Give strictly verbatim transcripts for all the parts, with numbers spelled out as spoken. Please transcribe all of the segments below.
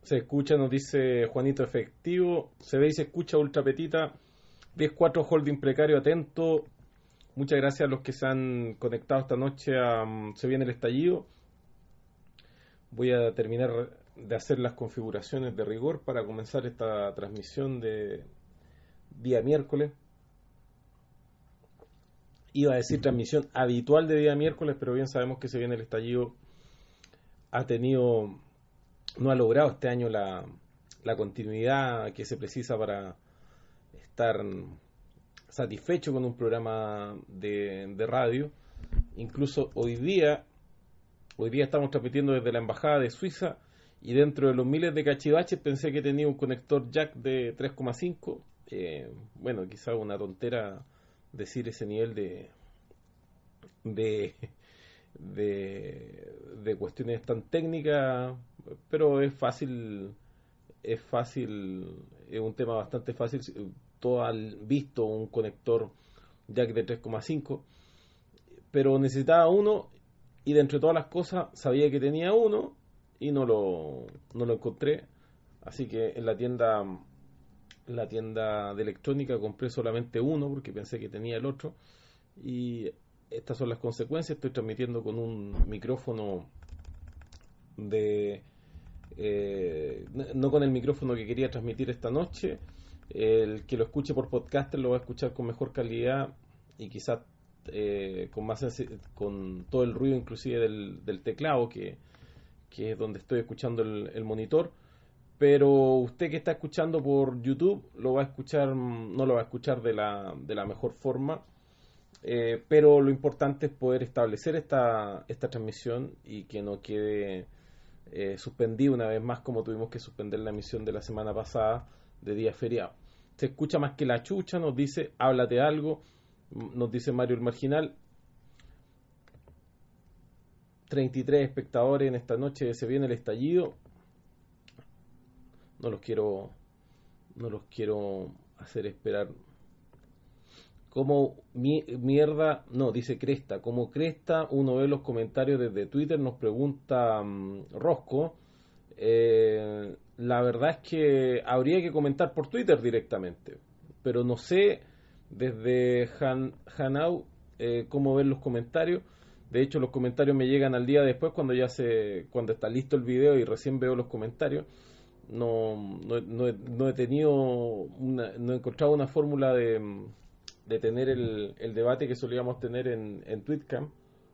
Se escucha, nos dice Juanito Efectivo. Se ve y se escucha Ultra Petita. diez cuatro Holding Precario, atento. Muchas gracias a los que se han conectado esta noche a um, Se Viene el Estallido. Voy a terminar de hacer las configuraciones de rigor para comenzar esta transmisión de día miércoles. Iba a decir transmisión habitual de día miércoles, pero bien sabemos que Se Viene el Estallido ha tenido, no ha logrado este año la, la continuidad que se precisa para estar satisfecho con un programa de, de radio. Incluso hoy día, hoy día estamos transmitiendo desde la Embajada de Suiza y dentro de los miles de cachivaches pensé que tenía un conector jack de tres coma cinco. Eh, bueno, quizá una tontera decir ese nivel de de, de de cuestiones tan técnicas, pero es fácil, es fácil, es un tema bastante fácil. Todos han visto un conector jack de tres coma cinco, pero necesitaba uno y de entre todas las cosas sabía que tenía uno y no lo, no lo encontré, así que en la tienda en la tienda de electrónica compré solamente uno porque pensé que tenía el otro, y estas son las consecuencias. Estoy transmitiendo con un micrófono de eh, no con el micrófono que quería transmitir esta noche. El que lo escuche por podcast lo va a escuchar con mejor calidad y quizás eh, con más con todo el ruido inclusive del, del teclado, que, que es donde estoy escuchando el, el monitor. Pero usted que está escuchando por YouTube lo va a escuchar, no lo va a escuchar de la, de la mejor forma. Eh, pero lo importante es poder establecer esta, esta transmisión y que no quede eh, suspendida una vez más, como tuvimos que suspender la emisión de la semana pasada de día feriado. Se escucha más que la chucha, nos dice, háblate algo, nos dice Mario el Marginal. treinta y tres espectadores en esta noche, Se Viene el Estallido. No los quiero, no los quiero hacer esperar. Como mi, mierda, no, dice Cresta, como Cresta, uno ve los comentarios desde Twitter, nos pregunta um, Rosco. Eh, la verdad es que habría que comentar por Twitter directamente, pero no sé desde Han, Hanau eh, cómo ven los comentarios. De hecho, los comentarios me llegan al día después, cuando ya se, cuando está listo el video y recién veo los comentarios. No, no, no, he, no he tenido una, no he encontrado una fórmula de, de tener el, el debate que solíamos tener en, en Tweetcam.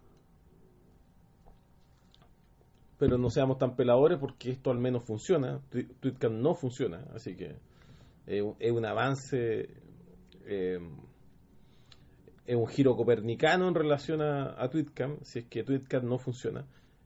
Pero no seamos tan peladores, porque esto al menos funciona. Tweetcam no funciona, así que eh, es un avance, eh, es un giro copernicano en relación a, a Tweetcam, si es que Tweetcam no funciona.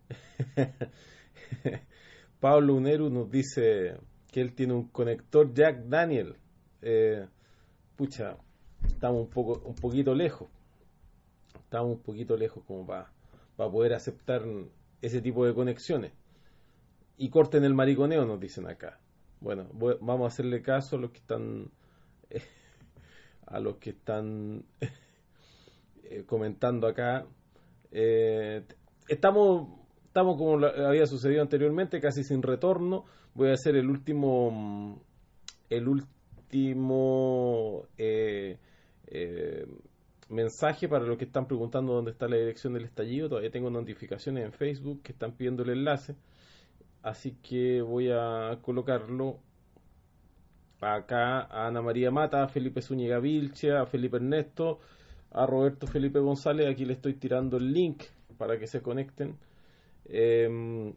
Pablo Uneru nos dice que él tiene un conector Jack Daniel. Eh, pucha, estamos un poco, un poquito lejos. Estamos un poquito lejos como para para poder aceptar ese tipo de conexiones. Y corten el mariconeo, nos dicen acá. Bueno, voy, vamos a hacerle caso a los que están eh, a los que están eh, comentando acá. Eh, estamos Estamos como había sucedido anteriormente, casi sin retorno. Voy a hacer el último el último eh, eh, mensaje para los que están preguntando dónde está la dirección del estallido. Todavía tengo notificaciones en Facebook que están pidiendo el enlace, así que voy a colocarlo acá a Ana María Mata, a Felipe Zúñiga Vilche, a Felipe Ernesto, a Roberto Felipe González. Aquí le estoy tirando el link para que se conecten. Eh,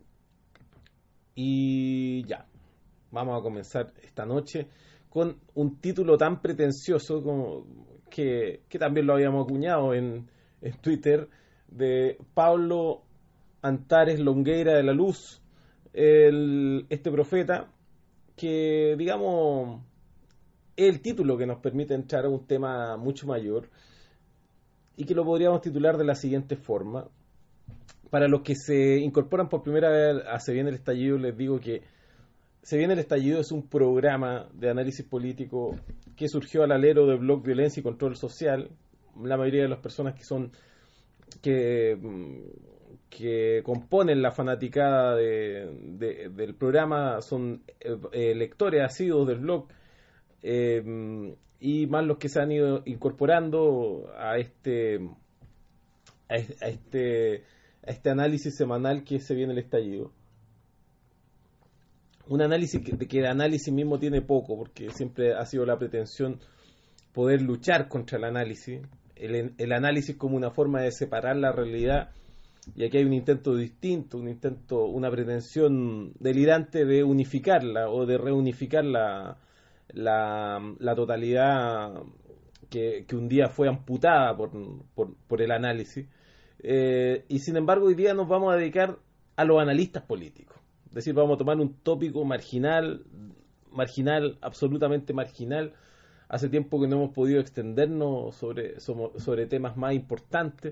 y ya, vamos a comenzar esta noche con un título tan pretencioso como que, que también lo habíamos acuñado en, en Twitter, de Pablo Antares Longueira de la Luz, el, este profeta, que digamos es el título que nos permite entrar a un tema mucho mayor y que lo podríamos titular de la siguiente forma. Para los que se incorporan por primera vez a Se Viene el Estallido, les digo que Se Viene el Estallido es un programa de análisis político que surgió al alero del blog Violencia y Control Social. La mayoría de las personas que son que, que componen la fanaticada de, de, del programa son eh, eh, lectores asiduos del blog, eh, y más los que se han ido incorporando a este a este a este análisis semanal que se viene el estallido. Un análisis que, que el análisis mismo tiene poco, porque siempre ha sido la pretensión poder luchar contra el análisis, el, el análisis como una forma de separar la realidad, y aquí hay un intento distinto, un intento, una pretensión delirante de unificarla o de reunificar la, la, la totalidad que, que un día fue amputada por, por, por el análisis, eh, y sin embargo hoy día nos vamos a dedicar a los analistas políticos. Es decir, vamos a tomar un tópico marginal, marginal, absolutamente marginal. Hace tiempo que no hemos podido extendernos sobre, sobre, sobre temas más importantes.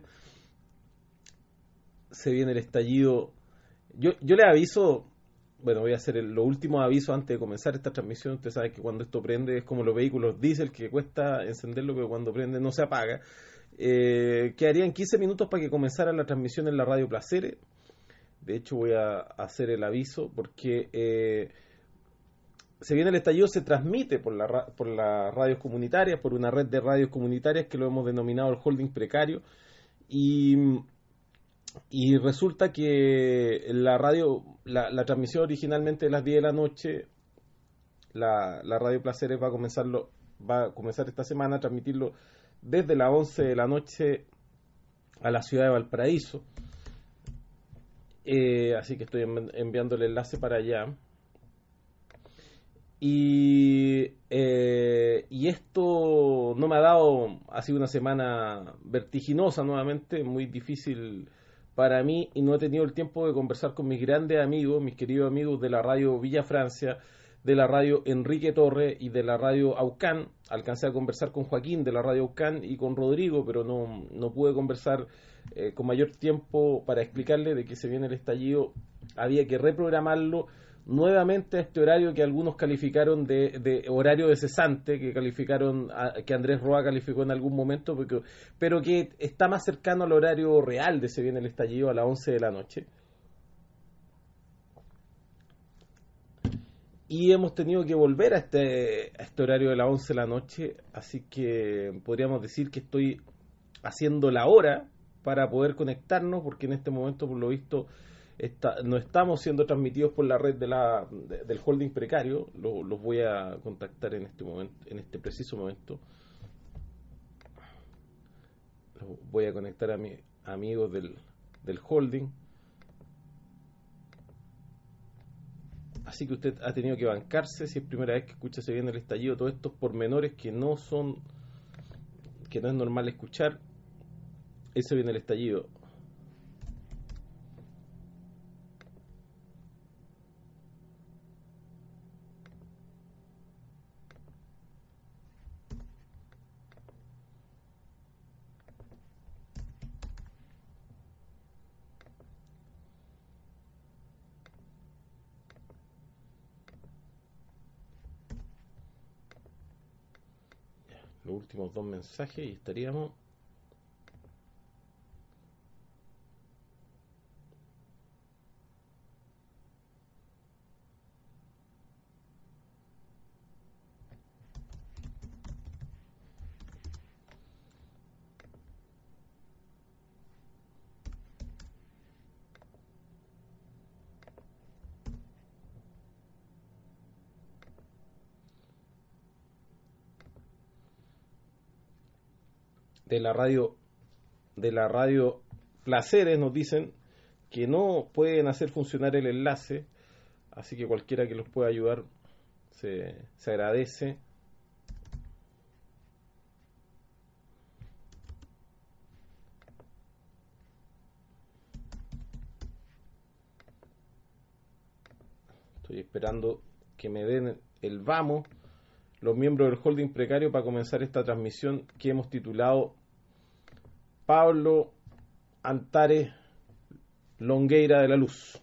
Se viene el estallido. Yo, yo les aviso, bueno, voy a hacer el, los últimos avisos antes de comenzar esta transmisión. Usted sabe que cuando esto prende es como los vehículos diésel, que cuesta encenderlo, pero cuando prende no se apaga. Eh, quedarían quince minutos para que comenzara la transmisión en la radio Placeres. De hecho, voy a hacer el aviso porque eh, se viene el estallido, se transmite por, la, por las radios comunitarias, por una red de radios comunitarias que lo hemos denominado el holding precario, y, y resulta que la radio, la, la transmisión originalmente de las diez de la noche, la, la radio Placeres va a comenzarlo, va a comenzar esta semana a transmitirlo desde las once de la noche a la ciudad de Valparaíso. Eh, así que estoy enviando el enlace para allá. Y, eh, y esto no me ha dado, ha sido una semana vertiginosa nuevamente, muy difícil para mí, y no he tenido el tiempo de conversar con mis grandes amigos, mis queridos amigos de la radio Villa Francia, de la radio Enrique Torre y de la radio Aucán. Alcancé a conversar con Joaquín de la radio Aucán y con Rodrigo, pero no, no pude conversar eh, con mayor tiempo para explicarle de que se viene el estallido. Había que reprogramarlo nuevamente a este horario que algunos calificaron de, de horario de cesante, que calificaron a, que Andrés Roa calificó en algún momento, porque, pero que está más cercano al horario real de se viene el estallido, a las once de la noche. Y hemos tenido que volver a este, a este horario de las once de la noche, así que podríamos decir que estoy haciendo la hora para poder conectarnos, porque en este momento, por lo visto, está, no estamos siendo transmitidos por la red de la, de, del holding precario. Lo, los voy a contactar en este momento, en este preciso momento. Los voy a conectar a mis amigos del, del holding. Así que usted ha tenido que bancarse, si es primera vez que escucha se viene el estallido, todos estos pormenores que no son, que no es normal escuchar. Ese viene el estallido. Los últimos dos mensajes y estaríamos. De la radio de la radio Placeres nos dicen que no pueden hacer funcionar el enlace, así que cualquiera que los pueda ayudar se, se agradece. Estoy esperando que me den el vamos los miembros del holding precario para comenzar esta transmisión que hemos titulado Pablo Antares Longueira de la Luz.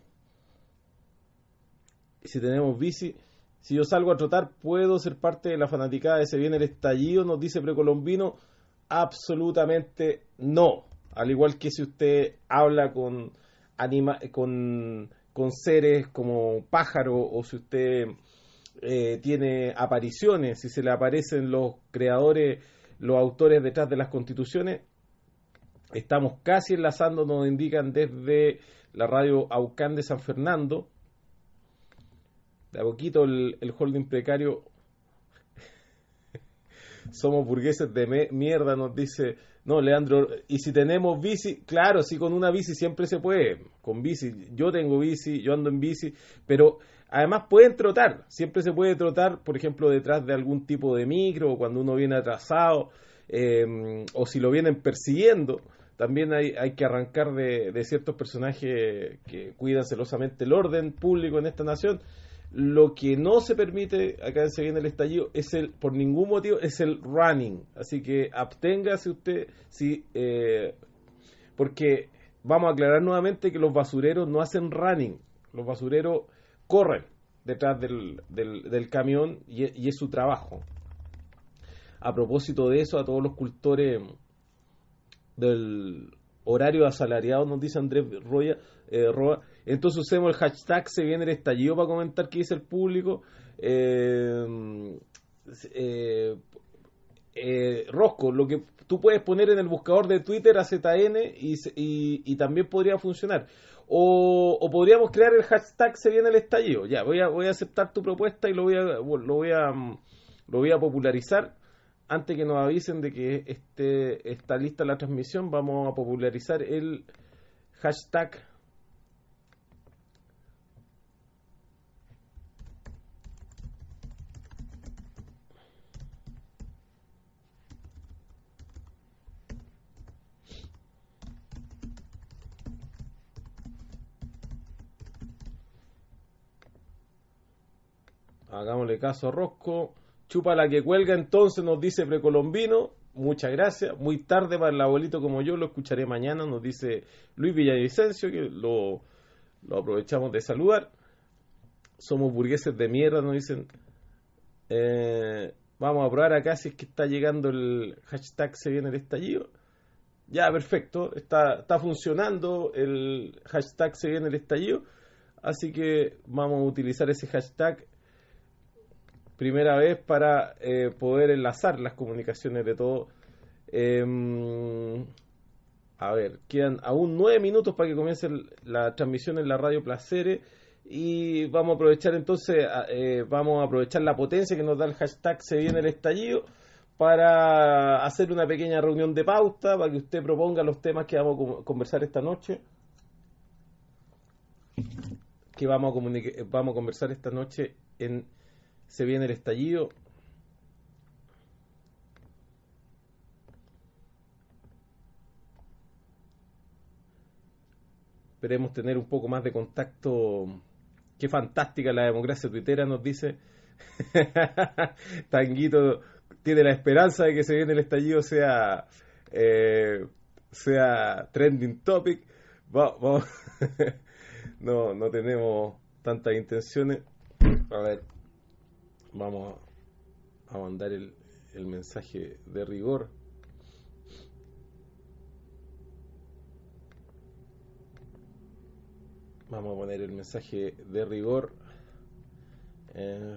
Y si tenemos bici, si yo salgo a trotar, ¿puedo ser parte de la fanaticada de se viene el estallido? Nos dice Precolombino. Absolutamente no. Al igual que si usted habla con anima con, con seres como pájaros, o si usted eh, tiene apariciones, si se le aparecen los creadores, los autores detrás de las constituciones. Estamos casi enlazando, nos indican desde la radio Aucán de San Fernando. De a poquito el, el holding precario. Somos burgueses de me mierda, nos dice. No, Leandro, y si tenemos bici, claro, sí, con una bici siempre se puede. Con bici, yo tengo bici, yo ando en bici, pero además pueden trotar. Siempre se puede trotar, por ejemplo, detrás de algún tipo de micro, o cuando uno viene atrasado, eh, o si lo vienen persiguiendo. También hay, hay que arrancar de, de ciertos personajes que cuidan celosamente el orden público en esta nación. Lo que no se permite acá en Se Viene el Estallido es el, por ningún motivo, es el running. Así que absténgase usted, si, eh, porque vamos a aclarar nuevamente que los basureros no hacen running. Los basureros corren detrás del, del, del camión y, y es su trabajo. A propósito de eso, a todos los cultores del horario asalariado, nos dice Andrés Roya, eh, Roa. Entonces usemos el hashtag Se Viene el Estallido para comentar qué dice el público. eh, eh, eh, Rosco, lo que tú puedes poner en el buscador de Twitter a Z N y, y, y también podría funcionar, o, o podríamos crear el hashtag Se Viene el Estallido. Ya, voy a, voy a aceptar tu propuesta y lo voy a, lo voy a, lo voy a popularizar. Antes que nos avisen de que esté, está lista la transmisión, vamos a popularizar el hashtag hagámosle caso a Rosco. Chupa la que cuelga, entonces, nos dice Precolombino. Muchas gracias. Muy tarde para el abuelito como yo, lo escucharé mañana, nos dice Luis Villavicencio, que lo, lo aprovechamos de saludar. Somos burgueses de mierda, nos dicen. Eh, vamos a probar acá si es que está llegando el hashtag Se Viene el Estallido. Ya, perfecto. Está, está funcionando el hashtag Se Viene el Estallido. Así que vamos a utilizar ese hashtag primera vez para eh, poder enlazar las comunicaciones de todo. Eh, a ver, quedan aún nueve minutos para que comience el, la transmisión en la radio Placeres, y vamos a aprovechar entonces, eh, vamos a aprovechar la potencia que nos da el hashtag Se Viene el Estallido para hacer una pequeña reunión de pauta, para que usted proponga los temas que vamos a conversar esta noche, que vamos a, comunicar, vamos a conversar esta noche en Se Viene el Estallido. Esperemos tener un poco más de contacto. Qué fantástica la democracia tuitera, nos dice. Tanguito tiene la esperanza de que Se Viene el Estallido sea eh, sea trending topic. Va, va. no, no tenemos tantas intenciones. A ver, vamos a mandar el, el mensaje de rigor. Vamos a poner el mensaje de rigor. Eh,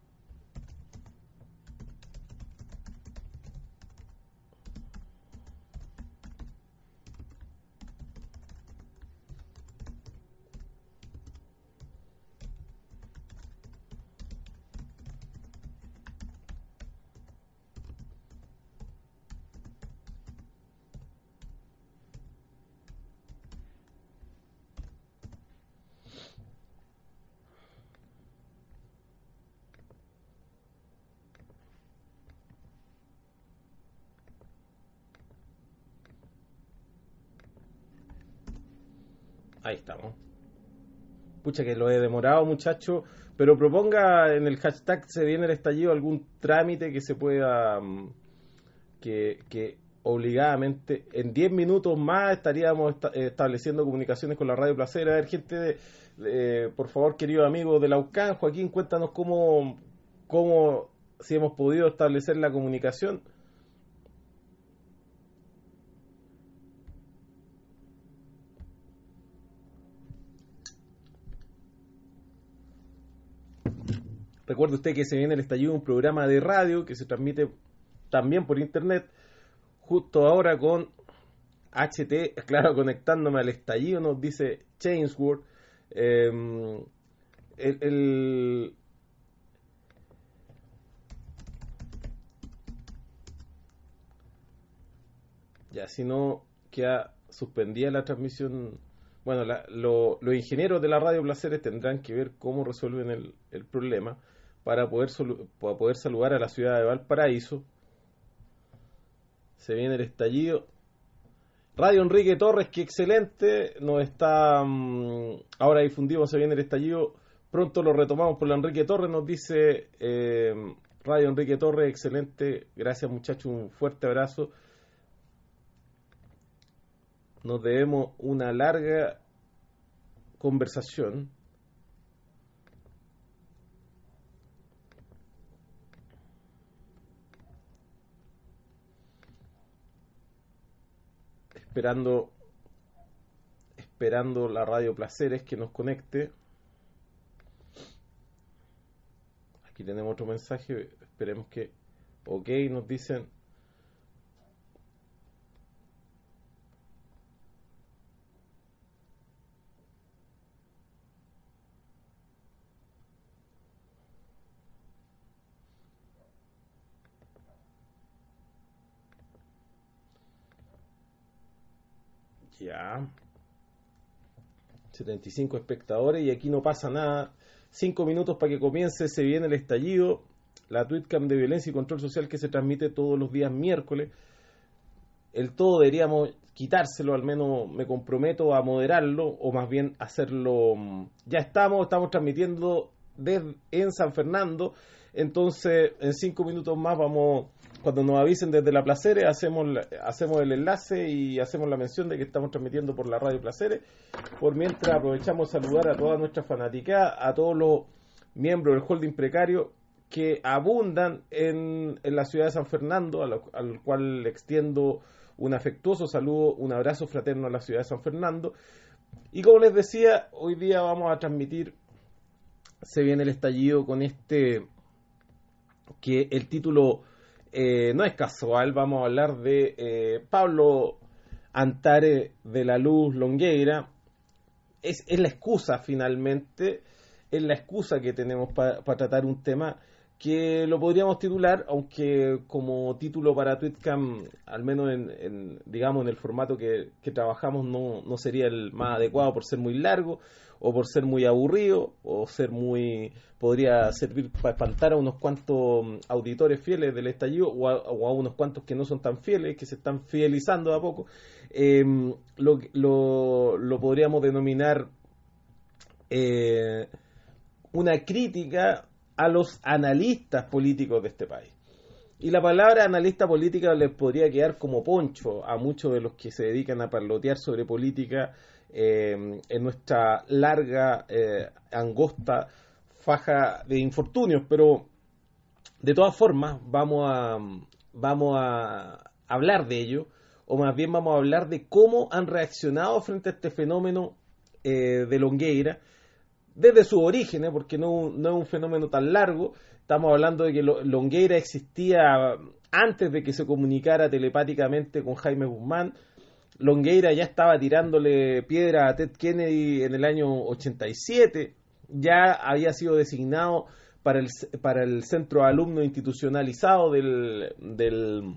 Ahí estamos. Pucha que lo he demorado, muchacho. Pero proponga en el hashtag Se Viene el Estallido algún trámite que se pueda, que, que obligadamente en diez minutos más estaríamos esta, estableciendo comunicaciones con la Radio Placer. A ver, gente, de, de, por favor, querido amigo de la U C A N, Joaquín, cuéntanos cómo, cómo, si hemos podido establecer la comunicación. Recuerde usted que se viene el estallido, un programa de radio que se transmite también por internet, justo ahora con H T, claro, conectándome al estallido, nos dice Chainsworth. Eh, el, el ya, si no queda suspendida la transmisión. Bueno, la, lo, los ingenieros de la Radio Placeres tendrán que ver cómo resuelven el, el problema para poder, para poder saludar a la ciudad de Valparaíso. Se viene el estallido. Radio Enrique Torres, que excelente, nos está um, ahora difundimos, se viene el estallido, pronto lo retomamos por la Enrique Torres, nos dice eh, Radio Enrique Torres, excelente, gracias muchachos, un fuerte abrazo. Nos debemos una larga conversación. Esperando, esperando la Radio Placeres que nos conecte. Aquí tenemos otro mensaje, esperemos que, ok, nos dicen. Ya. setenta y cinco espectadores y aquí no pasa nada. cinco minutos para que comience, se viene el estallido. La Tweetcam de violencia y control social que se transmite todos los días miércoles. El todo deberíamos quitárselo, al menos me comprometo a moderarlo, o más bien hacerlo. Ya estamos, estamos transmitiendo desde, en San Fernando. Entonces, en cinco minutos más vamos, cuando nos avisen desde la Placeres, hacemos, hacemos el enlace y hacemos la mención de que estamos transmitiendo por la Radio Placeres. Por mientras, aprovechamos a saludar a toda nuestra fanática, a todos los miembros del holding precario que abundan en, en la ciudad de San Fernando, a lo, al cual le extiendo un afectuoso saludo, un abrazo fraterno a la ciudad de San Fernando. Y como les decía, hoy día vamos a transmitir, se viene el estallido con este, que el título eh, no es casual, vamos a hablar de eh, Pablo Antare de la Luz Longueira. Es, es la excusa finalmente, es la excusa que tenemos para pa tratar un tema que lo podríamos titular, aunque como título para Tweetcam, al menos en, en digamos en el formato que, que trabajamos, no, no sería el más adecuado por ser muy largo, o por ser muy aburrido, o ser muy, podría servir para espantar a unos cuantos auditores fieles del estallido, o a, o a unos cuantos que no son tan fieles, que se están fidelizando de a poco. Eh, lo, lo, lo podríamos denominar eh, una crítica a los analistas políticos de este país. Y la palabra analista política les podría quedar como poncho a muchos de los que se dedican a parlotear sobre política eh, en nuestra larga, eh, angosta faja de infortunios, pero de todas formas vamos a, vamos a hablar de ello, o más bien vamos a hablar de cómo han reaccionado frente a este fenómeno eh, de Longueira, desde sus orígenes, porque no, no es un fenómeno tan largo. Estamos hablando de que Longueira existía antes de que se comunicara telepáticamente con Jaime Guzmán. Longueira ya estaba tirándole piedra a Ted Kennedy en el año ochenta y siete, ya había sido designado para el, para el centro alumno institucionalizado del, del,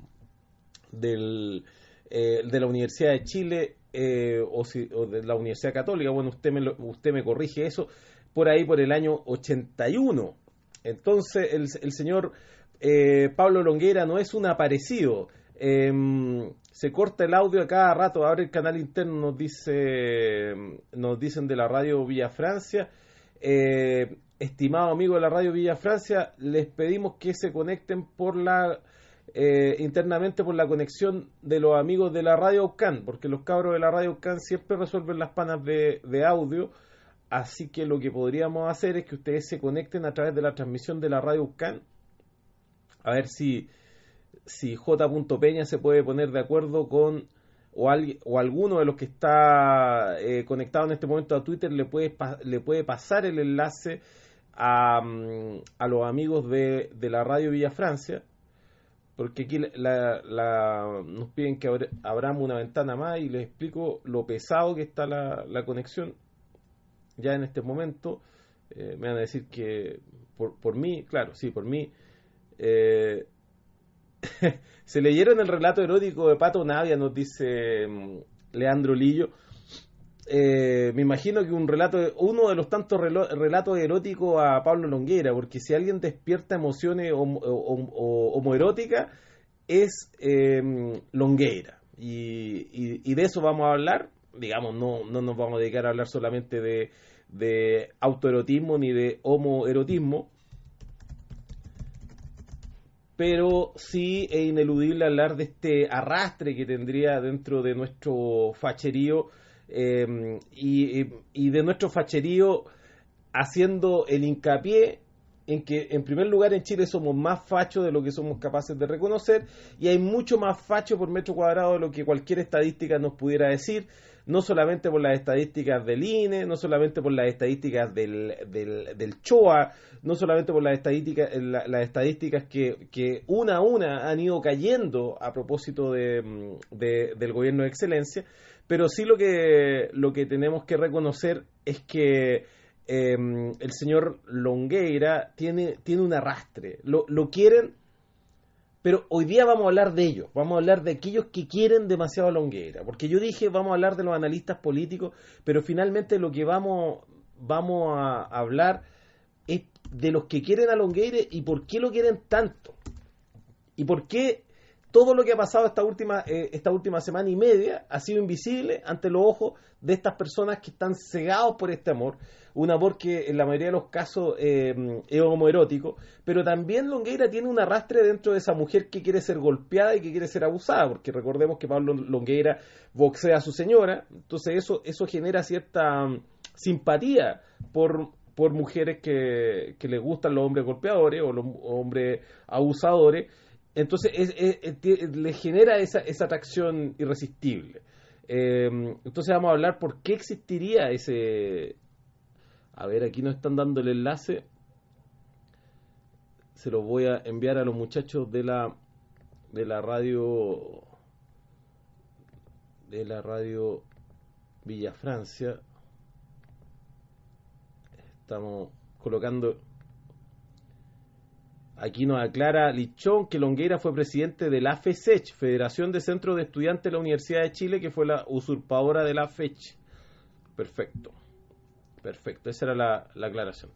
del, eh, de la Universidad de Chile, eh, o, si, o de la Universidad Católica. Bueno, usted me, lo, usted me corrige eso, por ahí por el año ochenta y uno. Entonces el, el señor eh, Pablo Longueira no es un aparecido. Eh, se corta el audio a cada rato, abre el canal interno, nos dice, nos dicen de la radio Villa Francia. Eh, estimado amigo de la radio Villa Francia, les pedimos que se conecten por la eh, internamente por la conexión de los amigos de la radio Aucán, porque los cabros de la radio Aucán siempre resuelven las panas de, de audio. Así que lo que podríamos hacer es que ustedes se conecten a través de la transmisión de la radio Aucán, a ver si si J. Peña se puede poner de acuerdo con, o, alguien, o alguno de los que está eh, conectado en este momento a Twitter le puede, le puede pasar el enlace a, a los amigos de, de la radio Villa Francia, porque aquí la, la, nos piden que abr abramos una ventana más y les explico lo pesado que está la, la conexión ya en este momento. Eh, me van a decir que por, por mí, claro, sí, por mí, eh, se leyeron el relato erótico de Pato Navia, nos dice um, Leandro Lillo. Eh, me imagino que un relato, uno de los tantos relatos eróticos a Pablo Longueira, porque si alguien despierta emociones homo, homo, homoeróticas es eh, Longueira, y, y, y de eso vamos a hablar. Digamos, no, no nos vamos a dedicar a hablar solamente de, de autoerotismo ni de homoerotismo, pero sí es ineludible hablar de este arrastre que tendría dentro de nuestro facherío. Eh, y, y de nuestro facherío, haciendo el hincapié en que en primer lugar en Chile somos más fachos de lo que somos capaces de reconocer, y hay mucho más fachos por metro cuadrado de lo que cualquier estadística nos pudiera decir, no solamente por las estadísticas del I N E, no solamente por las estadísticas del, del, del CHOA, no solamente por las estadísticas, la, las estadísticas que, que una a una han ido cayendo a propósito de, de, del gobierno de excelencia. Pero sí lo que, lo que tenemos que reconocer es que eh, el señor Longueira tiene, tiene un arrastre. Lo, lo quieren, pero hoy día vamos a hablar de ellos. Vamos a hablar de aquellos que quieren demasiado a Longueira. Porque yo dije, vamos a hablar de los analistas políticos, pero finalmente lo que vamos, vamos a hablar es de los que quieren a Longueira y por qué lo quieren tanto. Y por qué todo lo que ha pasado esta última, eh, esta última semana y media ha sido invisible ante los ojos de estas personas que están cegados por este amor. Un amor que en la mayoría de los casos eh, es homoerótico, pero también Longueira tiene un arrastre dentro de esa mujer que quiere ser golpeada y que quiere ser abusada, porque recordemos que Pablo Longueira boxea a su señora, entonces eso, eso genera cierta um, simpatía por, por mujeres que, que les gustan los hombres golpeadores o los hombres abusadores. Entonces es, es, es, le genera esa, esa atracción irresistible. Eh, entonces vamos a hablar por qué existiría ese... A ver, aquí nos están dando el enlace. Se los voy a enviar a los muchachos de la de la radio de la radio Villa Francia. Estamos colocando... Aquí nos aclara Lichón que Longueira fue presidente de la FESECH, Federación de Centros de Estudiantes de la Universidad de Chile, que fue la usurpadora de la FECH. Perfecto. Perfecto, esa era la, la aclaración.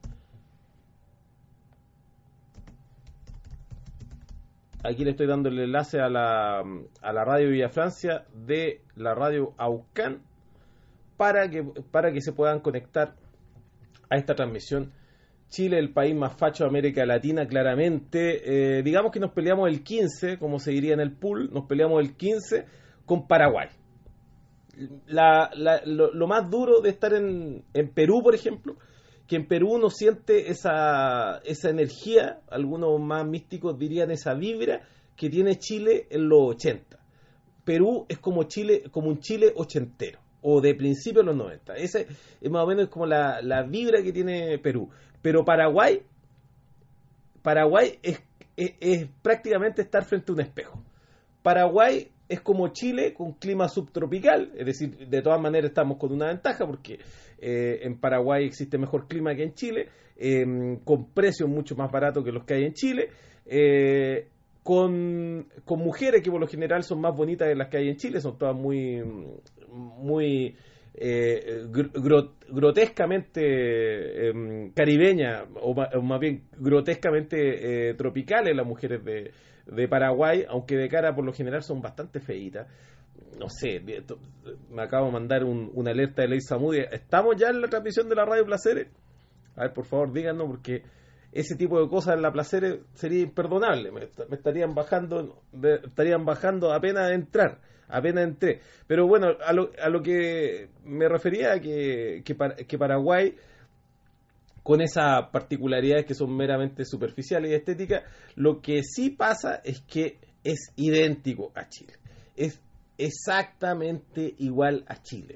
Aquí le estoy dando el enlace a la, a la radio Villa Francia de la radio Aucán para que, para que se puedan conectar a esta transmisión. Chile, el país más facho de América Latina, claramente. Eh, digamos que nos peleamos el quince, como se diría en el pool, nos peleamos el quince con Paraguay. La, la, lo, lo más duro de estar en, en Perú, por ejemplo, que en Perú uno siente esa, esa energía, algunos más místicos dirían esa vibra que tiene Chile en los ochenta. Perú es como Chile, como un Chile ochentero, o de principios de los noventa. Ese es más o menos como la, la vibra que tiene Perú. Pero Paraguay, Paraguay es, es, es prácticamente estar frente a un espejo. Paraguay es como Chile con clima subtropical, es decir, de todas maneras estamos con una ventaja porque eh, en Paraguay existe mejor clima que en Chile, eh, con precios mucho más baratos que los que hay en Chile, eh, con, con mujeres que por lo general son más bonitas que las que hay en Chile, son todas muy... muy Eh, gr grotescamente eh, caribeñas o, o más bien grotescamente eh, tropicales las mujeres de, de Paraguay, aunque de cara por lo general son bastante feitas. No sé, me acabo de mandar un, una alerta de Ley Zamudia. ¿Estamos ya en la transmisión de la Radio Placeres? A ver, por favor, díganos, porque ese tipo de cosas en la Placeres sería imperdonable. Me, me estarían bajando de, estarían bajando apenas de entrar. Apenas entré. Pero bueno, a lo, a lo que me refería, que, que, que Paraguay, con esas particularidades que son meramente superficiales y estéticas, lo que sí pasa es que es idéntico a Chile. Es exactamente igual a Chile.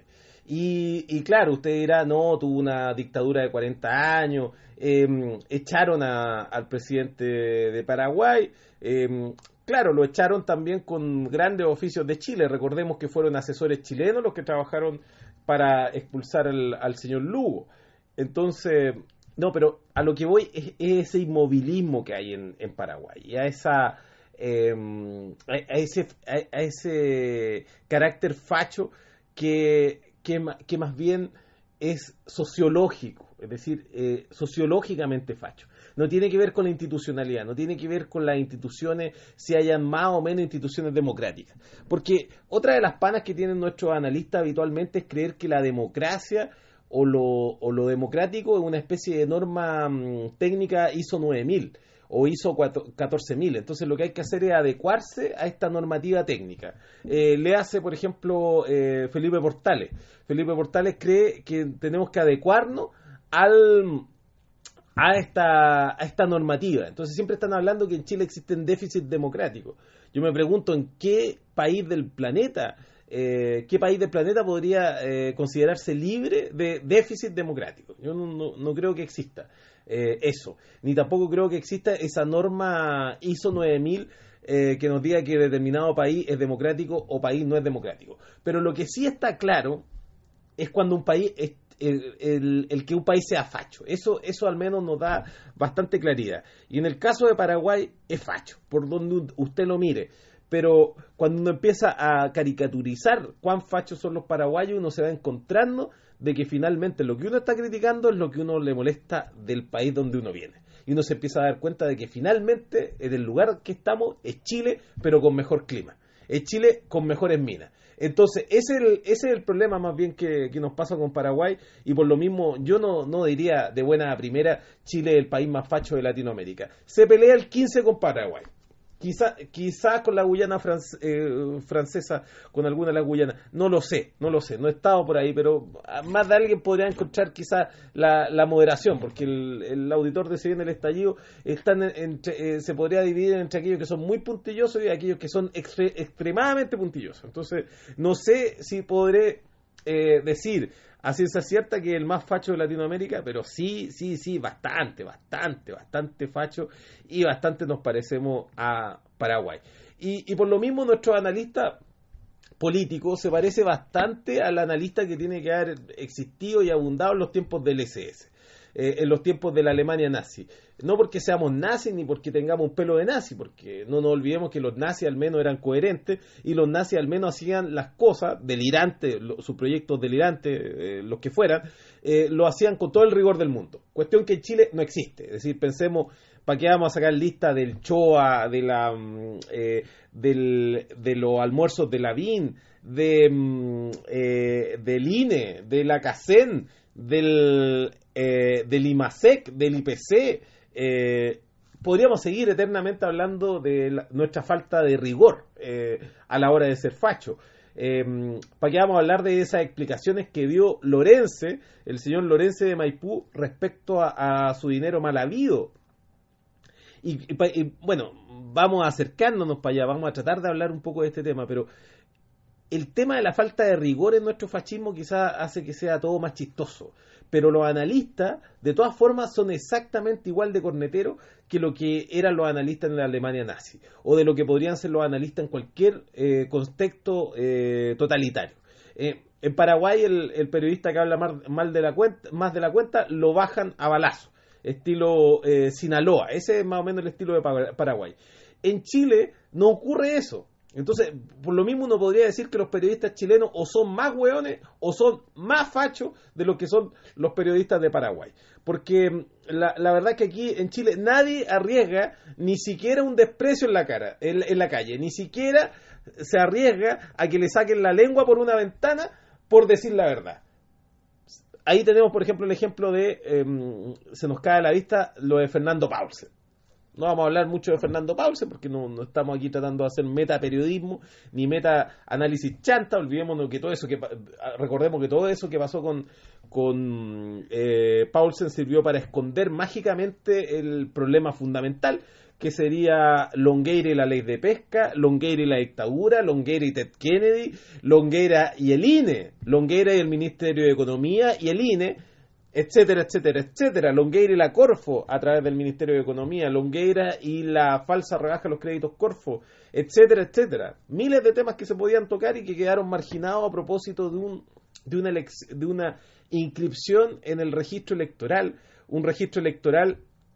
Y, y claro, usted dirá, no, tuvo una dictadura de cuarenta años, eh, echaron a, al presidente de Paraguay, eh, claro, lo echaron también con grandes oficios de Chile. Recordemos que fueron asesores chilenos los que trabajaron para expulsar al, al señor Lugo. Entonces, no, pero a lo que voy es, es ese inmovilismo que hay en, en Paraguay, y a esa eh, a, a ese a, a ese carácter facho que, que, que más bien es sociológico, es decir, eh, sociológicamente facho. No tiene que ver con la institucionalidad, no tiene que ver con las instituciones, si hayan más o menos instituciones democráticas. Porque otra de las panas que tienen nuestros analistas habitualmente es creer que la democracia o lo, o lo democrático es una especie de norma mmm, técnica I S O nueve mil o I S O catorce mil. Entonces lo que hay que hacer es adecuarse a esta normativa técnica. Eh, le hace, por ejemplo, eh, Felipe Portales. Felipe Portales cree que tenemos que adecuarnos al... A esta, a esta normativa. Entonces siempre están hablando que en Chile existen déficits democráticos. Yo me pregunto en qué país del planeta, eh, qué país del planeta podría eh, considerarse libre de déficit democrático. Yo no, no, no creo que exista eh, eso. Ni tampoco creo que exista esa norma I S O nueve mil eh, que nos diga que determinado país es democrático o país no es democrático. Pero lo que sí está claro es cuando un país es El, el, el que un país sea facho. Eso, eso al menos nos da bastante claridad. Y en el caso de Paraguay es facho, por donde usted lo mire. Pero cuando uno empieza a caricaturizar cuán fachos son los paraguayos, uno se va encontrando de que finalmente lo que uno está criticando es lo que uno le molesta del país donde uno viene. Y uno se empieza a dar cuenta de que finalmente en el lugar que estamos es Chile, pero con mejor clima. Es Chile con mejores minas. Entonces, ese es el, ese es el problema más bien que, que nos pasa con Paraguay, y por lo mismo yo no, no diría de buena primera Chile es el país más facho de Latinoamérica. Se pelea el quince con Paraguay. Quizá, quizá con la Guyana france, eh, francesa, con alguna de las Guyanas, no lo sé, no lo sé, no he estado por ahí, pero más de alguien podría encontrar quizá la, la moderación, porque el, el auditor de Se Viene el Estallido están en, entre, eh, se podría dividir entre aquellos que son muy puntillosos y aquellos que son extre, extremadamente puntillosos. Entonces, no sé si podré eh, decir a ciencia cierta que es el más facho de Latinoamérica, pero sí, sí, sí, bastante, bastante, bastante facho, y bastante nos parecemos a Paraguay. Y, y por lo mismo nuestros analistas políticos se parece bastante al analista que tiene que haber existido y abundado en los tiempos del ese ese. Eh, en los tiempos de la Alemania nazi. No porque seamos nazis ni porque tengamos un pelo de nazi, porque no nos olvidemos que los nazis al menos eran coherentes, y los nazis al menos hacían las cosas delirantes, lo, sus proyectos delirantes, eh, los que fueran, eh, lo hacían con todo el rigor del mundo. Cuestión que en Chile no existe. Es decir, pensemos, ¿para qué vamos a sacar lista del Choa, de la eh, del, de los almuerzos de Lavín, de, eh, del I N E, de la CACEN, del, eh, del IMASEC, del I P C? Eh, podríamos seguir eternamente hablando de la, nuestra falta de rigor eh, a la hora de ser facho. Eh, ¿Para qué vamos a hablar de esas explicaciones que dio Lorense, el señor Lorense de Maipú, respecto a, a su dinero mal habido? Y, y, y bueno, vamos acercándonos para allá, vamos a tratar de hablar un poco de este tema, pero el tema de la falta de rigor en nuestro fascismo quizás hace que sea todo más chistoso, pero los analistas de todas formas son exactamente igual de corneteros que lo que eran los analistas en la Alemania nazi, o de lo que podrían ser los analistas en cualquier eh, contexto eh, totalitario. Eh, en Paraguay el, el periodista que habla mal, mal de la cuenta, más de la cuenta lo bajan a balazo, estilo eh, Sinaloa. Ese es más o menos el estilo de Paraguay. En Chile no ocurre eso. Entonces, por lo mismo uno podría decir que los periodistas chilenos o son más hueones o son más fachos de lo que son los periodistas de Paraguay. Porque la, la verdad es que aquí en Chile nadie arriesga ni siquiera un desprecio en la cara, en, en la calle, ni siquiera se arriesga a que le saquen la lengua por una ventana por decir la verdad. Ahí tenemos, por ejemplo, el ejemplo de, eh, se nos cae a la vista lo de Fernando Paulsen. no vamos a hablar mucho de Fernando Paulsen, porque no, no estamos aquí tratando de hacer metaperiodismo, ni meta-análisis chanta, olvidémonos que todo eso, que recordemos que todo eso que pasó con, con eh, Paulsen sirvió para esconder mágicamente el problema fundamental, que sería Longueira y la ley de pesca, Longueira y la dictadura, Longueira y Ted Kennedy, Longueira y el I N E, Longueira y el Ministerio de Economía y el I N E, etcétera, etcétera, etcétera, Longueira y la Corfo a través del Ministerio de Economía, Longueira y la falsa rebaja de los créditos Corfo, etcétera, etcétera. Miles de temas que se podían tocar y que quedaron marginados a propósito de, un, de, una, elec- de una inscripción en el registro electoral, un registro electoral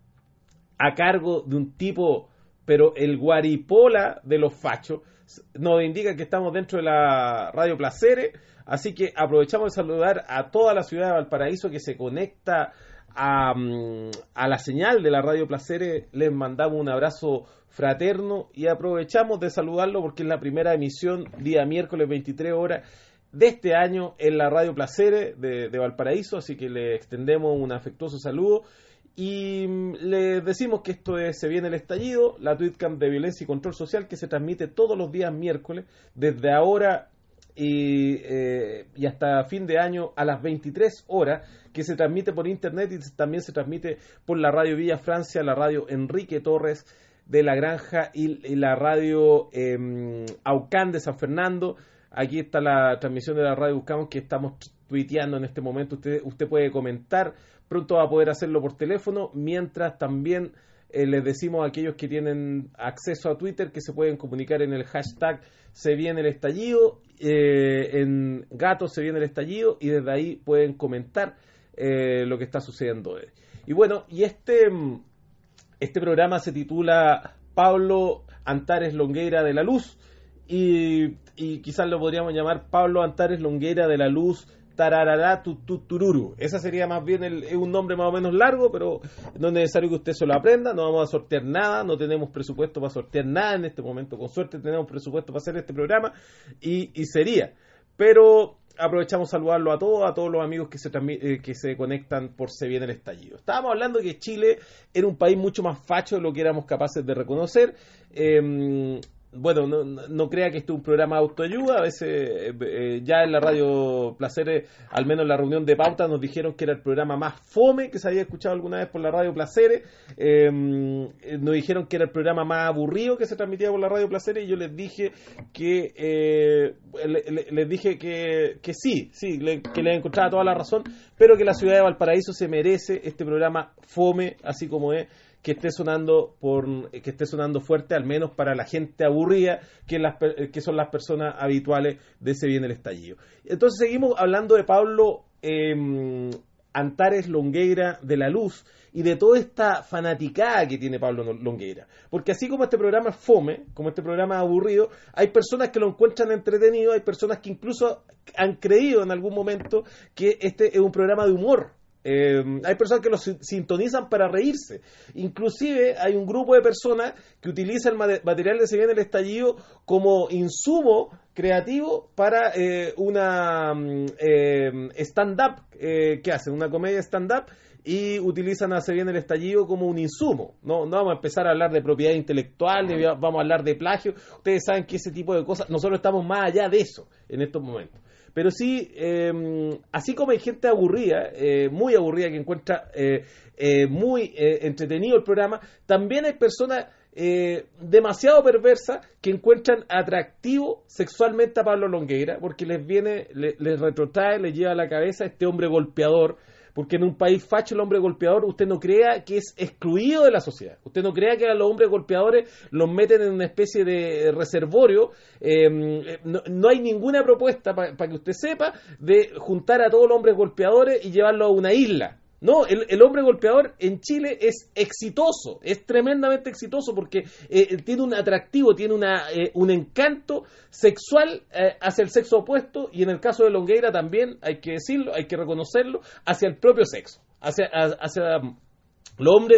a cargo de un tipo, pero el guaripola de los fachos, nos indica que estamos dentro de la Radio Placeres, así que aprovechamos de saludar a toda la ciudad de Valparaíso que se conecta a, a la señal de la Radio Placeres. Les mandamos un abrazo fraterno y aprovechamos de saludarlo porque es la primera emisión día miércoles veintitrés horas de este año en la Radio Placeres de, de Valparaíso, así que le extendemos un afectuoso saludo. Y les decimos que esto es Se Viene el Estallido, la Tweetcamp de Violencia y Control Social, que se transmite todos los días miércoles, desde ahora y, eh, y hasta fin de año a las veintitrés horas, que se transmite por internet y también se transmite por la radio Villa Francia, la radio Enrique Torres de la Granja y, y la radio eh, Aucán de San Fernando. Aquí está la transmisión de la radio Buscamos, que estamos tuiteando en este momento. Usted, usted puede comentar, pronto va a poder hacerlo por teléfono, mientras también eh, les decimos a aquellos que tienen acceso a Twitter que se pueden comunicar en el hashtag Se Viene el Estallido, eh, en Gato Se Viene el Estallido, y desde ahí pueden comentar eh, lo que está sucediendo hoy. Y bueno, y este, este programa se titula Pablo Antares Longueira de la Luz, y, y quizás lo podríamos llamar Pablo Antares Longueira de la Luz Tararará Tutururu. Esa sería más bien el, es un nombre más o menos largo, pero no es necesario que usted se lo aprenda. No vamos a sortear nada, no tenemos presupuesto para sortear nada en este momento. Con suerte tenemos presupuesto para hacer este programa y, y sería. Pero aprovechamos saludarlo a todos, a todos los amigos que se eh, que se conectan por Se Viene el Estallido. Estábamos hablando de que Chile era un país mucho más facho de lo que éramos capaces de reconocer. Eh, Bueno, no, no crea que esto es un programa de autoayuda. A veces eh, eh, ya en la Radio Placeres, al menos en la reunión de pauta, nos dijeron que era el programa más fome que se había escuchado alguna vez por la Radio Placeres. Eh, nos dijeron que era el programa más aburrido que se transmitía por la Radio Placeres, y yo les dije que eh, le, le, les dije que, que sí, sí, le, que les encontraba toda la razón, pero que la ciudad de Valparaíso se merece este programa fome, así como es, que esté sonando por que esté sonando fuerte, al menos para la gente aburrida, que, las, que son las personas habituales de Se Viene el Estallido. Entonces seguimos hablando de Pablo eh, Antares Longueira de la Luz y de toda esta fanaticada que tiene Pablo Longueira. Porque así como este programa es fome, como este programa es aburrido, hay personas que lo encuentran entretenido, hay personas que incluso han creído en algún momento que este es un programa de humor. Eh, hay personas que lo sintonizan para reírse. Inclusive hay un grupo de personas que utiliza el material de Se Viene el Estallido como insumo creativo para eh, una eh, stand-up eh, que hacen, una comedia stand-up, y utilizan a Se Viene el Estallido como un insumo. No, no vamos a empezar a hablar de propiedad intelectual, de, vamos a hablar de plagio. Ustedes saben que ese tipo de cosas, nosotros estamos más allá de eso en estos momentos. Pero sí, eh, así como hay gente aburrida, eh, muy aburrida, que encuentra eh, eh, muy eh, entretenido el programa, también hay personas eh, demasiado perversas que encuentran atractivo sexualmente a Pablo Longueira, porque les viene, les, les retrotrae, les lleva a la cabeza este hombre golpeador. Porque en un país facho el hombre golpeador, usted no crea que es excluido de la sociedad. Usted no crea que a los hombres golpeadores los meten en una especie de reservorio. Eh, no, no hay ninguna propuesta, para pa que usted sepa, de juntar a todos los hombres golpeadores y llevarlos a una isla. No, el, el hombre golpeador en Chile es exitoso, es tremendamente exitoso porque eh, tiene un atractivo, tiene una, eh, un encanto sexual eh, hacia el sexo opuesto, y en el caso de Longueira también, hay que decirlo, hay que reconocerlo, hacia el propio sexo, hacia, hacia los hombres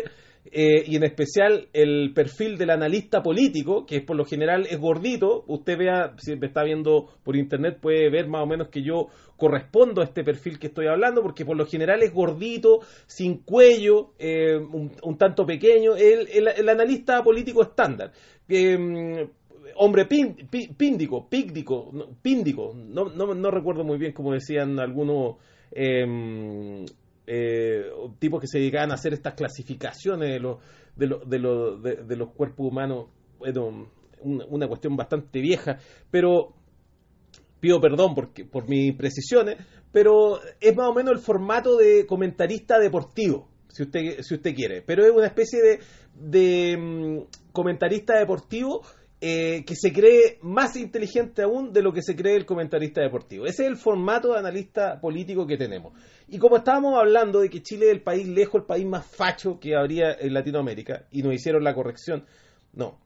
eh, y en especial el perfil del analista político, que por lo general es gordito. Usted vea, si me está viendo por internet, puede ver más o menos que yo correspondo a este perfil que estoy hablando, porque por lo general es gordito, sin cuello, eh, un, un tanto pequeño, el, el, el analista político estándar. Eh, hombre pin, pin, píndico, pícdico, no, píndico, no, no, no recuerdo muy bien cómo decían algunos eh, eh, tipos que se dedicaban a hacer estas clasificaciones de los, de los, de los, de, de los cuerpos humanos. Bueno, una, una cuestión bastante vieja, pero pido perdón por, por mis precisiones, pero es más o menos el formato de comentarista deportivo, si usted, si usted quiere, pero es una especie de, de um, comentarista deportivo eh, que se cree más inteligente aún de lo que se cree el comentarista deportivo. Ese es el formato de analista político que tenemos. Y como estábamos hablando de que Chile es el país lejos, el país más facho que habría en Latinoamérica, y nos hicieron la corrección, no,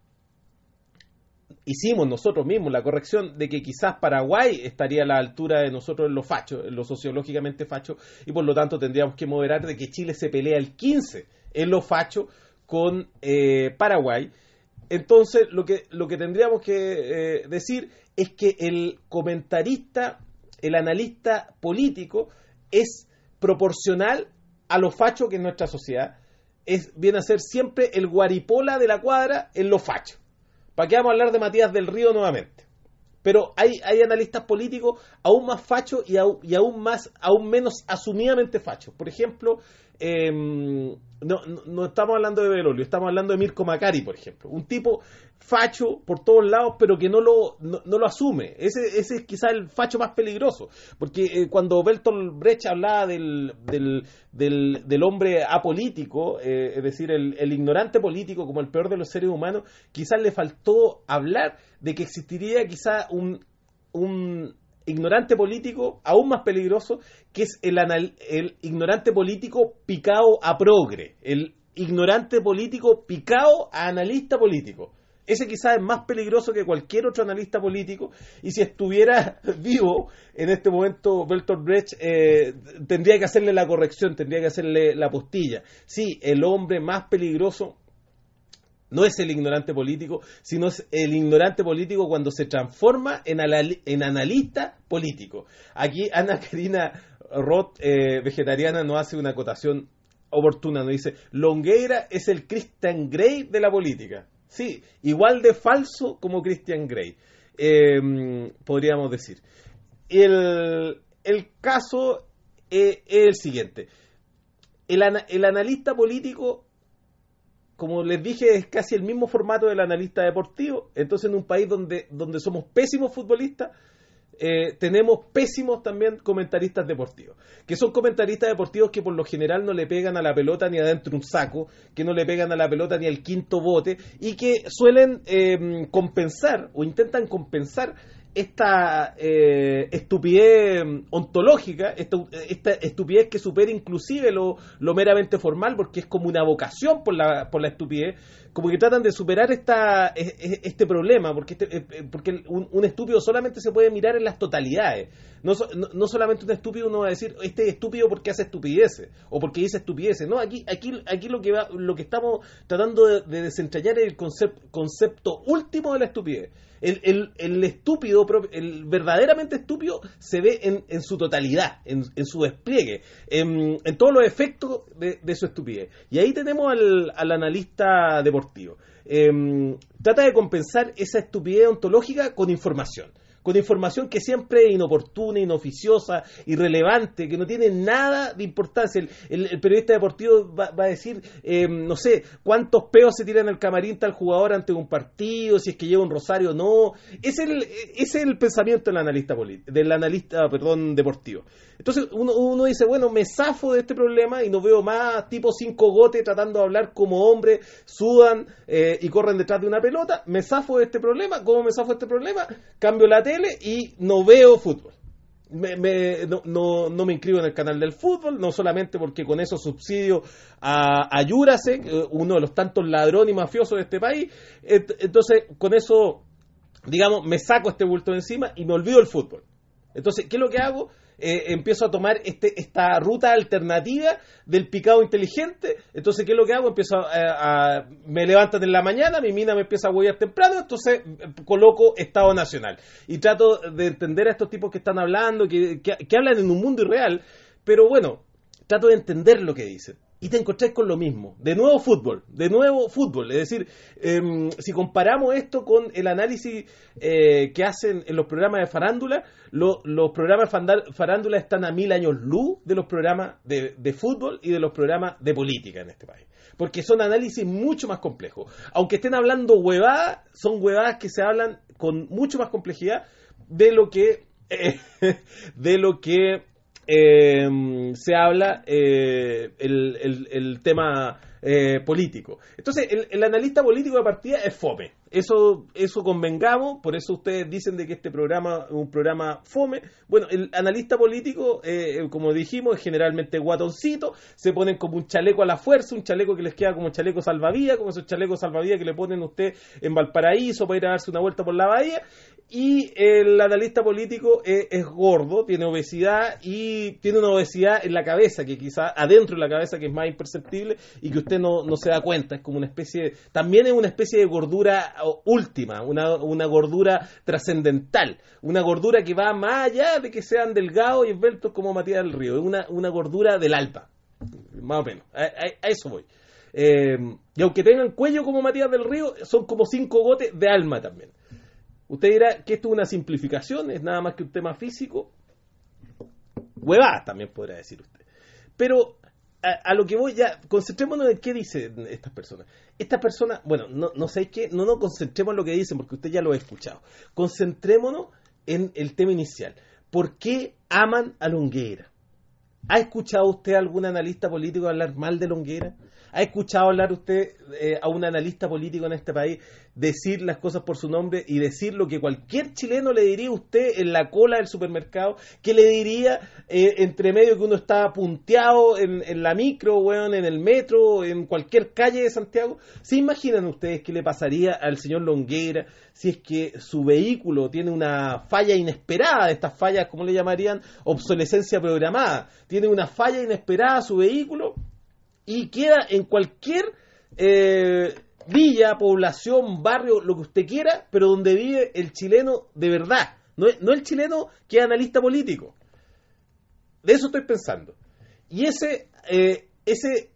hicimos nosotros mismos la corrección de que quizás Paraguay estaría a la altura de nosotros en lo facho, en lo sociológicamente facho, y por lo tanto tendríamos que moderar de que Chile se pelea el quince en lo facho con eh, Paraguay. Entonces lo que, lo que tendríamos que eh, decir es que el comentarista, el analista político es proporcional a lo facho que es nuestra sociedad. Es, viene a ser siempre el guaripola de la cuadra en lo facho. ¿Para qué vamos a hablar de Matías del Río nuevamente? Pero hay, hay analistas políticos aún más fachos y, aún, y aún más, aún menos asumidamente fachos. Por ejemplo, eh, no, no, no estamos hablando de Belolio, estamos hablando de Mirko Macari, por ejemplo. Un tipo facho por todos lados, pero que no lo, no, no lo asume. Ese, ese es quizás el facho más peligroso. Porque eh, cuando Bertolt Brecht hablaba del, del, del, del hombre apolítico, eh, es decir, el, el ignorante político como el peor de los seres humanos, quizás le faltó hablar de que existiría quizás un, un ignorante político aún más peligroso, que es el, anal, el ignorante político picado a progre, el ignorante político picado a analista político. Ese quizás es más peligroso que cualquier otro analista político, y si estuviera vivo en este momento Bertolt Brecht, eh, tendría que hacerle la corrección, tendría que hacerle la postilla. Sí, el hombre más peligroso no es el ignorante político, sino es el ignorante político cuando se transforma en, anal- en analista político. Aquí Ana Karina Roth, eh, vegetariana, nos hace una acotación oportuna, nos dice: Longueira es el Christian Grey de la política. Sí, igual de falso como Christian Grey, eh, podríamos decir. El, el caso eh, es el siguiente. El, ana- el analista político, como les dije, es casi el mismo formato del analista deportivo. Entonces, en un país donde, donde somos pésimos futbolistas, eh, tenemos pésimos también comentaristas deportivos, que son comentaristas deportivos que por lo general no le pegan a la pelota ni adentro un saco, que no le pegan a la pelota ni al quinto bote, y que suelen eh, compensar o intentan compensar esta eh, estupidez ontológica, esta, esta estupidez que supera inclusive lo, lo meramente formal, porque es como una vocación por la, por la estupidez, como que tratan de superar esta, este problema, porque, este, porque un, un estúpido solamente se puede mirar en las totalidades. No, no, no solamente un estúpido uno va a decir, este es estúpido porque hace estupideces, o porque dice estupideces. No, aquí, aquí, aquí lo que va, lo que estamos tratando de, de desentrañar es el concepto, concepto último de la estupidez. El, el, el estúpido, el verdaderamente estúpido, se ve en, en su totalidad, en, en su despliegue, en, en todos los efectos de, de su estupidez. Y ahí tenemos al, al analista deportivo. Eh, trata de compensar esa estupidez ontológica con información. Con información que siempre es inoportuna, inoficiosa, irrelevante, que no tiene nada de importancia. El, el, el periodista deportivo va, va a decir, eh, no sé, cuántos peos se tiran al camarín tal jugador ante un partido, si es que lleva un rosario o no. Ese es el, ese es el pensamiento del analista, del analista perdón, deportivo. Entonces uno, uno dice, bueno, me zafo de este problema y no veo más tipo cinco gotes tratando de hablar como hombre, sudan eh, y corren detrás de una pelota. Me zafo de este problema. ¿Cómo me zafo de este problema? Cambio la tele y no veo fútbol. Me, me, no, no, no me inscribo en el canal del fútbol, no solamente porque con eso subsidio a, a Yurasek, uno de los tantos ladrones y mafiosos de este país. Entonces, con eso, digamos, me saco este bulto de encima y me olvido del fútbol. Entonces, ¿qué es lo que hago? eh, empiezo a tomar este, esta ruta alternativa del picado inteligente. Entonces, ¿qué es lo que hago? Empiezo a, a me levantan en la mañana, mi mina me empieza a huevear temprano, entonces coloco Estado Nacional. Y trato de entender a estos tipos que están hablando, que, que, que hablan en un mundo irreal, pero bueno, trato de entender lo que dicen. Y te encontrás con lo mismo. De nuevo fútbol, de nuevo fútbol. Es decir, eh, si comparamos esto con el análisis eh, que hacen en los programas de farándula, lo, los programas de farándula están a mil años luz de los programas de, de fútbol y de los programas de política en este país. Porque son análisis mucho más complejos. Aunque estén hablando huevadas, son huevadas que se hablan con mucho más complejidad de lo que... Eh, de lo que... Eh, se habla eh, el, el, el tema eh, político. Entonces, el, el analista político de partida es fome. Eso, eso convengamos, por eso ustedes dicen de que este programa es un programa fome. Bueno, el analista político, eh, como dijimos, es generalmente guatoncito, se ponen como un chaleco a la fuerza, un chaleco que les queda como chaleco salvavidas, como esos chalecos salvavidas que le ponen a usted en Valparaíso para ir a darse una vuelta por la bahía. Y el analista político es, es gordo, tiene obesidad y tiene una obesidad en la cabeza, que quizá adentro de la cabeza que es más imperceptible y que usted no, no se da cuenta. Es como una especie, de, también es una especie de gordura última, una, una gordura trascendental, una gordura que va más allá de que sean delgados y esbeltos como Matías del Río, es una, una gordura del alma, más o menos, a, a, a eso voy. Eh, y aunque tengan cuello como Matías del Río, son como cinco gotes de alma también. Usted dirá que esto es una simplificación, es nada más que un tema físico. Huevadas también podrá decir usted. Pero a, a lo que voy ya, concentrémonos en qué dicen estas personas. Estas personas, bueno, no, no sé qué, no nos concentremos en lo que dicen porque usted ya lo ha escuchado. Concentrémonos en el tema inicial. ¿Por qué aman a Longueira? ¿Ha escuchado usted a algún analista político hablar mal de Longueira? ¿Ha escuchado hablar usted eh, a un analista político en este país decir las cosas por su nombre y decir lo que cualquier chileno le diría a usted en la cola del supermercado? ¿Qué le diría eh, entre medio que uno está punteado en, en la micro, bueno, en el metro, en cualquier calle de Santiago? ¿Se imaginan ustedes qué le pasaría al señor Longueira si es que su vehículo tiene una falla inesperada, de estas fallas, ¿cómo le llamarían? Obsolescencia programada. Tiene una falla inesperada su vehículo y queda en cualquier eh, villa, población, barrio, lo que usted quiera, pero donde vive el chileno de verdad, no, no el chileno que es analista político. De eso estoy pensando. Y ese, eh, ese,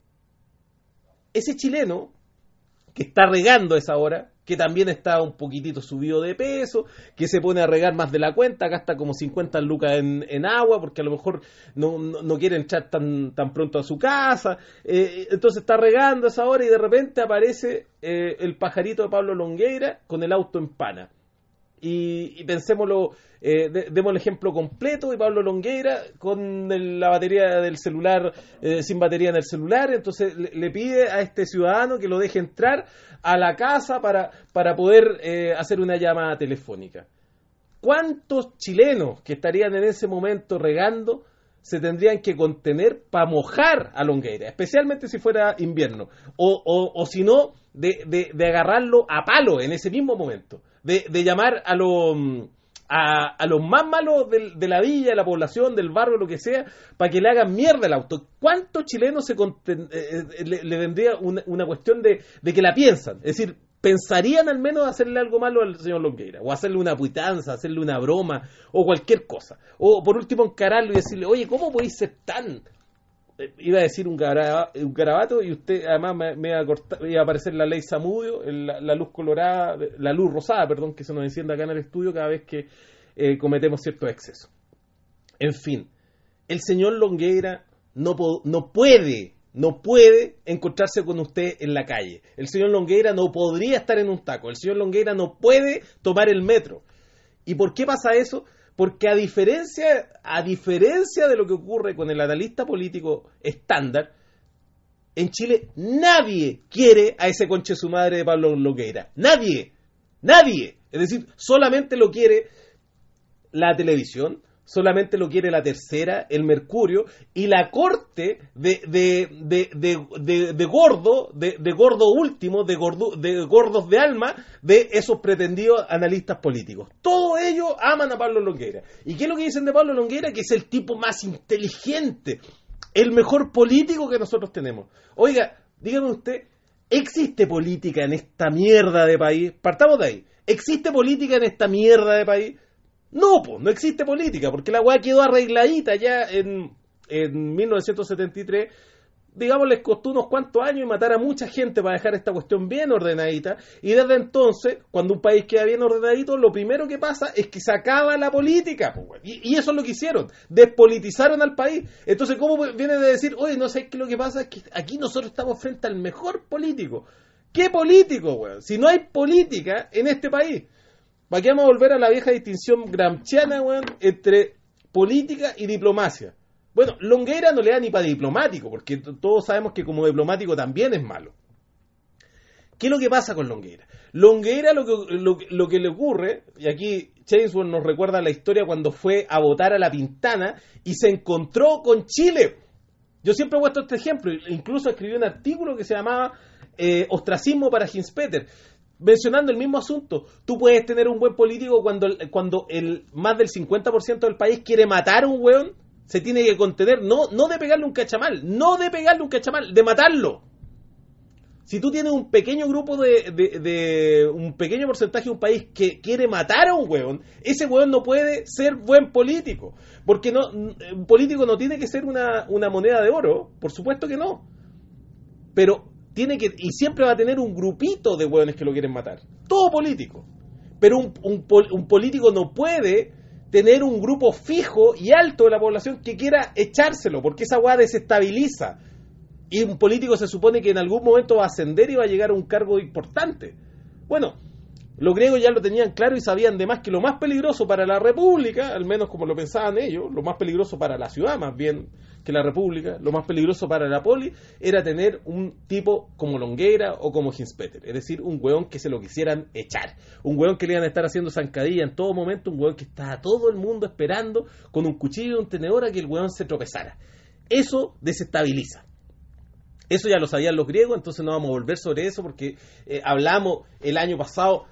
ese chileno que está regando a esa hora, que también está un poquitito subido de peso, que se pone a regar más de la cuenta, gasta como cincuenta lucas en, en agua, porque a lo mejor no, no, no quiere entrar tan, tan pronto a su casa, eh, entonces está regando a esa hora y de repente aparece eh, el pajarito de Pablo Longueira con el auto en pana. Y, y pensémoslo, eh, de, demos el ejemplo completo de Pablo Longueira con el, la batería del celular, eh, sin batería en el celular, entonces le, le pide a este ciudadano que lo deje entrar a la casa para, para poder eh, hacer una llamada telefónica. ¿Cuántos chilenos que estarían en ese momento regando se tendrían que contener para mojar a Longueira, especialmente si fuera invierno, o, o, o si no, de, de, de agarrarlo a palo en ese mismo momento, de, de llamar a, lo, a, a los más malos de, de la villa, de la población, del barrio, lo que sea, para que le hagan mierda el auto? ¿Cuántos chilenos se conten, eh, le, le vendría una, una cuestión de, de que la piensan? Es decir, pensarían al menos hacerle algo malo al señor Longueira, o hacerle una putanza, hacerle una broma, o cualquier cosa. O por último encararlo y decirle, oye, ¿cómo podéis ser tan...? Eh, iba a decir un, gara, un garabato y usted además me, me iba, a cortar, iba a aparecer la ley Zamudio, la, la luz colorada, la luz rosada, perdón, que se nos enciende acá en el estudio cada vez que eh, cometemos ciertos excesos. En fin, el señor Longueira no, po, no puede... no puede encontrarse con usted en la calle. El señor Longueira no podría estar en un taco. El señor Longueira no puede tomar el metro. ¿Y por qué pasa eso? Porque a diferencia, a diferencia de lo que ocurre con el analista político estándar, en Chile nadie quiere a ese conche su madre de Pablo Longueira. Nadie. Nadie. Es decir, solamente lo quiere la televisión, solamente lo quiere la tercera, el Mercurio, y la corte de, de, de, de, de, de gordo, de, de gordo último, de, gordo, de gordos de alma, de esos pretendidos analistas políticos. Todos ellos aman a Pablo Longueira. ¿Y qué es lo que dicen de Pablo Longueira? Que es el tipo más inteligente, el mejor político que nosotros tenemos. Oiga, dígame usted, ¿existe política en esta mierda de país? Partamos de ahí. ¿Existe política en esta mierda de país? No, pues, no existe política, porque la weá quedó arregladita ya en, en mil novecientos setenta y tres. Digamos, les costó unos cuantos años y matar a mucha gente para dejar esta cuestión bien ordenadita. Y desde entonces, cuando un país queda bien ordenadito, lo primero que pasa es que se acaba la política. Pues, y, y eso es lo que hicieron. Despolitizaron al país. Entonces, ¿cómo viene de decir, oye, no sé qué lo que pasa? Es que aquí nosotros estamos frente al mejor político. ¿Qué político, weón? Si no hay política en este país. ¿Para qué vamos a volver a la vieja distinción gramsciana, weón, entre política y diplomacia? Bueno, Longueira no le da ni para diplomático, porque t- todos sabemos que como diplomático también es malo. ¿Qué es lo que pasa con Longueira? Longueira lo que, lo, lo que le ocurre, y aquí Chainsworth nos recuerda la historia cuando fue a votar a La Pintana y se encontró con Chile. Yo siempre he puesto este ejemplo, incluso escribí un artículo que se llamaba eh, Ostracismo para Hinspeter, mencionando el mismo asunto. Tú puedes tener un buen político cuando, cuando el más del cincuenta por ciento del país quiere matar a un weón, se tiene que contener, no, no de pegarle un cachamal, no de pegarle un cachamal, de matarlo. Si tú tienes un pequeño grupo de, de, de un pequeño porcentaje de un país que quiere matar a un weón, ese weón no puede ser buen político, porque no, un político no tiene que ser una, una moneda de oro, por supuesto que no, pero tiene que, y siempre va a tener un grupito de hueones que lo quieren matar. Todo político. Pero un, un, un político no puede tener un grupo fijo y alto de la población que quiera echárselo, porque esa hueá desestabiliza. Y un político se supone que en algún momento va a ascender y va a llegar a un cargo importante. Bueno, los griegos ya lo tenían claro y sabían de más que lo más peligroso para la república, al menos como lo pensaban ellos, lo más peligroso para la ciudad más bien que la república, lo más peligroso para la poli, era tener un tipo como Longueira o como Hinspeter, es decir, un hueón que se lo quisieran echar, un hueón que le iban a estar haciendo zancadilla en todo momento, un hueón que estaba todo el mundo esperando con un cuchillo y un tenedor a que el hueón se tropezara. Eso desestabiliza. Eso ya lo sabían los griegos, entonces no vamos a volver sobre eso porque eh, hablamos el año pasado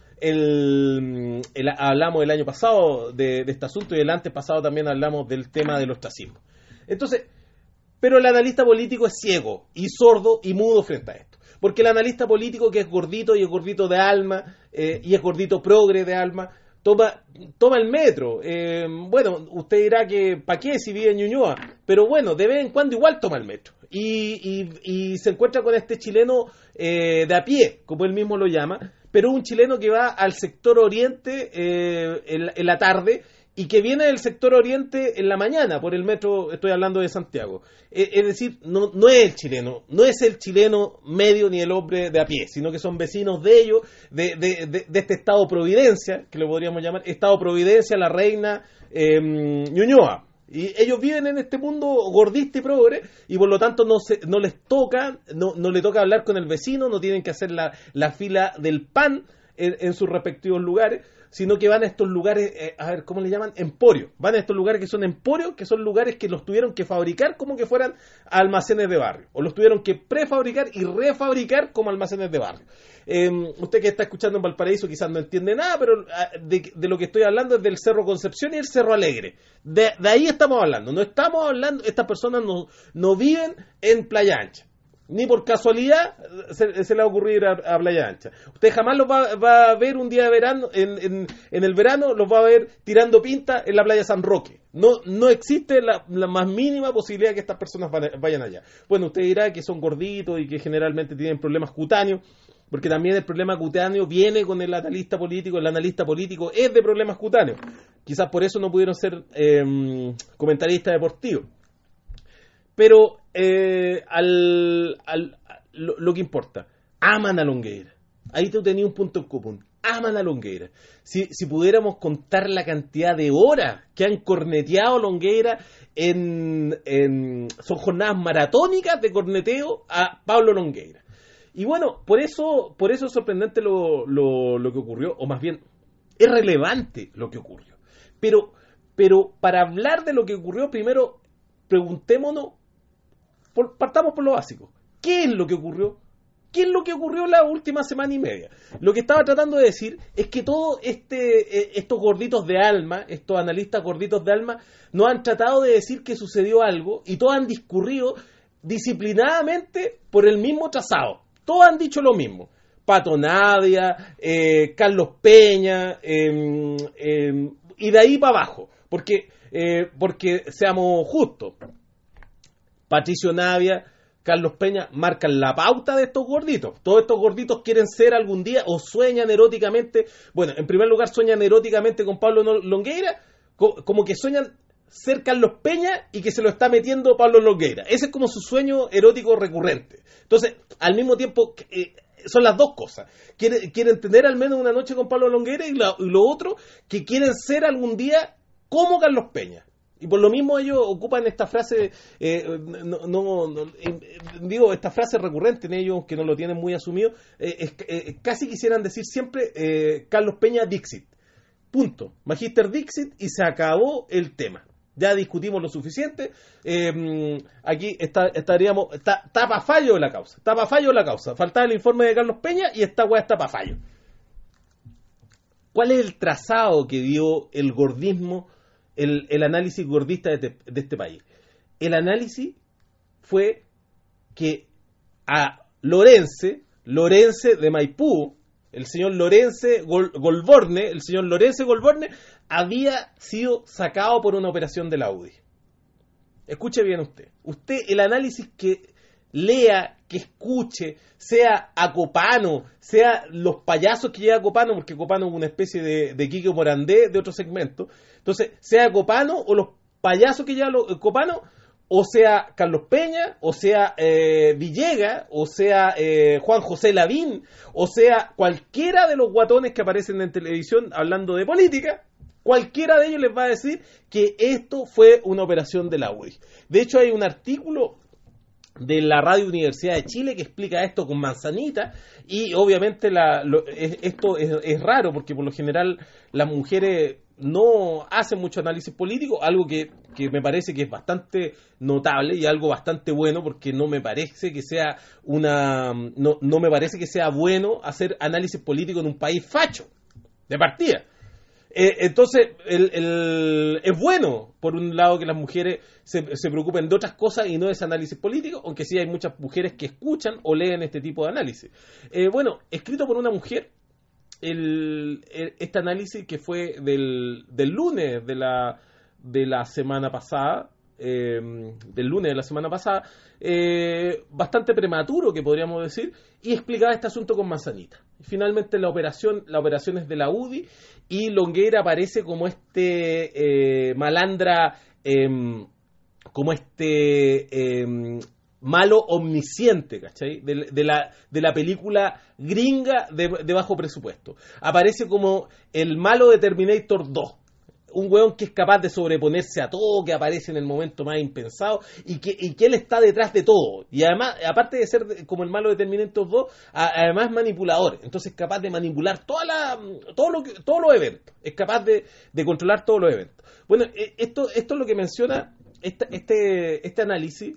El, el, hablamos el año pasado de, de este asunto y el antes pasado también hablamos del tema del ostracismo. Entonces, pero el analista político es ciego y sordo y mudo frente a esto. Porque el analista político que es gordito y es gordito de alma eh, y es gordito progre de alma, toma, toma el metro. Eh, bueno, usted dirá que ¿para qué si vive en Ñuñoa? Pero bueno, de vez en cuando igual toma el metro. Y, y, y se encuentra con este chileno eh, de a pie, como él mismo lo llama, pero un chileno que va al sector oriente eh, en, en la tarde y que viene del sector oriente en la mañana por el metro, estoy hablando de Santiago. Eh, es decir, no, no es el chileno, no es el chileno medio ni el hombre de a pie, sino que son vecinos de ellos, de, de, de, de este Estado Providencia, que le podríamos llamar Estado Providencia, la reina eh, Ñuñoa. Y ellos viven en este mundo gordista y progre y por lo tanto no se, no les toca, no, no le toca hablar con el vecino, no tienen que hacer la, la fila del pan en, en sus respectivos lugares, sino que van a estos lugares, eh, a ver, ¿cómo le llaman? Emporios. Van a estos lugares que son emporios, que son lugares que los tuvieron que fabricar como que fueran almacenes de barrio, o los tuvieron que prefabricar y refabricar como almacenes de barrio. Eh, usted que está escuchando en Valparaíso quizás no entiende nada, pero de, de lo que estoy hablando es del Cerro Concepción y el Cerro Alegre. De, de ahí estamos hablando. No estamos hablando, estas personas no, no viven en Playa Ancha. Ni por casualidad se, se le va a ocurrir a, a Playa Ancha. Usted jamás los va, va a ver un día de verano, en, en, en el verano los va a ver tirando pinta en la playa San Roque. No, no existe la, la más mínima posibilidad que estas personas van, vayan allá. Bueno, usted dirá que son gorditos y que generalmente tienen problemas cutáneos, porque también el problema cutáneo viene con el analista político, el analista político es de problemas cutáneos. Quizás por eso no pudieron ser eh, comentaristas deportivos. Pero eh, al, al, lo, lo que importa, aman a Longueira. Ahí tú tenías un punto en común. Aman a Longueira. Si, si pudiéramos contar la cantidad de horas que han corneteado Longueira, en, en, son jornadas maratónicas de corneteo a Pablo Longueira. Y bueno, por eso, por eso es sorprendente lo, lo, lo que ocurrió, o más bien, es relevante lo que ocurrió. Pero... Pero para hablar de lo que ocurrió, primero preguntémonos, por, partamos por lo básico. ¿Qué es lo que ocurrió? ¿Qué es lo que ocurrió la última semana y media? Lo que estaba tratando de decir es que todos este, estos gorditos de alma, estos analistas gorditos de alma, nos han tratado de decir que sucedió algo y todos han discurrido disciplinadamente por el mismo trazado. Todos han dicho lo mismo. Pato Navia, eh, Carlos Peña, eh, eh, y de ahí para abajo. Porque, eh, porque seamos justos, Patricio Navia, Carlos Peña marcan la pauta de estos gorditos. Todos estos gorditos quieren ser algún día o sueñan eróticamente. Bueno, en primer lugar sueñan eróticamente con Pablo Longueira, como que sueñan ser Carlos Peña y que se lo está metiendo Pablo Longueira. Ese es como su sueño erótico recurrente. Entonces, al mismo tiempo, eh, son las dos cosas. Quieren, quieren tener al menos una noche con Pablo Longueira y, la, y lo otro, que quieren ser algún día como Carlos Peña. Y por lo mismo ellos ocupan esta frase, eh, no, no, no eh, digo, esta frase recurrente en ellos, que no lo tienen muy asumido, eh, es, eh, casi quisieran decir siempre eh, Carlos Peña Dixit. Punto. Magister Dixit y se acabó el tema. Ya discutimos lo suficiente. Eh, aquí está, estaríamos, está, está pa' fallo la causa. Está pa' fallo la causa. Faltaba el informe de Carlos Peña y esta weá está pa' fallo. ¿Cuál es el trazado que dio el gordismo? El, el análisis gordista de este, de este país. El análisis fue que a Lorense, Lorense de Maipú, el señor Lorense Gol, Golborne, el señor Lorense Golborne, había sido sacado por una operación de la U D I. Escuche bien usted. Usted, el análisis que lea, que escuche, sea a Copano, sea los payasos que lleva Copano, porque Copano es una especie de, de Quique Morandé de otro segmento. Entonces, sea Copano o los payasos que lleva Copano, o sea Carlos Peña, o sea eh, Villegas, o sea eh, Juan José Lavín, o sea cualquiera de los guatones que aparecen en televisión hablando de política, cualquiera de ellos les va a decir que esto fue una operación de la U D I. De hecho, hay un artículo de la Radio Universidad de Chile que explica esto con manzanita y obviamente la, lo, es, esto es, es raro porque por lo general las mujeres no hacen mucho análisis político, algo que, que me parece que es bastante notable y algo bastante bueno porque no me parece que sea una no, no me parece que sea bueno hacer análisis político en un país facho de partida. Eh, entonces, el, el, es bueno, por un lado, que las mujeres se, se preocupen de otras cosas y no de ese análisis político, aunque sí hay muchas mujeres que escuchan o leen este tipo de análisis. Eh, bueno, escrito por una mujer, el, el, este análisis que fue del, del lunes de la, de la semana pasada, eh, del lunes de la semana pasada, eh, bastante prematuro, que podríamos decir, y explicaba este asunto con manzanita. Finalmente la operación, la operación es de la U D I y Longueira aparece como este eh, malandra, eh, como este eh, malo omnisciente, ¿cachai? De, de, la, de la película gringa de, de bajo presupuesto. Aparece como el malo de Terminator dos. Un weón que es capaz de sobreponerse a todo, que aparece en el momento más impensado y que, y que él está detrás de todo. Y además, aparte de ser como el malo de Terminator dos, a, además es manipulador. Entonces es capaz de manipular toda la, todo lo que, todos los eventos. Es capaz de, de controlar todos los eventos. Bueno, esto, esto es lo que menciona este, este, este análisis.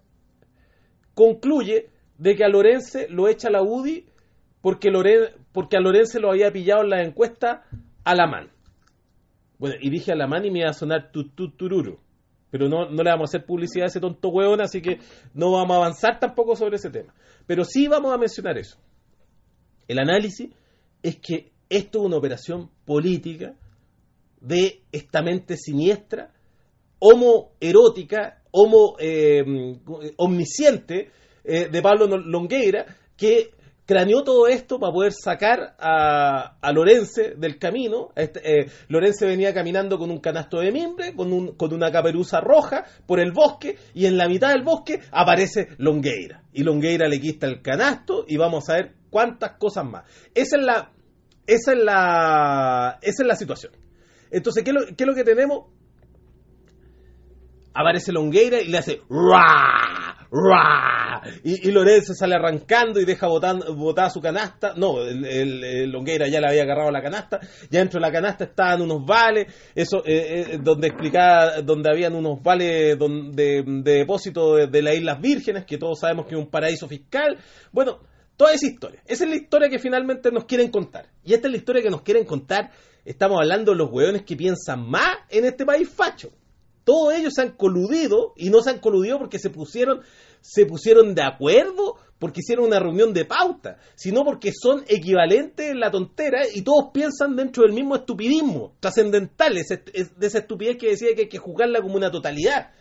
Concluye de que a Lorense lo echa la U D I porque, Loren, porque a Lorense lo había pillado en la encuesta a la mano. Bueno, y dije a la mano y me iba a sonar tututururu. Pero no, no le vamos a hacer publicidad a ese tonto hueón, así que no vamos a avanzar tampoco sobre ese tema. Pero sí vamos a mencionar eso. El análisis es que esto es una operación política de esta mente siniestra, homoerótica, homo eh, omnisciente eh, de Pablo Longueira, que craneó todo esto para poder sacar a, a Lorense del camino. Este, eh, Lorense venía caminando con un canasto de mimbre, con, un, con una caperuza roja por el bosque, y en la mitad del bosque aparece Longueira. Y Longueira le quita el canasto y vamos a ver cuántas cosas más. Esa es la, esa es la, esa es la situación. Entonces, ¿qué es lo, qué es lo que tenemos? Aparece Longueira y le hace ¡ruah! ¡ruah! Y, y Lorenzo sale arrancando y deja botada su canasta. No, el, el, el Longueira ya le había agarrado la canasta. Ya dentro de la canasta estaban unos vales, eso eh, eh, donde explicaba, donde habían unos vales donde, de depósito de, de las Islas Vírgenes, que todos sabemos que es un paraíso fiscal. Bueno, toda esa historia. Esa es la historia que finalmente nos quieren contar. Y esta es la historia que nos quieren contar. Estamos hablando de los hueones que piensan más en este país facho. Todos ellos se han coludido, y no se han coludido porque se pusieron, se pusieron de acuerdo, porque hicieron una reunión de pauta, sino porque son equivalentes en la tontera y todos piensan dentro del mismo estupidismo trascendental, es, es, de esa estupidez que decía que hay que juzgarla como una totalidad.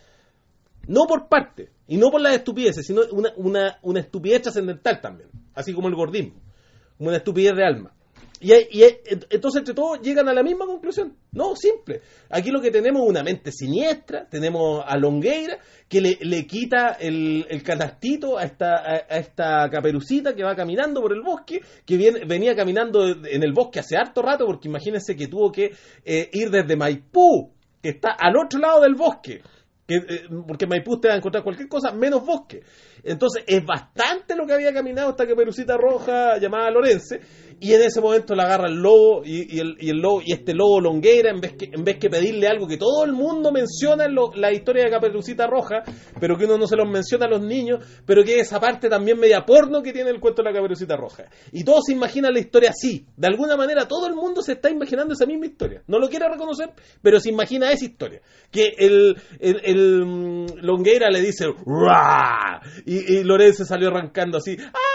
No por parte, y no por las estupideces, sino una, una, una estupidez trascendental también, así como el gordismo, como una estupidez de alma. Y, y entonces entre todos llegan a la misma conclusión. No, simple. Aquí lo que tenemos es una mente siniestra, tenemos a Longueira que le, le quita el, el canastito a esta, a, a esta Caperucita que va caminando por el bosque, que viene, venía caminando en el bosque hace harto rato, porque imagínense que tuvo que eh, ir desde Maipú, que está al otro lado del bosque, que, eh, porque en Maipú te va a encontrar cualquier cosa menos bosque. Entonces es bastante lo que había caminado esta Caperucita roja llamada Lorense, y en ese momento la agarra el lobo y, y, el, y el lobo y este lobo Longueira, en vez que en vez que pedirle algo que todo el mundo menciona en lo, la historia de Caperucita roja, pero que uno no se los menciona a los niños, pero que es esa parte también media porno que tiene el cuento de la Caperucita roja. Y todos se imaginan la historia así. De alguna manera todo el mundo se está imaginando esa misma historia. No lo quiere reconocer, pero se imagina esa historia. Que el, el, el um, Longueira le dice ¡ruah! Y, y Lorenzo salió arrancando así,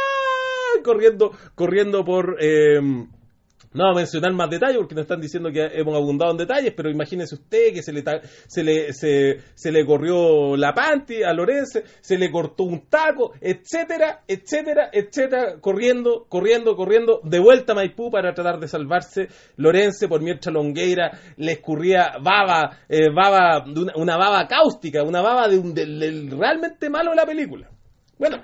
¡ah! corriendo, corriendo por eh, no voy a mencionar más detalles porque nos están diciendo que hemos abundado en detalles, pero imagínese usted que se le se le se, se le corrió la panty a Lorenzo, se le cortó un taco, etcétera, etcétera, etcétera, corriendo, corriendo, corriendo de vuelta a Maipú para tratar de salvarse Lorenzo, por mientras Longueira le escurría baba, eh, baba una, una baba cáustica, una baba de un del, del realmente malo de la película. Bueno,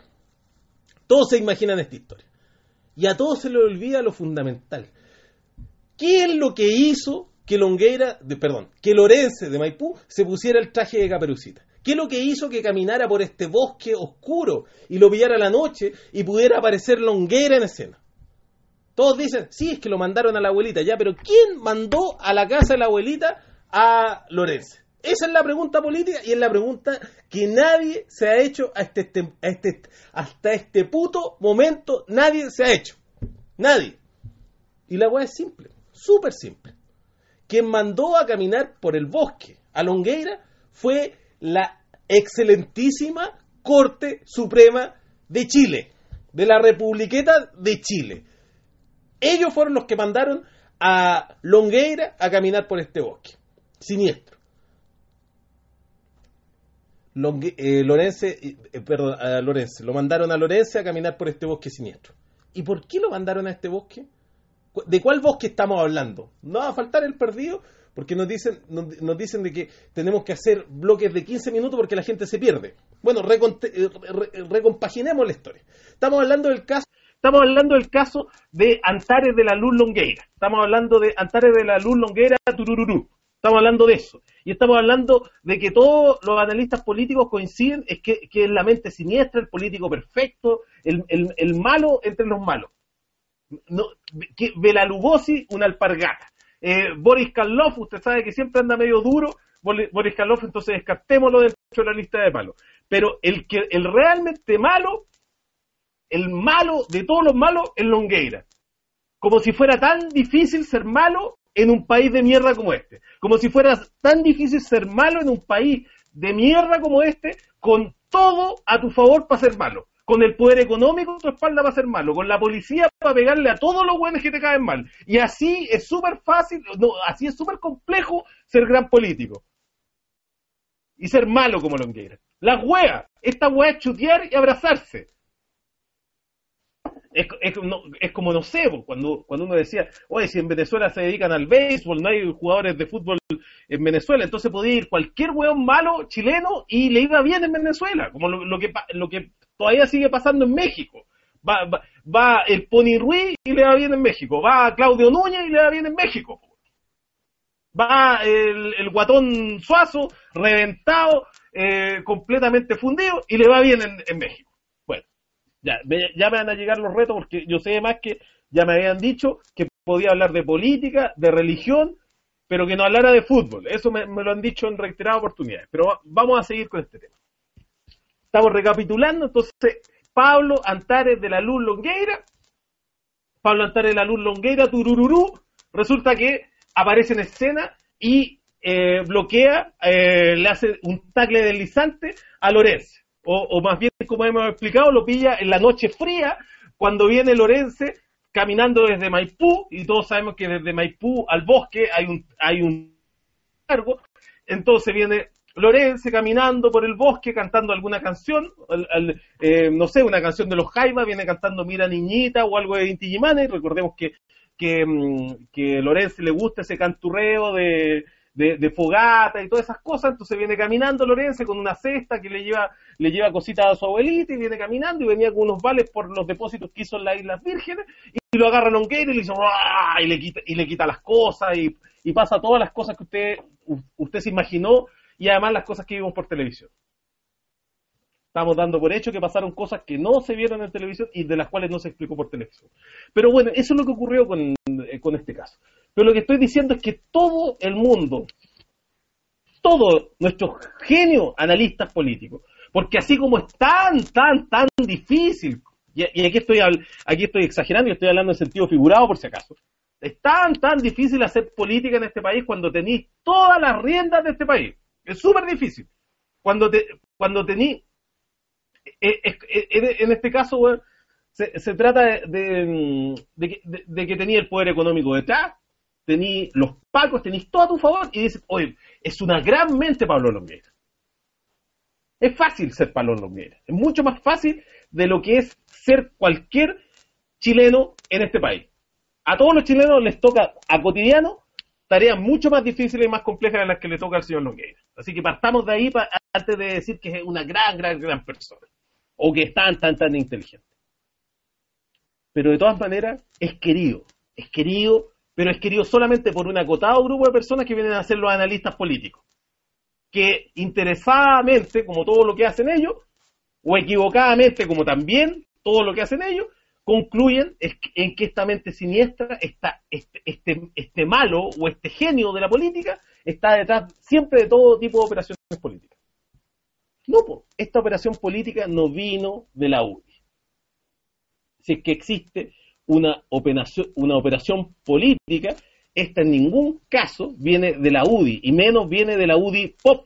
todos se imaginan esta historia. Y a todos se les olvida lo fundamental. ¿Qué es lo que hizo que Longueira, de, perdón, que Lorenzo de Maipú se pusiera el traje de Caperucita? ¿Qué es lo que hizo que caminara por este bosque oscuro y lo pillara la noche y pudiera aparecer Longueira en escena? Todos dicen, sí, es que lo mandaron a la abuelita, ya, pero ¿quién mandó a la casa de la abuelita a Lorenzo? Esa es la pregunta política y es la pregunta que nadie se ha hecho a este, a este, hasta este puto momento. Nadie se ha hecho. Nadie. Y la hueá es simple, súper simple. Quien mandó a caminar por el bosque a Longueira fue la excelentísima Corte Suprema de Chile, de la Republiqueta de Chile. Ellos fueron los que mandaron a Longueira a caminar por este bosque siniestro. Longue, eh, Lorenzo, eh, perdón, a Lorenzo, lo mandaron a Lorenzo a caminar por este bosque siniestro. ¿Y por qué lo mandaron a este bosque? ¿De cuál bosque estamos hablando? No va a faltar el perdido, porque nos dicen, nos, nos dicen de que tenemos que hacer bloques de quince minutos porque la gente se pierde. Bueno, reconte, eh, re, recompaginemos la historia. Estamos hablando del caso, estamos hablando del caso de Antares de la Luz Longueira. Estamos hablando de Antares de la Luz Longueira Turururú. Estamos hablando de eso. Y estamos hablando de que todos los analistas políticos coinciden es que, que es la mente siniestra, el político perfecto, el, el, el malo entre los malos. No, que Bela Lugosi, una alpargata. Eh, Boris Karloff, usted sabe que siempre anda medio duro. Boris Karloff, entonces descartémoslo dentro de la lista de malos. Pero el que el realmente malo, el malo de todos los malos, es Longueira. Como si fuera tan difícil ser malo en un país de mierda como este. Como si fuera tan difícil ser malo en un país de mierda como este, con todo a tu favor para ser malo. Con el poder económico a tu espalda para ser malo. Con la policía para pegarle a todos los buenos que te caen mal. Y así es súper fácil, no, así es súper complejo ser gran político. Y ser malo como Longueira. La wea, esta wea es chutear y abrazarse. Es, es, no, es como, no sé, cuando, cuando uno decía, oye, si en Venezuela se dedican al béisbol, no hay jugadores de fútbol en Venezuela, entonces podía ir cualquier weón malo chileno y le iba bien en Venezuela, como lo, lo, que, lo que todavía sigue pasando en México. Va, va, va el Pony Ruiz y le va bien en México, va Claudio Núñez y le va bien en México. Va el, el Guatón Suazo, reventado, eh, completamente fundido y le va bien en, en México. Bueno, ya, ya me van a llegar los retos porque yo sé más que ya me habían dicho que podía hablar de política, de religión, pero que no hablara de fútbol. Eso me, me lo han dicho en reiteradas oportunidades. Pero vamos a seguir con este tema. Estamos recapitulando, entonces, Pablo Antares de la Luz Longueira, Pablo Antares de la Luz Longueira, turururú, resulta que aparece en escena y eh, bloquea, eh, le hace un tackle deslizante a Lorense. O, o más bien, como hemos explicado, lo pilla en la noche fría, cuando viene Lorense caminando desde Maipú, y todos sabemos que desde Maipú al bosque hay un hay un largo, entonces viene Lorense caminando por el bosque cantando alguna canción, al, al, eh, no sé, una canción de los Jaivas, viene cantando Mira Niñita o algo de Inti Illimani. Recordemos que, que, que Lorense le gusta ese canturreo de, de, de fogata y todas esas cosas, entonces viene caminando Lorense con una cesta que le lleva, le lleva cositas a su abuelita y viene caminando y venía con unos vales por los depósitos que hizo en las Islas Vírgenes y lo agarra Longueira y le dice y le quita, y le quita las cosas y, y pasa todas las cosas que usted, usted se imaginó y además las cosas que vimos por televisión. Estamos dando por hecho que pasaron cosas que no se vieron en televisión y de las cuales no se explicó por televisión. Pero bueno, eso es lo que ocurrió con, con este caso. Pero lo que estoy diciendo es que todo el mundo, todos nuestros genios analistas políticos, porque así como es tan, tan, tan difícil, y, y aquí estoy aquí estoy exagerando y estoy hablando en sentido figurado por si acaso, es tan, tan difícil hacer política en este país cuando tenéis todas las riendas de este país. Es súper difícil. Cuando te, cuando tení, eh, eh, eh, en este caso, bueno, se, se trata de, de, de, de, de que tenía el poder económico detrás, tení los pacos, tenís todo a tu favor y dices, oye, es una gran mente Pablo Longueira. Es fácil ser Pablo Longueira. Es mucho más fácil de lo que es ser cualquier chileno en este país. A todos los chilenos les toca a cotidiano tareas mucho más difíciles y más complejas de las que le toca al señor Longueira. Así que partamos de ahí pa, antes de decir que es una gran, gran, gran persona. O que es tan, tan, tan inteligente. Pero de todas maneras, es querido. Es querido, pero es querido solamente por un acotado grupo de personas que vienen a ser los analistas políticos. Que interesadamente, como todo lo que hacen ellos, o equivocadamente, como también todo lo que hacen ellos, concluyen en que esta mente siniestra, esta, este, este, este malo o este genio de la política está detrás siempre de todo tipo de operaciones políticas. No, pues, esta operación política no vino de la U D I. Si es que existe una operación, una operación política, esta en ningún caso viene de la U D I, y menos viene de la U D I pop,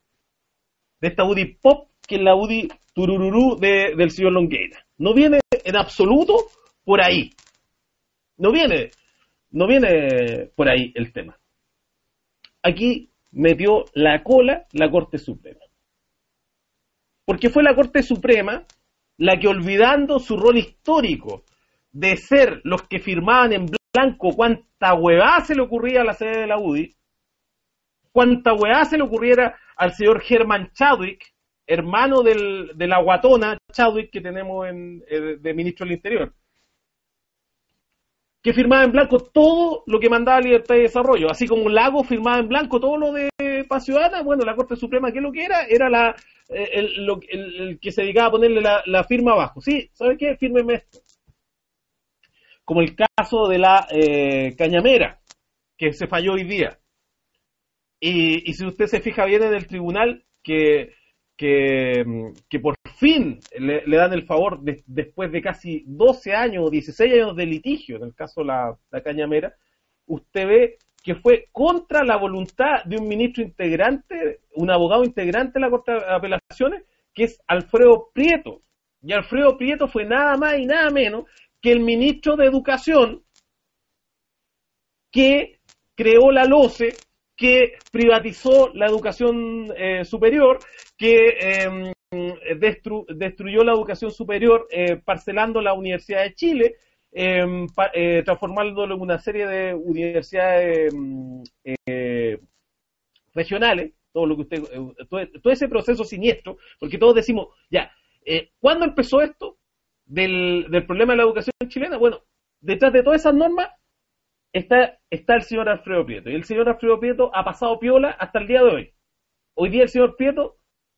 de esta U D I pop que es la U D I turururú de, del señor Longueira. No viene en absoluto por ahí. No viene, no viene por ahí el tema. Aquí metió la cola la Corte Suprema. Porque fue la Corte Suprema la que, olvidando su rol histórico de ser los que firmaban en blanco cuánta huevada se le ocurría a la sede de la U D I, cuánta huevada se le ocurriera al señor Herman Chadwick, hermano del, de la guatona Chadwick que tenemos en, eh, de ministro del Interior, que firmaba en blanco todo lo que mandaba Libertad y Desarrollo, así como Lago firmaba en blanco todo lo de Paz Ciudadana. Bueno, la Corte Suprema, ¿qué es lo que era? Era la, eh, el, lo, el, el que se dedicaba a ponerle la, la firma abajo. Sí, ¿sabe qué? Fírmeme esto. Como el caso de la eh, Cañamera, que se falló hoy día. Y, y si usted se fija bien en el tribunal, que Que, que por fin le, le dan el favor de, después de casi doce años o dieciséis años de litigio, en el caso de la, la Cañamera, usted ve que fue contra la voluntad de un ministro integrante, un abogado integrante de la Corte de Apelaciones, que es Alfredo Prieto. Y Alfredo Prieto fue nada más y nada menos que el ministro de Educación que creó la LOCE, que privatizó la educación eh, superior, que eh, destru destruyó la educación superior eh, parcelando la Universidad de Chile, eh, pa eh, transformándolo en una serie de universidades eh, regionales, todo lo que usted, eh, todo, todo ese proceso siniestro, porque todos decimos, ya, eh, ¿cuándo empezó esto del, del problema de la educación chilena? Bueno, detrás de todas esas normas Está, está el señor Alfredo Prieto. Y el señor Alfredo Prieto ha pasado piola hasta el día de hoy. Hoy día el señor Prieto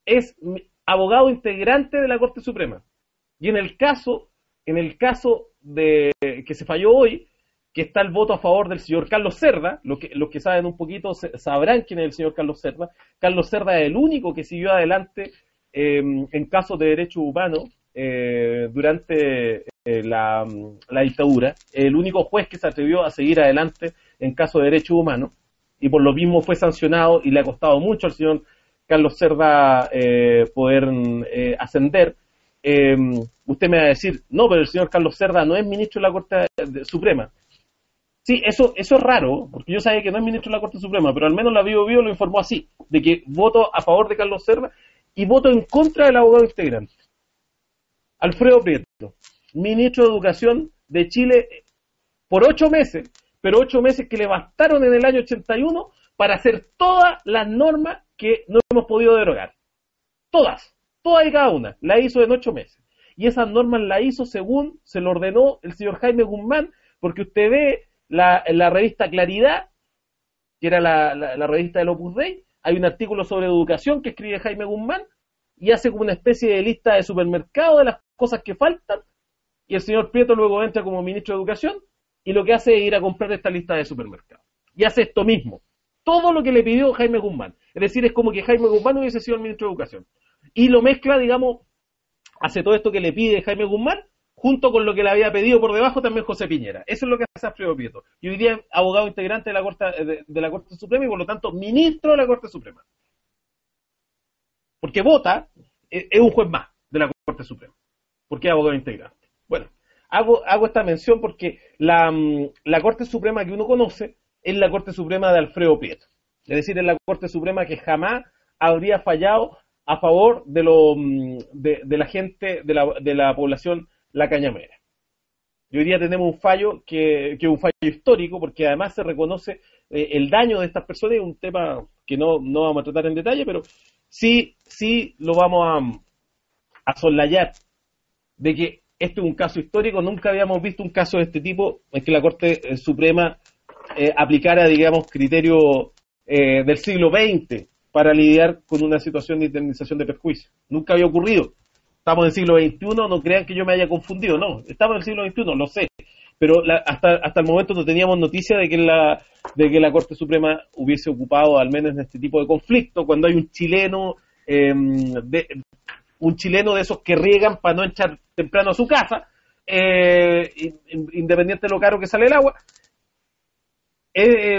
es abogado integrante de la Corte Suprema. Y en el caso, en el caso de que se falló hoy, que está el voto a favor del señor Carlos Cerda, los que, los que saben un poquito sabrán quién es el señor Carlos Cerda. Carlos Cerda es el único que siguió adelante eh, en casos de derechos humanos eh, durante eh, la, la dictadura, el único juez que se atrevió a seguir adelante en casos de derechos humanos, y por lo mismo fue sancionado y le ha costado mucho al señor Carlos Cerda eh, poder eh, ascender. Eh, usted me va a decir, no, pero el señor Carlos Cerda no es ministro de la Corte Suprema. Sí, eso, eso es raro, porque yo sabía que no es ministro de la Corte Suprema, pero al menos la Bio Bio lo informó así, de que voto a favor de Carlos Cerda y voto en contra del abogado integrante. Alfredo Prieto, ministro de Educación de Chile por ocho meses, pero ocho meses que le bastaron en el año ochenta y uno para hacer todas las normas que no hemos podido derogar. Todas, todas y cada una, la hizo en ocho meses. Y esas normas la hizo según se lo ordenó el señor Jaime Guzmán, porque usted ve la, la revista Claridad, que era la, la, la revista del Opus Dei, hay un artículo sobre educación que escribe Jaime Guzmán, y hace como una especie de lista de supermercado de las cosas que faltan, y el señor Prieto luego entra como ministro de Educación, y lo que hace es ir a comprar esta lista de supermercados. Y hace esto mismo. Todo lo que le pidió Jaime Guzmán. Es decir, es como que Jaime Guzmán hubiese sido el ministro de Educación. Y lo mezcla, digamos, hace todo esto que le pide Jaime Guzmán, junto con lo que le había pedido por debajo también José Piñera. Eso es lo que hace Alfredo Prieto. Y hoy día es abogado integrante de la Corte, de, de la Corte Suprema y por lo tanto ministro de la Corte Suprema. Porque vota, es, es un juez más de la Corte Suprema. Porque es abogado integrante. Bueno, hago, hago esta mención porque la, la Corte Suprema que uno conoce es la Corte Suprema de Alfredo Prieto. Es decir, es la Corte Suprema que jamás habría fallado a favor de, lo, de, de la gente, de la, de la población la cañamera. Y hoy día tenemos un fallo que, que es un fallo histórico, porque además se reconoce eh, el daño de estas personas, es un tema que no, no vamos a tratar en detalle, pero sí, sí lo vamos a, a soslayar, de que este es un caso histórico, nunca habíamos visto un caso de este tipo en que la Corte eh, Suprema eh, aplicara, digamos, criterios eh, del siglo veinte para lidiar con una situación de indemnización de perjuicio. Nunca había ocurrido. Estamos en el siglo veintiuno, no crean que yo me haya confundido, no, estamos en el siglo veintiuno, lo sé, pero la, hasta, hasta el momento no teníamos noticia de que, la, de que la Corte Suprema hubiese ocupado, al menos en este tipo de conflicto, cuando hay un chileno, eh, de, un chileno de esos que riegan para no echar temprano a su casa, eh, independiente de lo caro que sale el agua, eh,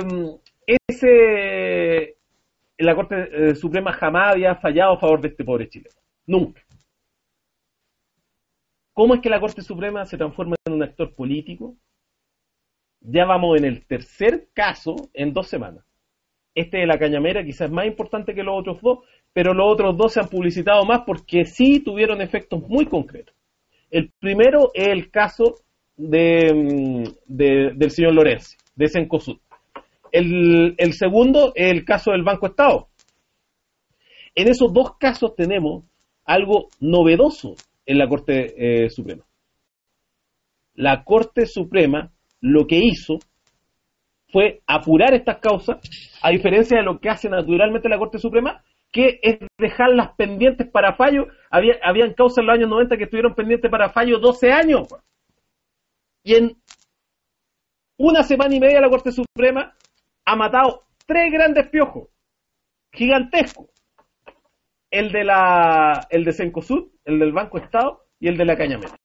ese, la Corte Suprema jamás había fallado a favor de este pobre chileno, nunca. ¿Cómo es que la Corte Suprema se transforma en un actor político? Ya vamos en el tercer caso en dos semanas. Este de la cañamera quizás es más importante que los otros dos, pero los otros dos se han publicitado más porque sí tuvieron efectos muy concretos. El primero es el caso de, de, del señor Lorenzi, de Cencosud. El, el segundo es el caso del Banco Estado. En esos dos casos tenemos algo novedoso en la Corte eh, Suprema. La Corte Suprema lo que hizo fue apurar estas causas, a diferencia de lo que hace naturalmente la Corte Suprema, que es dejarlas pendientes para fallo. Había, habían causas en los años noventa que estuvieron pendientes para fallo doce años. Y en una semana y media la Corte Suprema ha matado tres grandes piojos, gigantescos. El de la, el de Cencosud, el del Banco Estado y el de la Cañamera.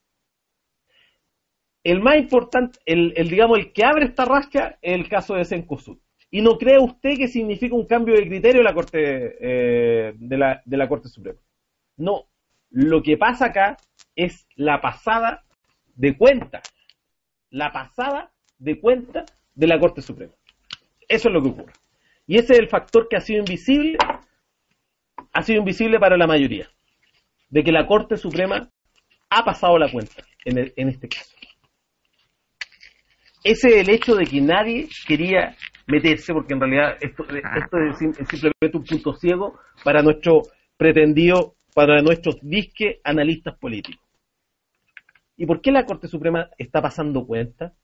El más importante, el, el digamos, el que abre esta rasca es el caso de Cencosud. Y no cree usted que significa un cambio de criterio de la Corte, eh, de la, de la Corte Suprema. No, lo que pasa acá es la pasada de cuenta, la pasada de cuenta de la Corte Suprema. Eso es lo que ocurre. Y ese es el factor que ha sido invisible, ha sido invisible para la mayoría, de que la Corte Suprema ha pasado la cuenta en, el, en este caso. Ese es el hecho de que nadie quería meterse, porque en realidad esto, esto es simplemente un punto ciego para nuestro pretendido, para nuestros disque analistas políticos. ¿Y por qué la Corte Suprema está pasando cuenta?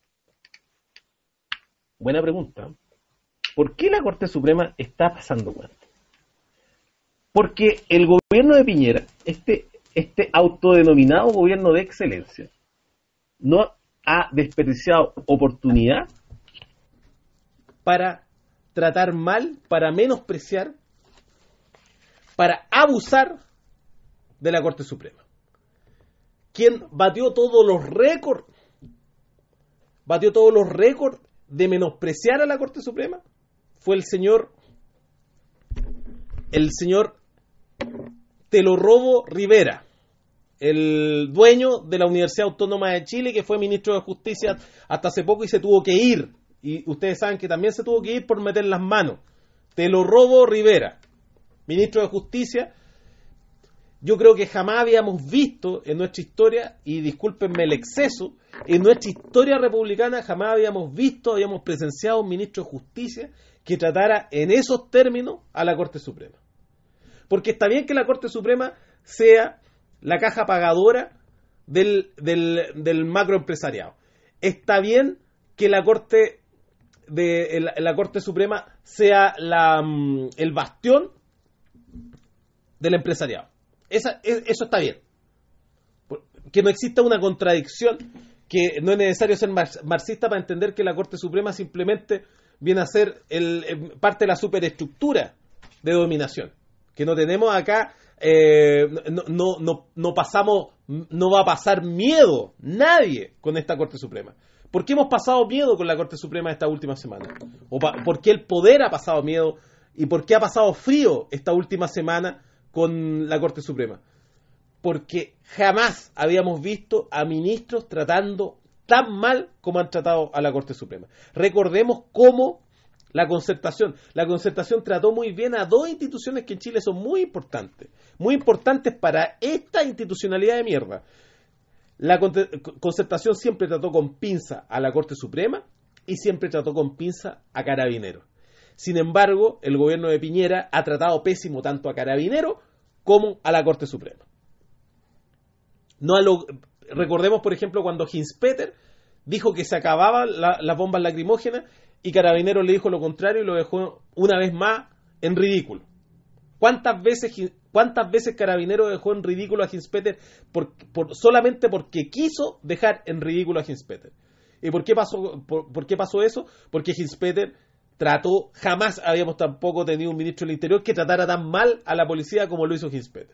Buena pregunta. ¿Por qué la Corte Suprema está pasando cuenta? Porque el gobierno de Piñera, este, este autodenominado gobierno de excelencia, no ha desperdiciado oportunidad para tratar mal, para menospreciar, para abusar de la Corte Suprema. Quien batió todos los récords, batió todos los récords de menospreciar a la Corte Suprema fue el señor, el señor Te lo robo Rivera, el dueño de la Universidad Autónoma de Chile, que fue ministro de Justicia hasta hace poco y se tuvo que ir. Y ustedes saben que también se tuvo que ir por meter las manos. Te lo robo Rivera, ministro de Justicia. Yo creo que jamás habíamos visto en nuestra historia, y discúlpenme el exceso, en nuestra historia republicana jamás habíamos visto, habíamos presenciado un ministro de Justicia que tratara en esos términos a la Corte Suprema. Porque está bien que la Corte Suprema sea la caja pagadora del, del, del macroempresariado. Está bien que la Corte de la, la Corte Suprema sea la, el bastión del empresariado. Esa, eso está bien. Que no exista una contradicción, que no es necesario ser marxista para entender que la Corte Suprema simplemente viene a ser el, el, parte de la superestructura de dominación. Que no tenemos acá, eh, no, no, no, no pasamos, no va a pasar miedo nadie con esta Corte Suprema. ¿Por qué hemos pasado miedo con la Corte Suprema esta última semana? ¿O pa- por qué el poder ha pasado miedo? ¿Y por qué ha pasado frío esta última semana con la Corte Suprema? Porque jamás habíamos visto a ministros tratando tan mal como han tratado a la Corte Suprema. Recordemos cómo la concertación, la concertación trató muy bien a dos instituciones que en Chile son muy importantes, muy importantes para esta institucionalidad de mierda. La concertación siempre trató con pinza a la Corte Suprema y siempre trató con pinza a Carabineros. Sin embargo, el gobierno de Piñera ha tratado pésimo tanto a Carabineros como a la Corte Suprema. No a lo, recordemos, por ejemplo, cuando Hinspeter dijo que se acababan la, las bombas lacrimógenas y Carabineros le dijo lo contrario y lo dejó una vez más en ridículo. ¿Cuántas veces, cuántas veces Carabineros dejó en ridículo a Hinspeter por, por, solamente porque quiso dejar en ridículo a Hinspeter? ¿Y por qué pasó, por, por qué pasó eso? Porque Hinspeter trató, jamás habíamos tampoco tenido un ministro del Interior que tratara tan mal a la policía como lo hizo Hinspeter.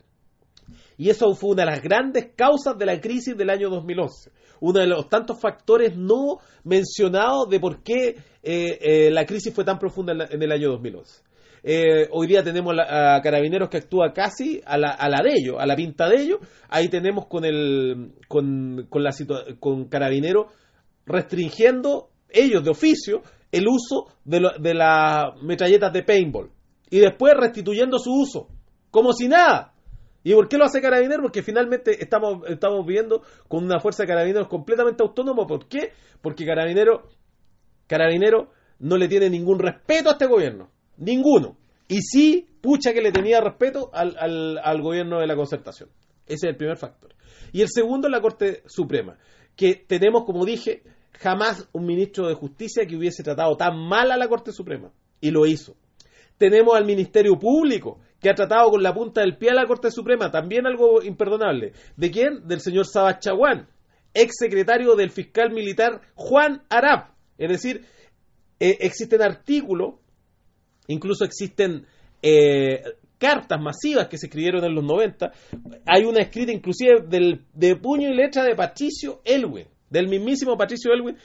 Y eso fue una de las grandes causas de la crisis del año dos mil once. Uno de los tantos factores no mencionados de por qué eh, eh, la crisis fue tan profunda en, la, en el año dos mil once. Eh, hoy día tenemos la, a Carabineros que actúa casi a la, a la de ellos, a la pinta de ellos. Ahí tenemos con el con, con, la situa- con Carabineros restringiendo ellos de oficio el uso de, lo, de las metralletas de paintball y después restituyendo su uso como si nada. ¿Y por qué lo hace Carabineros? Porque finalmente estamos, estamos viviendo con una fuerza de Carabineros completamente autónoma. ¿Por qué? Porque Carabineros Carabineros no le tiene ningún respeto a este gobierno. Ninguno. Y sí, pucha que le tenía respeto al, al, al gobierno de la concertación. Ese es el primer factor. Y el segundo es la Corte Suprema. Que tenemos, como dije, jamás un ministro de Justicia que hubiese tratado tan mal a la Corte Suprema. Y lo hizo. Tenemos al Ministerio Público, que ha tratado con la punta del pie a la Corte Suprema, también algo imperdonable. ¿De quién? Del señor Sabas Chaguán, ex secretario del fiscal militar Juan Arap. Es decir, eh, existen artículos, incluso existen eh, cartas masivas que se escribieron en los noventa. Hay una escrita inclusive del, de puño y letra de Patricio Elwin, del mismísimo Patricio Elwin,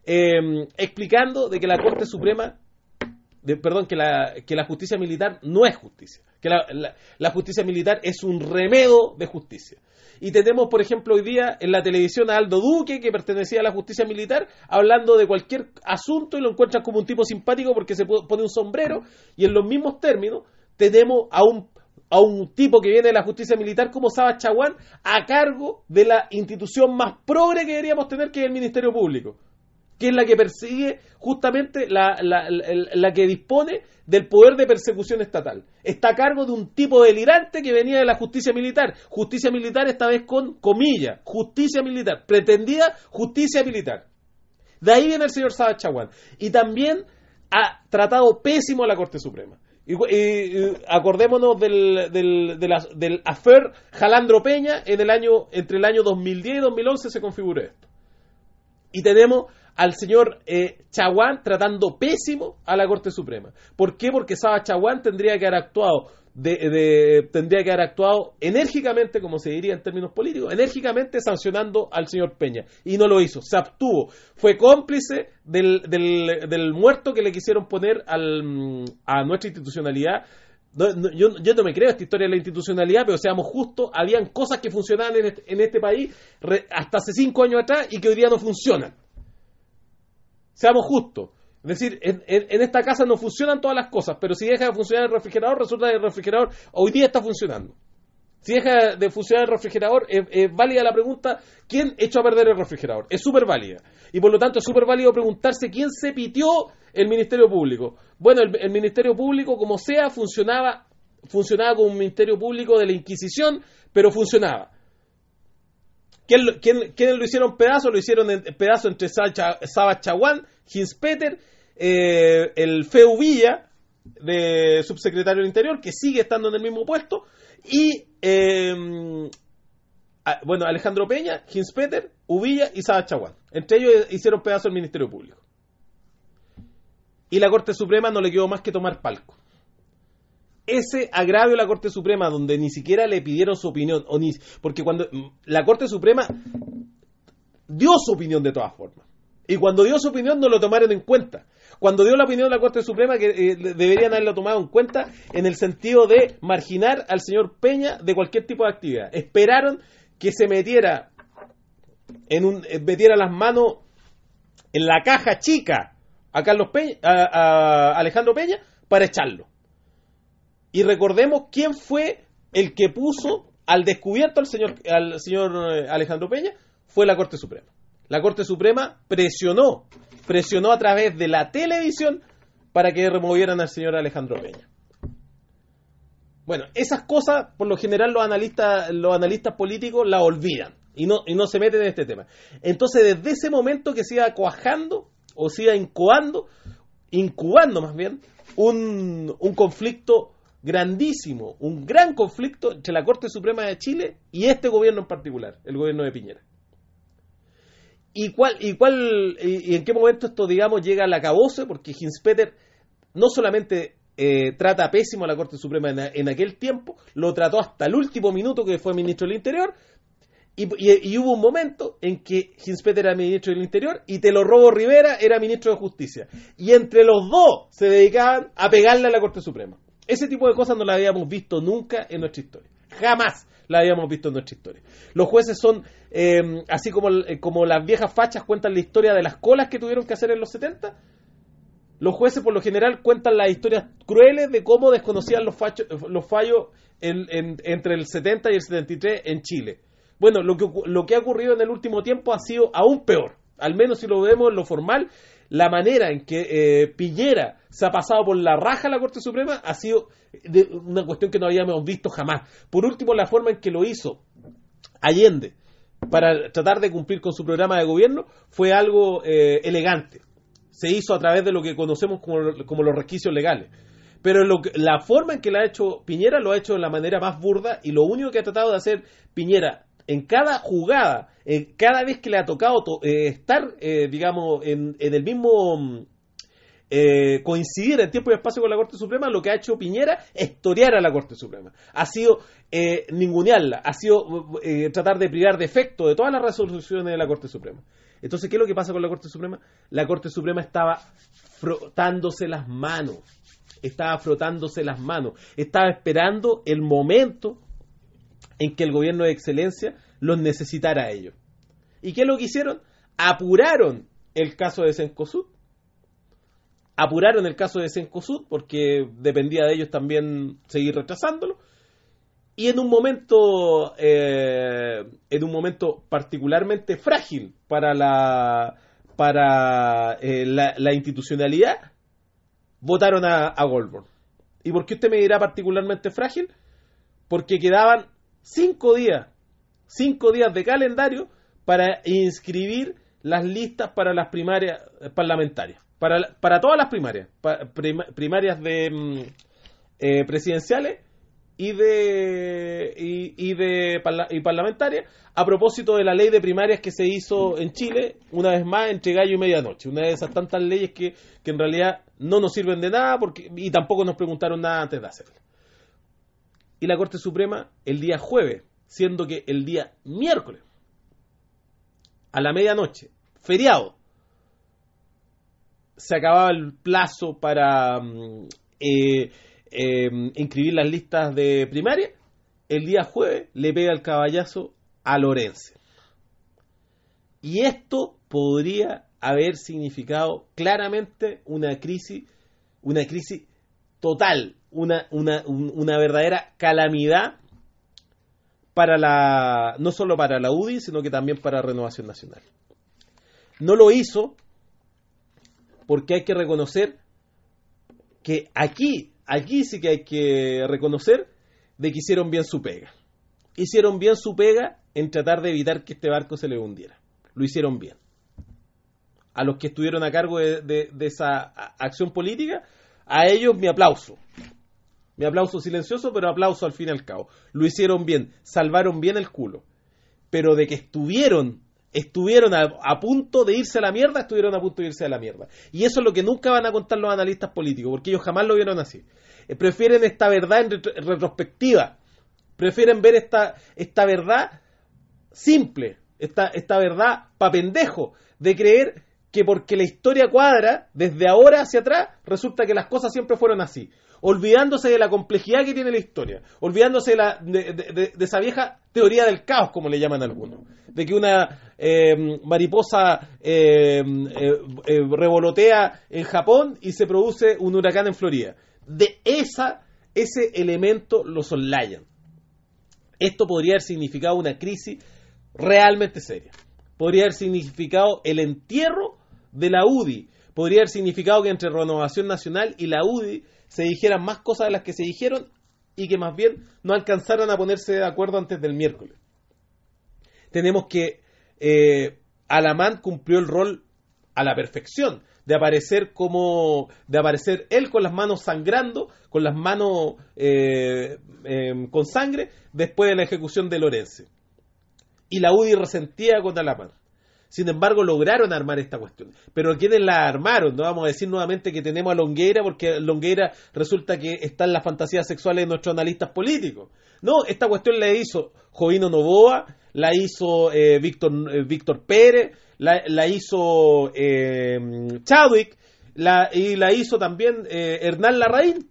eh, explicando de que la Corte Suprema De, perdón, que la, que la justicia militar no es justicia, que la, la, la justicia militar es un remedo de justicia. Y tenemos, por ejemplo, hoy día en la televisión a Aldo Duque, que pertenecía a la justicia militar, hablando de cualquier asunto y lo encuentran como un tipo simpático porque se pone un sombrero, y en los mismos términos tenemos a un, a un tipo que viene de la justicia militar como Sabas Chaguán a cargo de la institución más progre que deberíamos tener, que es el Ministerio Público, que es la que persigue justamente la, la, la, la que dispone del poder de persecución estatal. Está a cargo de un tipo delirante que venía de la justicia militar. Justicia militar esta vez con comillas. Justicia militar. Pretendida justicia militar. De ahí viene el señor Sabas Chaguán. Y también ha tratado pésimo a la Corte Suprema. Y, y, y acordémonos del, del, de la, del affair Jalandro Peña en el año, entre el año dos mil diez y dos mil once se configuró esto. Y tenemos al señor eh, Chaguán tratando pésimo a la Corte Suprema. ¿Por qué? Porque Saba Chaguán tendría que haber actuado de, de, tendría que haber actuado enérgicamente, como se diría en términos políticos, enérgicamente sancionando al señor Peña. Y no lo hizo, se abstuvo. Fue cómplice del, del, del muerto que le quisieron poner al, a nuestra institucionalidad. No, no, yo, yo no me creo esta historia de la institucionalidad, pero seamos justos, habían cosas que funcionaban en este, en este país re, hasta hace cinco años atrás y que hoy día no funcionan. Seamos justos. Es decir, en, en, en esta casa no funcionan todas las cosas, pero si deja de funcionar el refrigerador, resulta que el refrigerador hoy día está funcionando. Si deja de funcionar el refrigerador, es, es válida la pregunta, ¿quién echó a perder el refrigerador? Es súper válida. Y por lo tanto es súper válido preguntarse quién se pitió el Ministerio Público. Bueno, el, el Ministerio Público, como sea, funcionaba, funcionaba como un Ministerio Público de la Inquisición, pero funcionaba. ¿Quién, quién, ¿Quiénes lo hicieron pedazo? Lo hicieron en pedazo entre Saba Chaguán, Hinspeter, eh, el Feu Villa, de subsecretario del Interior, que sigue estando en el mismo puesto, y eh, a, bueno, Alejandro Peña, Hinspeter, Uvilla y Saba Chaguán. Entre ellos hicieron pedazo el Ministerio Público. Y la Corte Suprema no le quedó más que tomar palco. Ese agravio a la Corte Suprema, donde ni siquiera le pidieron su opinión, o ni, porque cuando la Corte Suprema dio su opinión de todas formas, y cuando dio su opinión no lo tomaron en cuenta. Cuando dio la opinión de la Corte Suprema, que eh, deberían haberlo tomado en cuenta en el sentido de marginar al señor Peña de cualquier tipo de actividad. Esperaron que se metiera en un eh, metiera las manos en la caja chica a Carlos Peña, a, a Alejandro Peña, para echarlo. Y recordemos quién fue el que puso al descubierto al señor al señor Alejandro Peña. Fue la Corte Suprema. La Corte Suprema presionó, presionó a través de la televisión para que removieran al señor Alejandro Peña. Bueno, esas cosas, por lo general, los analistas, los analistas políticos las olvidan y no, y no se meten en este tema. Entonces, desde ese momento que se iba cuajando, o se iba incubando, incubando más bien, un, un conflicto grandísimo, un gran conflicto entre la Corte Suprema de Chile y este gobierno en particular, el gobierno de Piñera. ¿Y cuál, y cuál, y, y en qué momento esto, digamos, llega al acabose? Porque Hinspeter no solamente eh, trata pésimo a la Corte Suprema en, en aquel tiempo, lo trató hasta el último minuto que fue ministro del Interior, y, y, y hubo un momento en que Hinspeter era ministro del Interior y Te lo Robo Rivera era ministro de Justicia. Y entre los dos se dedicaban a pegarle a la Corte Suprema. Ese tipo de cosas no las habíamos visto nunca en nuestra historia. Jamás la habíamos visto en nuestra historia. Los jueces son, eh, así como, como las viejas fachas cuentan la historia de las colas que tuvieron que hacer en los setenta, los jueces por lo general cuentan las historias crueles de cómo desconocían los, fachos, los fallos en, en, entre el setenta y el setenta y tres en Chile. Bueno, lo que, lo que ha ocurrido en el último tiempo ha sido aún peor, al menos si lo vemos en lo formal. La manera en que eh, Piñera se ha pasado por la raja a la Corte Suprema ha sido de una cuestión que no habíamos visto jamás. Por último, la forma en que lo hizo Allende para tratar de cumplir con su programa de gobierno fue algo eh, elegante. Se hizo a través de lo que conocemos como, como los resquicios legales. Pero lo que, la forma en que lo ha hecho Piñera lo ha hecho de la manera más burda, y lo único que ha tratado de hacer Piñera en cada jugada, en cada vez que le ha tocado to, eh, estar, eh, digamos, en, en el mismo eh, coincidir en tiempo y espacio con la Corte Suprema, lo que ha hecho Piñera es torear a la Corte Suprema. Ha sido eh, ningunearla, ha sido eh, tratar de privar de efecto de todas las resoluciones de la Corte Suprema. Entonces, ¿qué es lo que pasa con la Corte Suprema? La Corte Suprema estaba frotándose las manos, estaba frotándose las manos, estaba esperando el momento en que el gobierno de excelencia los necesitara a ellos. ¿Y qué es lo que hicieron? Apuraron el caso de Cencosud. Apuraron el caso de Cencosud porque dependía de ellos también seguir retrasándolo. Y en un momento, eh, en un momento particularmente frágil para la para eh, la, la institucionalidad, votaron a, a Goldberg. ¿Y por qué usted me dirá particularmente frágil? Porque quedaban cinco días, cinco días de calendario para inscribir las listas para las primarias parlamentarias, para, para todas las primarias, pa, prim, primarias de, eh, presidenciales y de y, y de parla, y parlamentarias a propósito de la ley de primarias que se hizo en Chile, una vez más entre gallo y medianoche, una de esas tantas leyes que, que en realidad no nos sirven de nada porque y tampoco nos preguntaron nada antes de hacerla. Y la Corte Suprema el día jueves, siendo que el día miércoles a la medianoche, feriado, se acababa el plazo para eh, eh, inscribir las listas de primaria, el día jueves le pega el caballazo a Lorense. Y esto podría haber significado claramente una crisis, una crisis total, una, una, una verdadera calamidad para la, no solo para la U D I, sino que también para Renovación Nacional. No lo hizo porque hay que reconocer que aquí, aquí sí que hay que reconocer de que hicieron bien su pega. Hicieron bien su pega en tratar de evitar que este barco se le hundiera. Lo hicieron bien. A los que estuvieron a cargo de, de, de esa acción política, a ellos mi aplauso. Mi aplauso silencioso, pero aplauso al fin y al cabo. Lo hicieron bien, salvaron bien el culo. Pero de que estuvieron, estuvieron a, a punto de irse a la mierda, estuvieron a punto de irse a la mierda. Y eso es lo que nunca van a contar los analistas políticos, porque ellos jamás lo vieron así. Eh, prefieren esta verdad en retro, retrospectiva. Prefieren ver esta, esta verdad simple, esta, esta verdad pa' pendejo, de creer que porque la historia cuadra, desde ahora hacia atrás, resulta que las cosas siempre fueron así. Olvidándose de la complejidad que tiene la historia, olvidándose de, la, de, de, de, de esa vieja teoría del caos, como le llaman algunos, de que una eh, mariposa eh, eh, eh, revolotea en Japón y se produce un huracán en Florida. De esa, ese elemento lo soslayan. Esto podría haber significado una crisis realmente seria. Podría haber significado el entierro de la U D I. Podría haber significado que entre Renovación Nacional y la U D I se dijeran más cosas de las que se dijeron y que más bien no alcanzaran a ponerse de acuerdo antes del miércoles. Tenemos que eh, Alamán cumplió el rol a la perfección de aparecer como de aparecer él con las manos sangrando, con las manos eh, eh, con sangre después de la ejecución de Lorense. Y la U D I resentía con Alamán. Sin embargo, lograron armar esta cuestión. Pero ¿quiénes la armaron? No vamos a decir nuevamente que tenemos a Longueira, porque Longueira resulta que está en las fantasías sexuales de nuestros analistas políticos. No, esta cuestión la hizo Jovino Novoa, la hizo eh, Víctor, eh, Víctor Pérez, la, la hizo eh, Chadwick, la, y la hizo también eh, Hernán Larraín.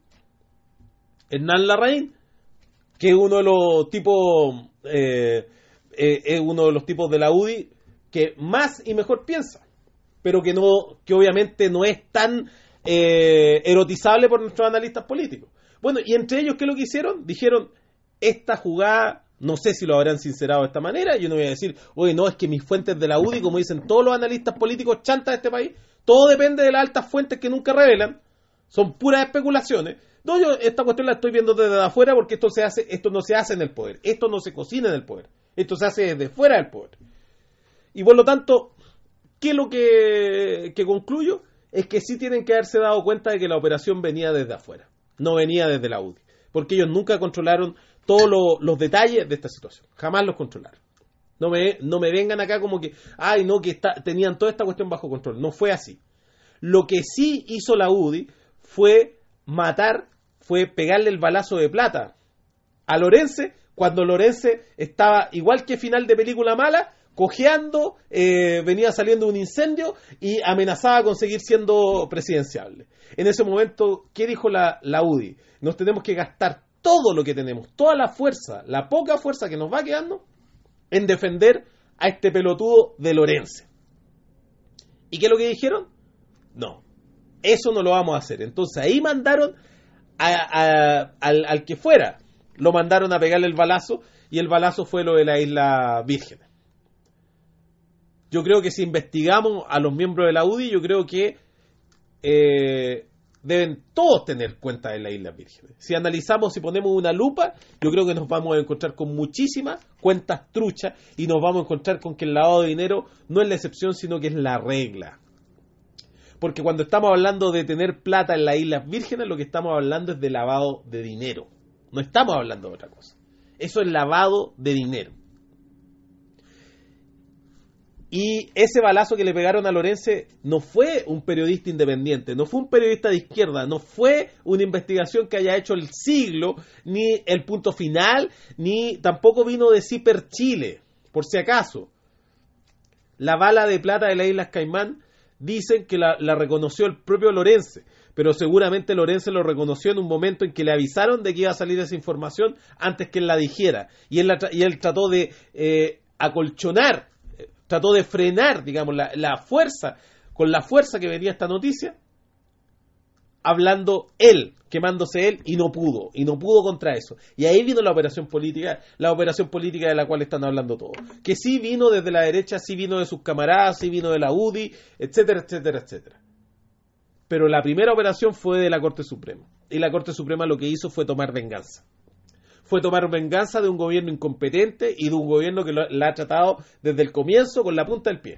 Hernán Larraín, que es uno de los tipos, eh, eh, es uno de los tipos de la U D I que más y mejor piensa, pero que no, que obviamente no es tan eh, erotizable por nuestros analistas políticos. Bueno, y entre ellos, ¿qué es lo que hicieron? Dijeron, esta jugada, no sé si lo habrán sincerado de esta manera, yo no voy a decir, oye, no, es que mis fuentes de la U D I, como dicen todos los analistas políticos chantas de este país, todo depende de las altas fuentes que nunca revelan, son puras especulaciones. No, yo esta cuestión la estoy viendo desde afuera porque esto se hace, esto no se hace en el poder, esto no se cocina en el poder, esto se hace desde fuera del poder. Y por lo tanto, ¿qué es lo que, que concluyo? Es que sí tienen que haberse dado cuenta de que la operación venía desde afuera, no venía desde la U D I, porque ellos nunca controlaron todos lo, los detalles de esta situación, jamás los controlaron. No me, no me vengan acá como que, ay no, que está, tenían toda esta cuestión bajo control, no fue así. Lo que sí hizo la U D I fue matar, fue pegarle el balazo de plata a Lorense, cuando Lorense estaba igual que final de película mala, cojeando, eh, venía saliendo un incendio y amenazaba con seguir siendo presidenciable. En ese momento, ¿qué dijo la, la U D I? Nos tenemos que gastar todo lo que tenemos, toda la fuerza, la poca fuerza que nos va quedando, en defender a este pelotudo de Lorense. ¿Y qué es lo que dijeron? No, eso no lo vamos a hacer. Entonces ahí mandaron a, a, al, al que fuera, lo mandaron a pegarle el balazo, y el balazo fue lo de la Isla Vírgenes. Yo creo que si investigamos a los miembros de la U D I, yo creo que eh, deben todos tener cuenta de las Islas Vírgenes. Si analizamos, si ponemos una lupa, yo creo que nos vamos a encontrar con muchísimas cuentas truchas y nos vamos a encontrar con que el lavado de dinero no es la excepción, sino que es la regla. porque cuando estamos hablando de tener plata en las Islas Vírgenes, lo que estamos hablando es de lavado de dinero. No estamos hablando de otra cosa. Eso es lavado de dinero. Y ese balazo que le pegaron a Lorense no fue un periodista independiente, no fue un periodista de izquierda, no fue una investigación que haya hecho El Siglo, ni El Punto Final, ni tampoco vino de Ciper Chile, por si acaso. La bala de plata de las Islas Caimán dicen que la, la reconoció el propio Lorense, pero seguramente Lorense lo reconoció en un momento en que le avisaron de que iba a salir esa información antes que él la dijera. Y él, la, y él trató de eh, acolchonar, trató de frenar, digamos, la, la fuerza, con la fuerza que venía esta noticia, hablando él, quemándose él, y no pudo, y no pudo contra eso. Y ahí vino la operación política, la operación política de la cual están hablando todos. Que sí vino desde la derecha, sí vino de sus camaradas, sí vino de la U D I, etcétera, etcétera, etcétera. Pero la primera operación fue de la Corte Suprema. Y la Corte Suprema lo que hizo fue tomar venganza. Fue tomar venganza de un gobierno incompetente y de un gobierno que lo, la ha tratado desde el comienzo con la punta del pie.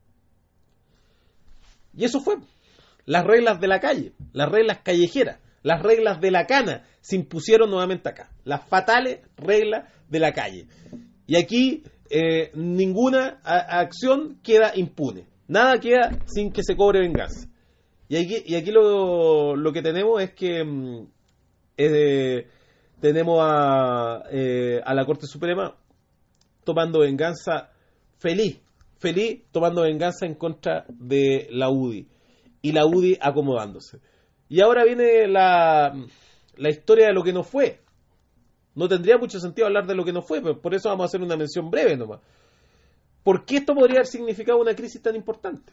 Y eso fue. Las reglas de la calle, las reglas callejeras, las reglas de la cana se impusieron nuevamente acá. Las fatales reglas de la calle. Y aquí eh, ninguna a, acción queda impune. Nada queda sin que se cobre venganza. Y aquí, y aquí lo, lo que tenemos es que eh, tenemos a, eh, a la Corte Suprema tomando venganza feliz, feliz tomando venganza en contra de la U D I. Y la U D I acomodándose. Y ahora viene la, la historia de lo que no fue. No tendría mucho sentido hablar de lo que no fue, pero por eso vamos a hacer una mención breve nomás. ¿Por qué esto podría haber significado una crisis tan importante?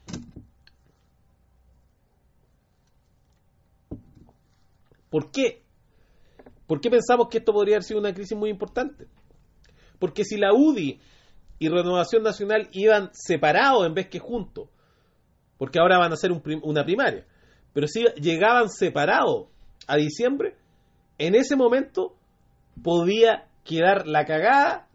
¿Por qué? ¿Por qué pensamos que esto podría haber sido una crisis muy importante? Porque si la U D I y Renovación Nacional iban separados en vez que juntos, porque ahora van a hacer un prim- una primaria, pero si llegaban separados a diciembre, en ese momento podía quedar la cagada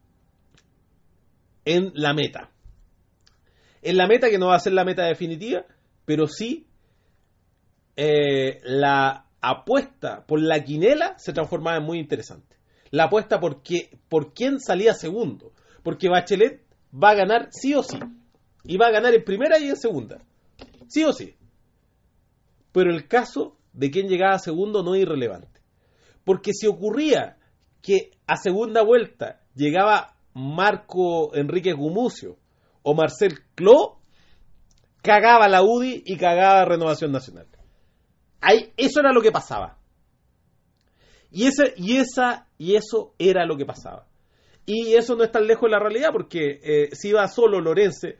en la meta. En la meta que no va a ser la meta definitiva, pero sí eh, la apuesta por la quinela se transformaba en muy interesante. La apuesta por, que, por quién salía segundo, porque Bachelet va a ganar sí o sí, y va a ganar en primera y en segunda, sí o sí. Pero el caso de quién llegaba segundo no es irrelevante, porque si ocurría que a segunda vuelta llegaba Marco Enrique Gumucio o Marcel Cló, cagaba la U D I y cagaba Renovación Nacional. Ahí, eso era lo que pasaba. Y ese, y esa, y eso era lo que pasaba. Y eso no es tan lejos de la realidad, porque eh, si iba solo Lorense,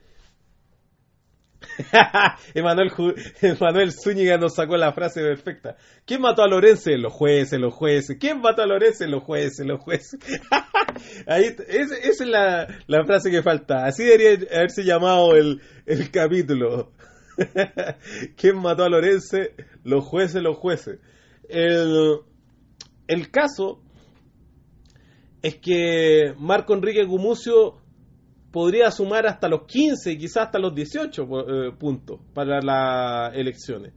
Emanuel, Emanuel Zúñiga nos sacó la frase perfecta. ¿Quién mató a Lorense? Los jueces, los jueces. ¿Quién mató a Lorense? Los jueces, los jueces. Ahí, esa es la, la frase que falta. Así debería haberse llamado el, el capítulo. ¿Quién mató a Lorense? Los jueces, los jueces. El, el caso es que Marco Enrique Gumucio podría sumar hasta los quince, quizás hasta los dieciocho eh, puntos para las elecciones.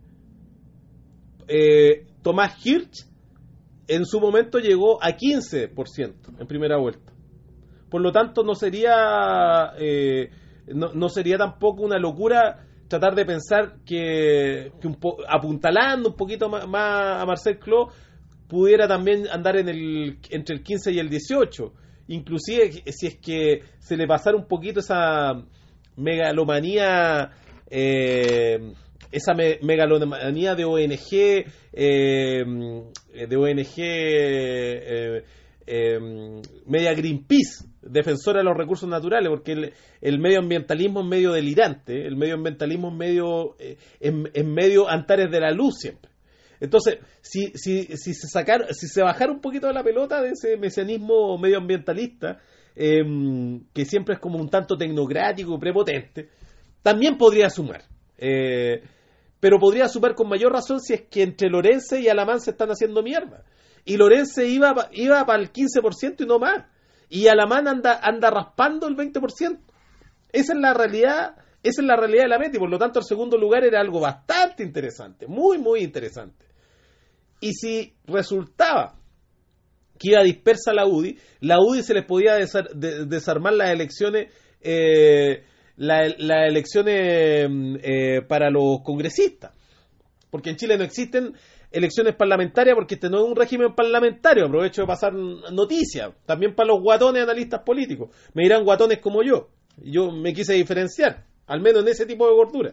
Eh, Tomás Hirsch en su momento llegó a quince por ciento en primera vuelta. Por lo tanto, no sería eh, no, no sería tampoco una locura tratar de pensar que, que un po- apuntalando un poquito más, más a Marcel Cló pudiera también andar en el entre el quince y el dieciocho. Inclusive si es que se le pasara un poquito esa megalomanía eh, esa me, megalomanía de O N G eh, de O N G eh, eh, media Greenpeace, defensora de los recursos naturales, porque el, el medioambientalismo es medio delirante, el medioambientalismo es medio eh, en, en medio Antares de la Luz siempre. Entonces, si, si, si se sacar, si se bajara un poquito de la pelota de ese mesianismo medioambientalista, eh, que siempre es como un tanto tecnocrático, prepotente, también podría sumar. Eh, pero podría sumar con mayor razón si es que entre Lorense y Alamán se están haciendo mierda. Y Lorense iba, iba para el quince por ciento y no más. Y Alamán anda, anda raspando el veinte por ciento. Esa es la realidad Esa es la realidad de la meta y por lo tanto el segundo lugar era algo bastante interesante, muy, muy interesante. Y si resultaba que iba dispersa la U D I, la U D I se les podía desar, de, desarmar las elecciones, eh, la, las elecciones eh, para los congresistas. Porque en Chile no existen elecciones parlamentarias porque este no es un régimen parlamentario. Aprovecho de pasar noticias, también para los guatones analistas políticos. Me dirán guatones como yo. Yo me quise diferenciar, al menos en ese tipo de gordura.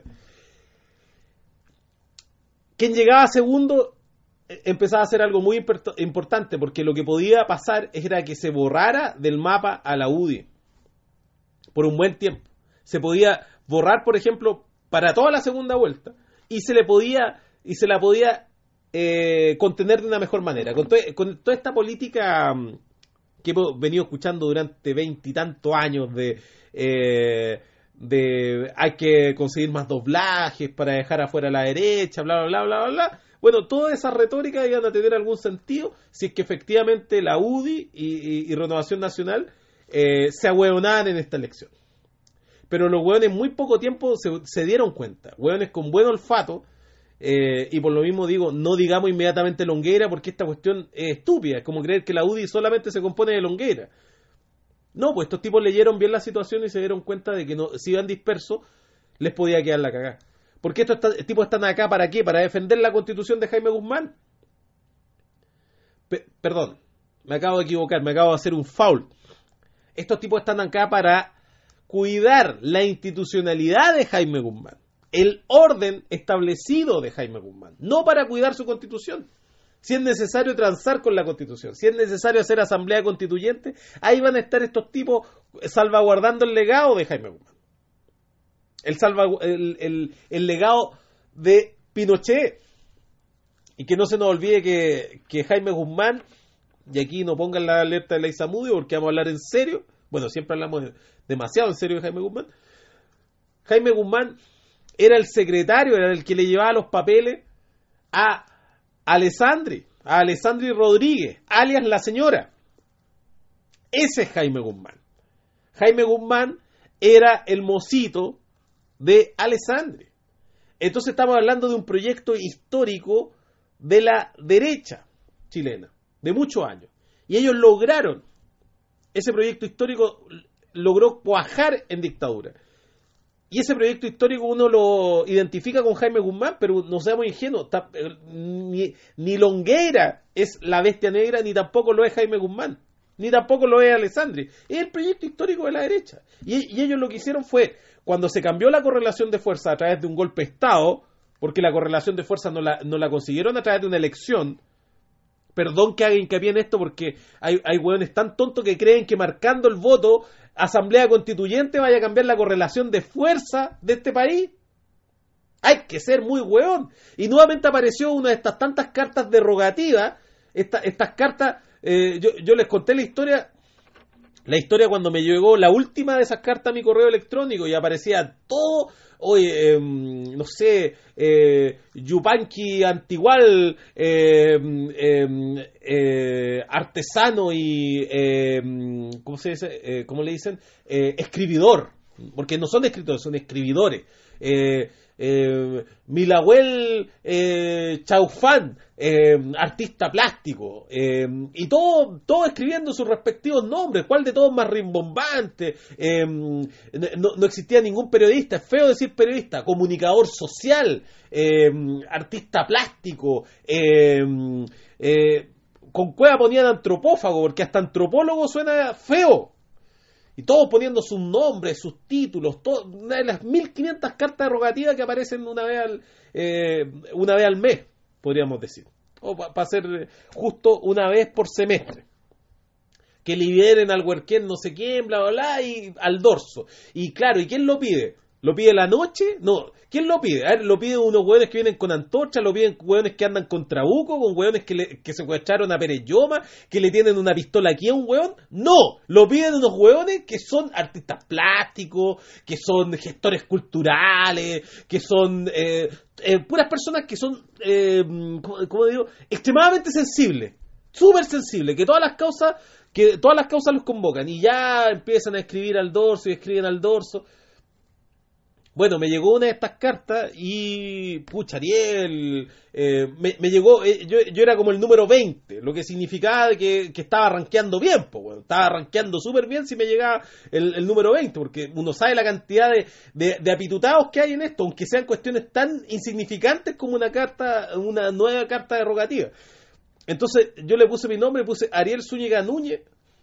Quien llegaba segundo empezaba a hacer algo muy importante, porque lo que podía pasar era que se borrara del mapa a la U D I por un buen tiempo. Se podía borrar, por ejemplo, para toda la segunda vuelta, y se le podía y se la podía eh, contener de una mejor manera. Con, to con toda esta política que hemos venido escuchando durante veintitantos años de eh, de hay que conseguir más doblajes para dejar afuera a la derecha, bla, bla, bla, bla, bla. Bueno, toda esa retórica iban a tener algún sentido si es que efectivamente la U D I y, y, y Renovación Nacional eh, se ahueonaban en esta elección. Pero los hueones en muy poco tiempo se, se dieron cuenta. Hueones con buen olfato, eh, y por lo mismo digo, no digamos inmediatamente Longueira, porque esta cuestión es estúpida. Es como creer que la U D I solamente se compone de Longueira. No, pues estos tipos leyeron bien la situación y se dieron cuenta de que no, si iban dispersos, les podía quedar la cagada. Porque estos está, tipos están acá ¿para qué? Para defender la constitución de Jaime Guzmán. Pe perdón, me acabo de equivocar, me acabo de hacer un foul. Estos tipos están acá para cuidar la institucionalidad de Jaime Guzmán, el orden establecido de Jaime Guzmán, no para cuidar su constitución. Si es necesario transar con la constitución, si es necesario hacer asamblea constituyente, ahí van a estar estos tipos salvaguardando el legado de Jaime Guzmán. El, salva, el, el, el legado de Pinochet. Y que no se nos olvide que, que Jaime Guzmán, y aquí no pongan la alerta de la Isamudio porque vamos a hablar en serio, bueno, siempre hablamos demasiado en serio de Jaime Guzmán. Jaime Guzmán era el secretario, era el que le llevaba los papeles a Alessandri, a Alessandri Rodríguez, alias la señora. Ese es Jaime Guzmán. Jaime Guzmán era el mocito de Alessandri. Entonces estamos hablando de un proyecto histórico de la derecha chilena, de muchos años. Y ellos lograron, ese proyecto histórico logró cuajar en dictadura. Y ese proyecto histórico uno lo identifica con Jaime Guzmán, pero no seamos ingenuos, ni, ni Longueira es la bestia negra, ni tampoco lo es Jaime Guzmán, ni tampoco lo es Alessandri. Es el proyecto histórico de la derecha. Y, y ellos lo que hicieron fue, cuando se cambió la correlación de fuerza a través de un golpe de Estado, porque la correlación de fuerza no la, no la consiguieron a través de una elección. Perdón que haga hincapié en esto porque hay, hay hueones tan tontos que creen que marcando el voto asamblea constituyente vaya a cambiar la correlación de fuerza de este país. Hay que ser muy hueón. Y nuevamente apareció una de estas tantas cartas derogativas, esta, estas cartas, eh, yo, yo les conté la historia, la historia cuando me llegó la última de esas cartas a mi correo electrónico y aparecía todo, oye, eh, no sé, eh, Yupanqui Antigual, eh, eh, eh, artesano y, eh, ¿cómo se dice? Eh, ¿Cómo le dicen? Eh, escribidor, porque no son escritores, son escribidores. Eh, eh, Milahuel eh, Chaufán, eh, artista plástico, eh, y todo, todo escribiendo sus respectivos nombres, cuál de todos más rimbombante. eh, no, no existía ningún periodista, es feo decir periodista, comunicador social, eh, artista plástico, eh, eh, con cueva ponían antropófago, porque hasta antropólogo suena feo. Y todos poniendo sus nombres, sus títulos, todo, una de las mil quinientas cartas derogativas que aparecen una vez al, eh, una vez al mes, podríamos decir. O para pa ser justo una vez por semestre. Que liberen al huerquén no sé quién, bla, bla, bla, y al dorso. Y claro, ¿y quién lo pide? ¿Lo pide la noche? No. ¿Quién lo pide? A ver, lo piden unos hueones que vienen con antorcha, lo piden hueones que andan con trabuco, con hueones que, le, que secuestraron a Pereyoma, que le tienen una pistola aquí a un hueón. No, lo piden unos hueones que son artistas plásticos, que son gestores culturales, que son eh, eh, puras personas que son, eh, ¿cómo, cómo digo? Extremadamente sensibles, súper sensibles, que todas las causas, que todas las causas los convocan y ya empiezan a escribir al dorso y escriben al dorso. Bueno, me llegó una de estas cartas y, pucha, Ariel, eh, me, me llegó, eh, yo, yo era como el número veinte, lo que significaba que, que estaba rankeando bien, pues, bueno, estaba rankeando súper bien si me llegaba el, el número veinte, porque uno sabe la cantidad de, de, de apitutados que hay en esto, aunque sean cuestiones tan insignificantes como una carta, una nueva carta derogativa. Entonces yo le puse mi nombre, puse Ariel Zúñiga Núñez,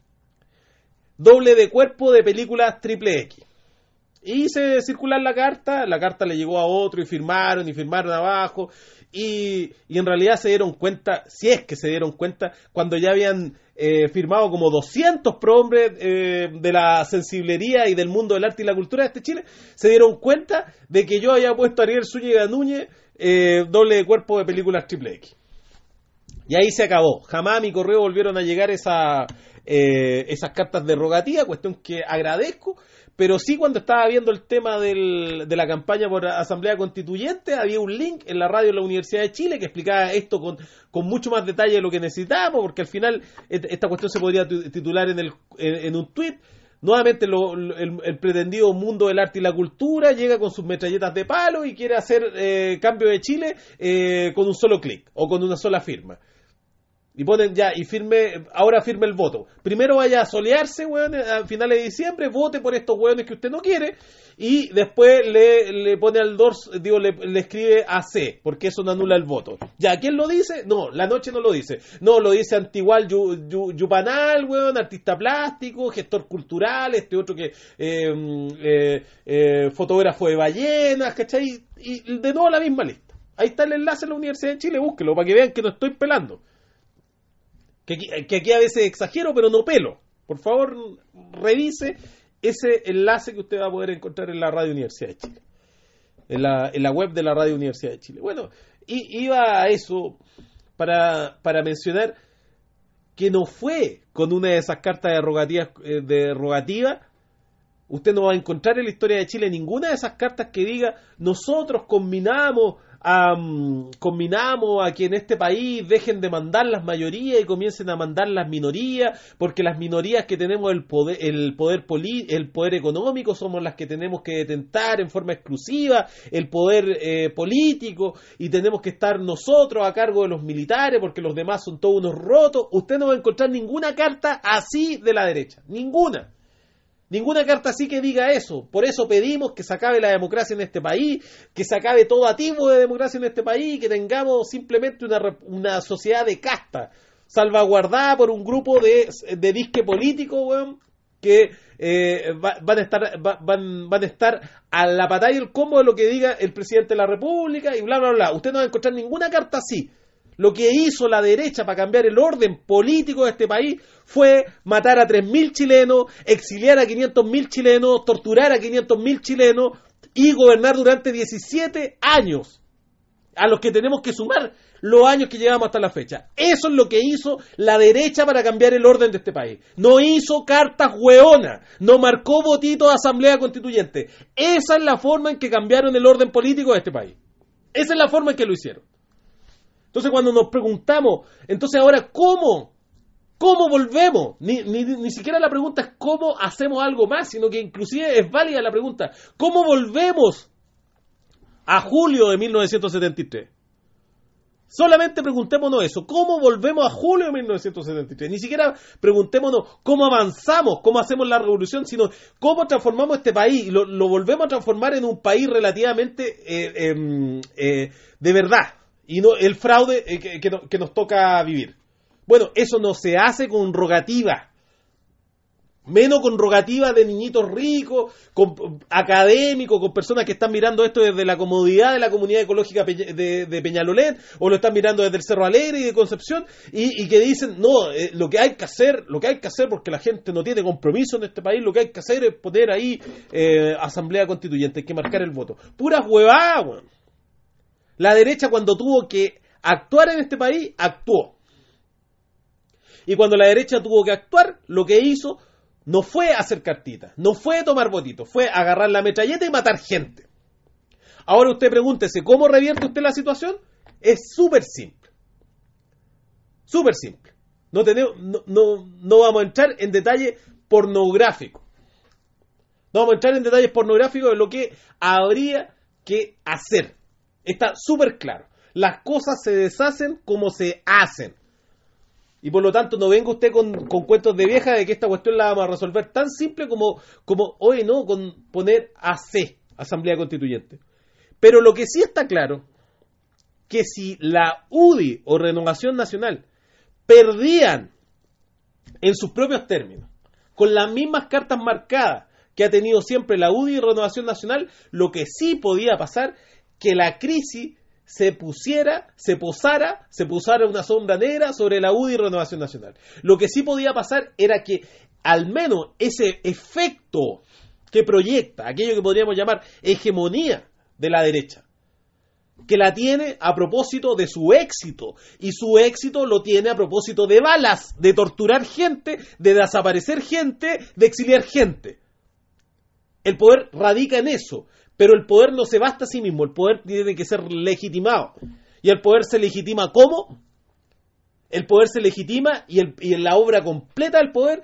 doble de cuerpo de películas triple X. Y hice circular la carta, la carta le llegó a otro y firmaron y firmaron abajo y, y en realidad se dieron cuenta, si es que se dieron cuenta, cuando ya habían eh, firmado como doscientos prohombres eh, de la sensiblería y del mundo del arte y la cultura de este Chile, se dieron cuenta de que yo había puesto a Ariel Zúñiga Núñez eh, doble de cuerpo de películas triple X. Y ahí se acabó, jamás a mi correo volvieron a llegar esa, eh, esas cartas derogativas, cuestión que agradezco. Pero sí, cuando estaba viendo el tema del, de la campaña por Asamblea Constituyente, había un link en la radio de la Universidad de Chile que explicaba esto con, con mucho más detalle de lo que necesitábamos, porque al final esta cuestión se podría titular en, el, en, en un tuit. Nuevamente lo, lo, el, el pretendido mundo del arte y la cultura llega con sus metralletas de palo y quiere hacer eh, cambio de Chile eh, con un solo clic o con una sola firma. Y ponen ya, y firme, ahora firme el voto. Primero vaya a solearse, weón, a finales de diciembre, vote por estos weones que usted no quiere, y después le, le pone al dorso, digo, le, le escribe a C, porque eso no anula el voto. Ya, ¿quién lo dice? No, la noche no lo dice. No, lo dice Antigual Yu, Yu, Yupanal, weón, artista plástico, gestor cultural, este otro que, eh, eh, eh, fotógrafo de ballenas, ¿cachai? Y de nuevo la misma lista. Ahí está el enlace a la Universidad de Chile, búsquelo, para que vean que no estoy pelando. Que aquí, que aquí a veces exagero, pero no pelo. Por favor, revise ese enlace que usted va a poder encontrar en la Radio Universidad de Chile. En la, en la web de la Radio Universidad de Chile. Bueno, y, iba a eso para, para mencionar que no fue con una de esas cartas derogativas, eh, derogativas. Usted no va a encontrar en la historia de Chile ninguna de esas cartas que diga nosotros combinamos Um, combinamos a que en este país dejen de mandar las mayorías y comiencen a mandar las minorías, porque las minorías que tenemos el poder, el poder poli, el poder económico somos las que tenemos que detentar en forma exclusiva el poder eh, político, y tenemos que estar nosotros a cargo de los militares porque los demás son todos unos rotos. Usted no va a encontrar ninguna carta así de la derecha, ninguna. Ninguna carta así que diga eso. Por eso pedimos que se acabe la democracia en este país, que se acabe todo atisbo de democracia en este país, que tengamos simplemente una, una sociedad de casta, salvaguardada por un grupo de, de disque político, weón, que eh, va, van a estar va, van, van a estar a la patada y el combo de lo que diga el presidente de la República y bla, bla, bla. Usted no va a encontrar ninguna carta así. Lo que hizo la derecha para cambiar el orden político de este país fue matar a tres mil chilenos, exiliar a quinientos mil chilenos, torturar a quinientos mil chilenos y gobernar durante diecisiete años, a los que tenemos que sumar los años que llevamos hasta la fecha. Eso es lo que hizo la derecha para cambiar el orden de este país. No hizo cartas hueonas, no marcó votitos a Asamblea Constituyente. Esa es la forma en que cambiaron el orden político de este país. Esa es la forma en que lo hicieron. Entonces cuando nos preguntamos, entonces ahora ¿cómo? ¿Cómo volvemos? Ni, ni, ni siquiera la pregunta es cómo hacemos algo más, sino que inclusive es válida la pregunta, ¿cómo volvemos a julio de mil novecientos setenta y tres? Solamente preguntémonos eso, ¿cómo volvemos a julio de mil novecientos setenta y tres? Ni siquiera preguntémonos cómo avanzamos, cómo hacemos la revolución, sino cómo transformamos este país y lo, lo volvemos a transformar en un país relativamente eh, eh, eh, de verdad. Y no el fraude eh, que, que, no, que nos toca vivir. Bueno, eso no se hace con rogativa. Menos con rogativa de niñitos ricos, con académicos, con personas que están mirando esto desde la comodidad de la comunidad ecológica de, de Peñalolén, o lo están mirando desde el Cerro Alegre y de Concepción, y, y que dicen, no, eh, lo que hay que hacer, lo que hay que hacer, porque la gente no tiene compromiso en este país, lo que hay que hacer es poner ahí eh, Asamblea Constituyente, hay que marcar el voto. Puras huevadas, weón. La derecha cuando tuvo que actuar en este país, actuó. Y cuando la derecha tuvo que actuar, lo que hizo no fue hacer cartitas, no fue tomar votitos, fue agarrar la metralleta y matar gente. Ahora usted pregúntese, ¿cómo revierte usted la situación? Es súper simple. Súper simple. No, tenemos, no, no, no vamos a entrar en detalle pornográfico. No vamos a entrar en detalles pornográficos de lo que habría que hacer. Está súper claro. Las cosas se deshacen como se hacen. Y por lo tanto no venga usted con, con cuentos de vieja de que esta cuestión la vamos a resolver tan simple como, como hoy no, con poner A C, Asamblea Constituyente. Pero lo que sí está claro, que si la U D I o Renovación Nacional perdían en sus propios términos, con las mismas cartas marcadas que ha tenido siempre la U D I y Renovación Nacional, lo que sí podía pasar, que la crisis se pusiera, se posara, se posara una sombra negra sobre la U D I y Renovación Nacional. Lo que sí podía pasar era que al menos ese efecto que proyecta, aquello que podríamos llamar hegemonía de la derecha, que la tiene a propósito de su éxito, y su éxito lo tiene a propósito de balas, de torturar gente, de desaparecer gente, de exiliar gente. El poder radica en eso, pero el poder no se basta a sí mismo, el poder tiene que ser legitimado. ¿Y el poder se legitima cómo? El poder se legitima y, el, y en la obra completa del poder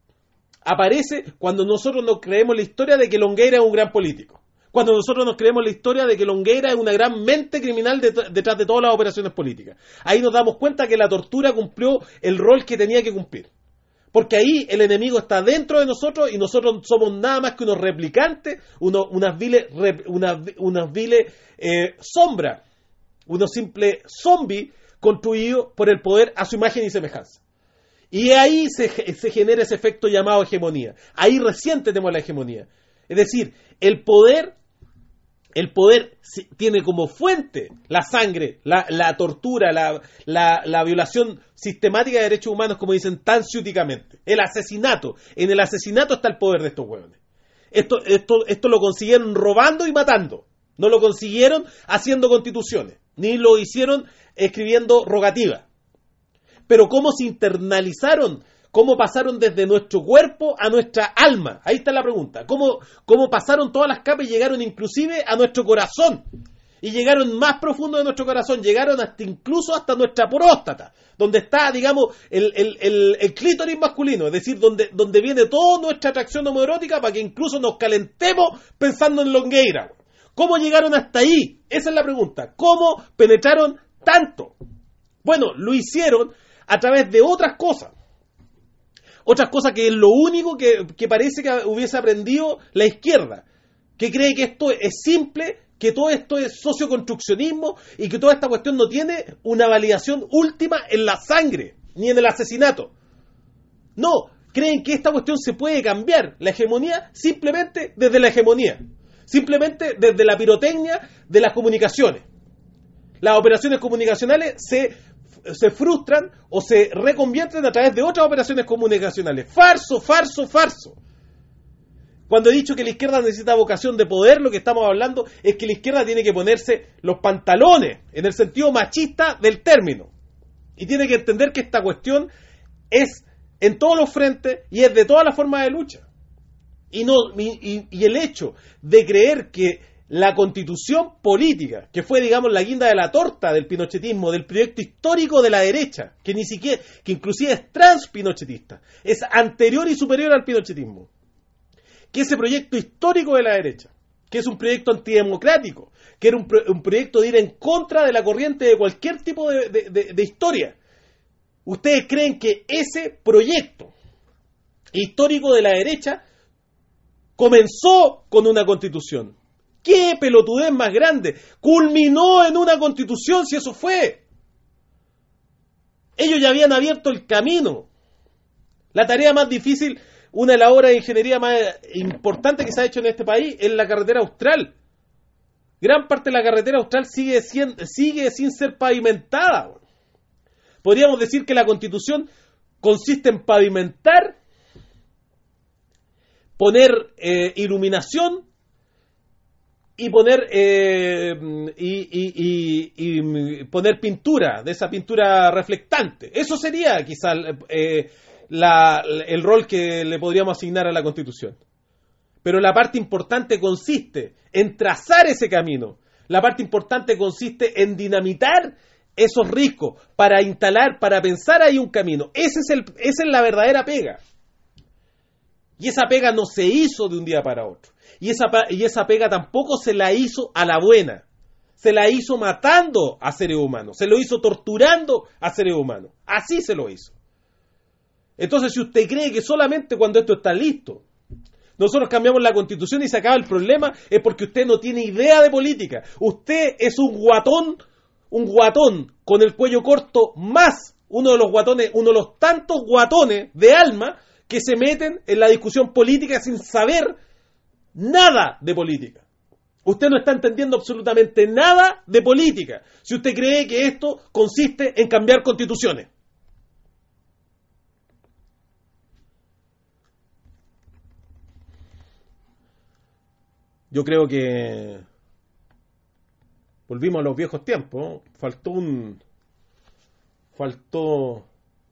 aparece cuando nosotros nos creemos la historia de que Longueira es un gran político. Cuando nosotros nos creemos la historia de que Longueira es una gran mente criminal detrás de todas las operaciones políticas. Ahí nos damos cuenta que la tortura cumplió el rol que tenía que cumplir. Porque ahí el enemigo está dentro de nosotros y nosotros somos nada más que unos replicantes, unos, unas viles, unas, unas viles eh, sombras, unos simples zombies construidos por el poder a su imagen y semejanza. Y ahí se, se genera ese efecto llamado hegemonía. Ahí recién tenemos la hegemonía. Es decir, el poder... El poder tiene como fuente la sangre, la, la tortura, la, la, la violación sistemática de derechos humanos, como dicen tan ciúticamente. El asesinato. En el asesinato está el poder de estos huevones. Esto, esto, esto lo consiguieron robando y matando. No lo consiguieron haciendo constituciones, ni lo hicieron escribiendo rogativas. Pero cómo se internalizaron, cómo pasaron desde nuestro cuerpo a nuestra alma. Ahí está la pregunta. ¿Cómo, cómo pasaron todas las capas y llegaron inclusive a nuestro corazón? Y llegaron más profundo de nuestro corazón. Llegaron hasta incluso hasta nuestra próstata, donde está, digamos, el, el, el, el clítoris masculino. Es decir, donde, donde viene toda nuestra atracción homoerótica para que incluso nos calentemos pensando en Longueira. ¿Cómo llegaron hasta ahí? Esa es la pregunta. ¿Cómo penetraron tanto? Bueno, lo hicieron a través de otras cosas. Otras cosas que es lo único que, que parece que hubiese aprendido la izquierda, que cree que esto es simple, que todo esto es socioconstruccionismo y que toda esta cuestión no tiene una validación última en la sangre, ni en el asesinato. No, creen que esta cuestión se puede cambiar, la hegemonía, simplemente desde la hegemonía, simplemente desde la pirotecnia de las comunicaciones. Las operaciones comunicacionales se... se frustran o se reconvierten a través de otras operaciones comunicacionales. Farso, farso, farso. Cuando he dicho que la izquierda necesita vocación de poder, lo que estamos hablando es que la izquierda tiene que ponerse los pantalones, en el sentido machista del término. Y tiene que entender que esta cuestión es en todos los frentes y es de todas las formas de lucha. Y, no, y, y, y el hecho de creer que la constitución política, que fue, digamos, la guinda de la torta del pinochetismo, del proyecto histórico de la derecha, que ni siquiera, que inclusive es transpinochetista, es anterior y superior al pinochetismo, que ese proyecto histórico de la derecha, que es un proyecto antidemocrático, que era un, pro, un proyecto de ir en contra de la corriente de cualquier tipo de, de, de, de historia. ¿Ustedes creen que ese proyecto histórico de la derecha comenzó con una constitución? ¡Qué pelotudez más grande! Culminó en una constitución, si eso fue. Ellos ya habían abierto el camino. La tarea más difícil, una de las obras de ingeniería más importantes que se ha hecho en este país, es la carretera austral. Gran parte de la carretera austral sigue, siendo, sigue sin ser pavimentada. Podríamos decir que la constitución consiste en pavimentar, poner eh, iluminación, y poner eh, y, y, y, y poner pintura, de esa pintura reflectante. Eso sería quizá eh, la, el rol que le podríamos asignar a la Constitución. Pero la parte importante consiste en trazar ese camino. La parte importante consiste en dinamitar esos riscos para instalar, para pensar ahí un camino. Ese es el, esa es la verdadera pega. Y esa pega no se hizo de un día para otro. Y esa, y esa pega tampoco se la hizo a la buena. Se la hizo matando a seres humanos. Se lo hizo torturando a seres humanos. Así se lo hizo. Entonces, si usted cree que solamente cuando esto está listo, nosotros cambiamos la Constitución y se acaba el problema, es porque usted no tiene idea de política. Usted es un guatón, un guatón con el cuello corto más, uno de los guatones, uno de los tantos guatones de alma que se meten en la discusión política sin saber nada de política. Usted no está entendiendo absolutamente nada de política si usted cree que esto consiste en cambiar constituciones. Yo creo que volvimos a los viejos tiempos, ¿no? Faltó un... Faltó...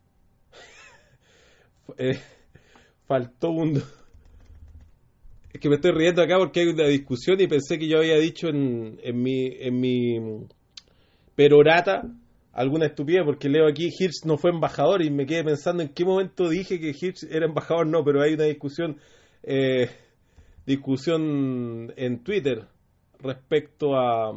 eh, faltó un... Es que me estoy riendo acá porque hay una discusión y pensé que yo había dicho en, en mi en mi perorata alguna estupidez, porque leo aquí Hirsch no fue embajador y me quedé pensando en qué momento dije que Hirsch era embajador. No, pero hay una discusión... Eh, discusión en Twitter respecto a,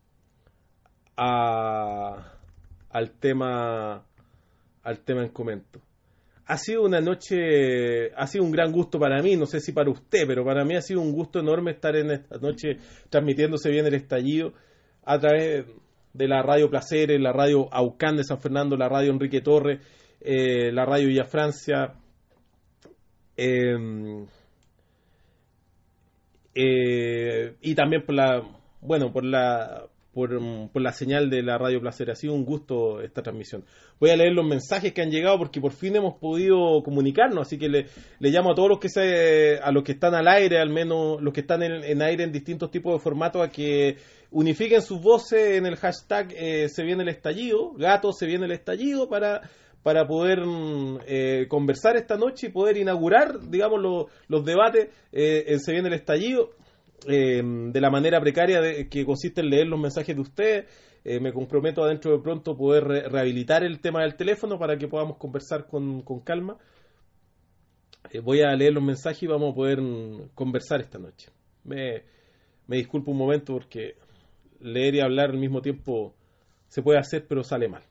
a al tema al tema en comento. Ha sido una noche, ha sido un gran gusto para mí, no sé si para usted, pero para mí ha sido un gusto enorme estar en esta noche transmitiéndose bien el estallido a través de la radio Placeres, la radio Aucán de San Fernando, la radio Enrique Torres, eh, la radio Villa Francia, eh, Eh, y también por la bueno por la por, por la señal de la radio Placer. Ha sido un gusto esta transmisión. Voy a leer los mensajes que han llegado porque por fin hemos podido comunicarnos, así que le, le llamo a todos los que se, a los que están al aire, al menos los que están en, en aire en distintos tipos de formatos, a que unifiquen sus voces en el hashtag eh, se viene el estallido, gato se viene el estallido, para para poder eh, conversar esta noche y poder inaugurar, digamos, lo, los debates eh, en Se Viene el Estallido, eh, de la manera precaria de, que consiste en leer los mensajes de ustedes. Eh, me comprometo a dentro de pronto poder re rehabilitar el tema del teléfono para que podamos conversar con, con calma. Eh, voy a leer los mensajes y vamos a poder mm, conversar esta noche. Me, me disculpo un momento porque leer y hablar al mismo tiempo se puede hacer, pero sale mal.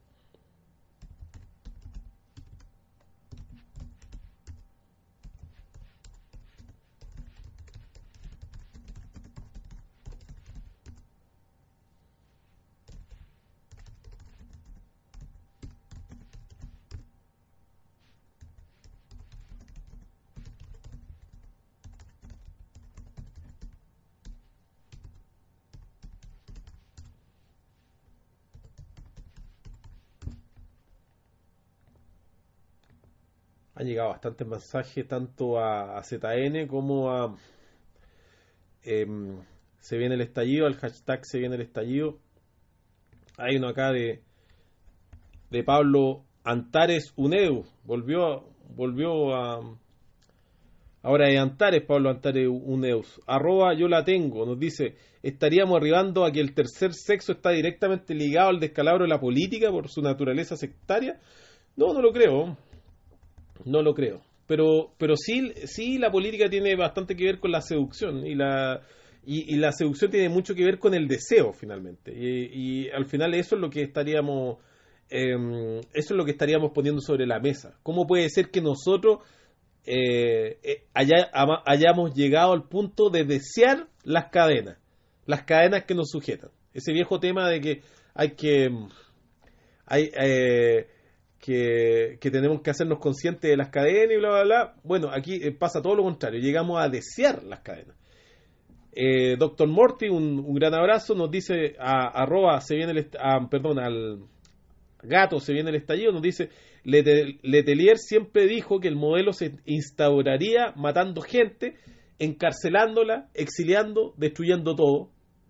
Han llegado bastantes mensajes tanto a, a Z N como a eh, Se Viene el Estallido, al hashtag Se Viene el Estallido. Hay uno acá de de Pablo Antares Uneu. Volvió, volvió a... Ahora es Antares, Pablo Antares Uneus. Arroba yo la tengo. Nos dice, estaríamos arribando a que el tercer sexo está directamente ligado al descalabro de la política por su naturaleza sectaria. No, no lo creo. No lo creo, pero pero sí sí la política tiene bastante que ver con la seducción y la y, y la seducción tiene mucho que ver con el deseo finalmente y, y al final eso es lo que estaríamos eh, eso es lo que estaríamos poniendo sobre la mesa. ¿Cómo puede ser que nosotros eh, eh, haya, hayamos llegado al punto de desear las cadenas, las cadenas que nos sujetan? Ese viejo tema de que hay que hay eh, Que, que tenemos que hacernos conscientes de las cadenas y bla, bla, bla. Bueno, aquí eh, pasa todo lo contrario. Llegamos a desear las cadenas. Eh, doctor Morty, un, un gran abrazo. Nos dice, a, arroba, se viene el, a, perdón, al gato, se viene el estallido. Nos dice, Letelier siempre dijo que el modelo se instauraría matando gente, encarcelándola, exiliando, destruyendo todo.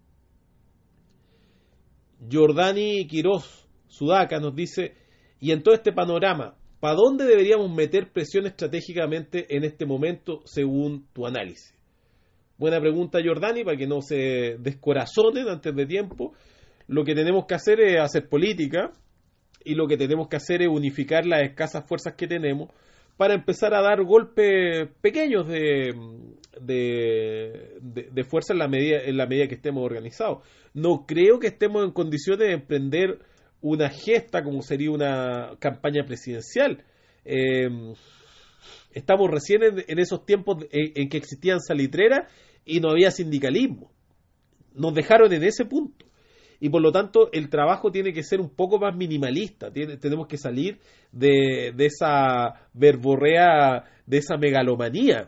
Jordani Quiroz Sudaca nos dice, y en todo este panorama, ¿para dónde deberíamos meter presión estratégicamente en este momento según tu análisis? Buena pregunta, Jordani, para que no se descorazonen antes de tiempo. Lo que tenemos que hacer es hacer política y lo que tenemos que hacer es unificar las escasas fuerzas que tenemos para empezar a dar golpes pequeños de, de, de, de fuerza en la medida en la medida que estemos organizados. No creo que estemos en condiciones de emprender una gesta como sería una campaña presidencial. Eh, estamos recién en, en esos tiempos en, en que existían salitreras y no había sindicalismo. Nos dejaron en ese punto. Y por lo tanto el trabajo tiene que ser un poco más minimalista. Tiene, tenemos que salir de, de esa verborrea, de esa megalomanía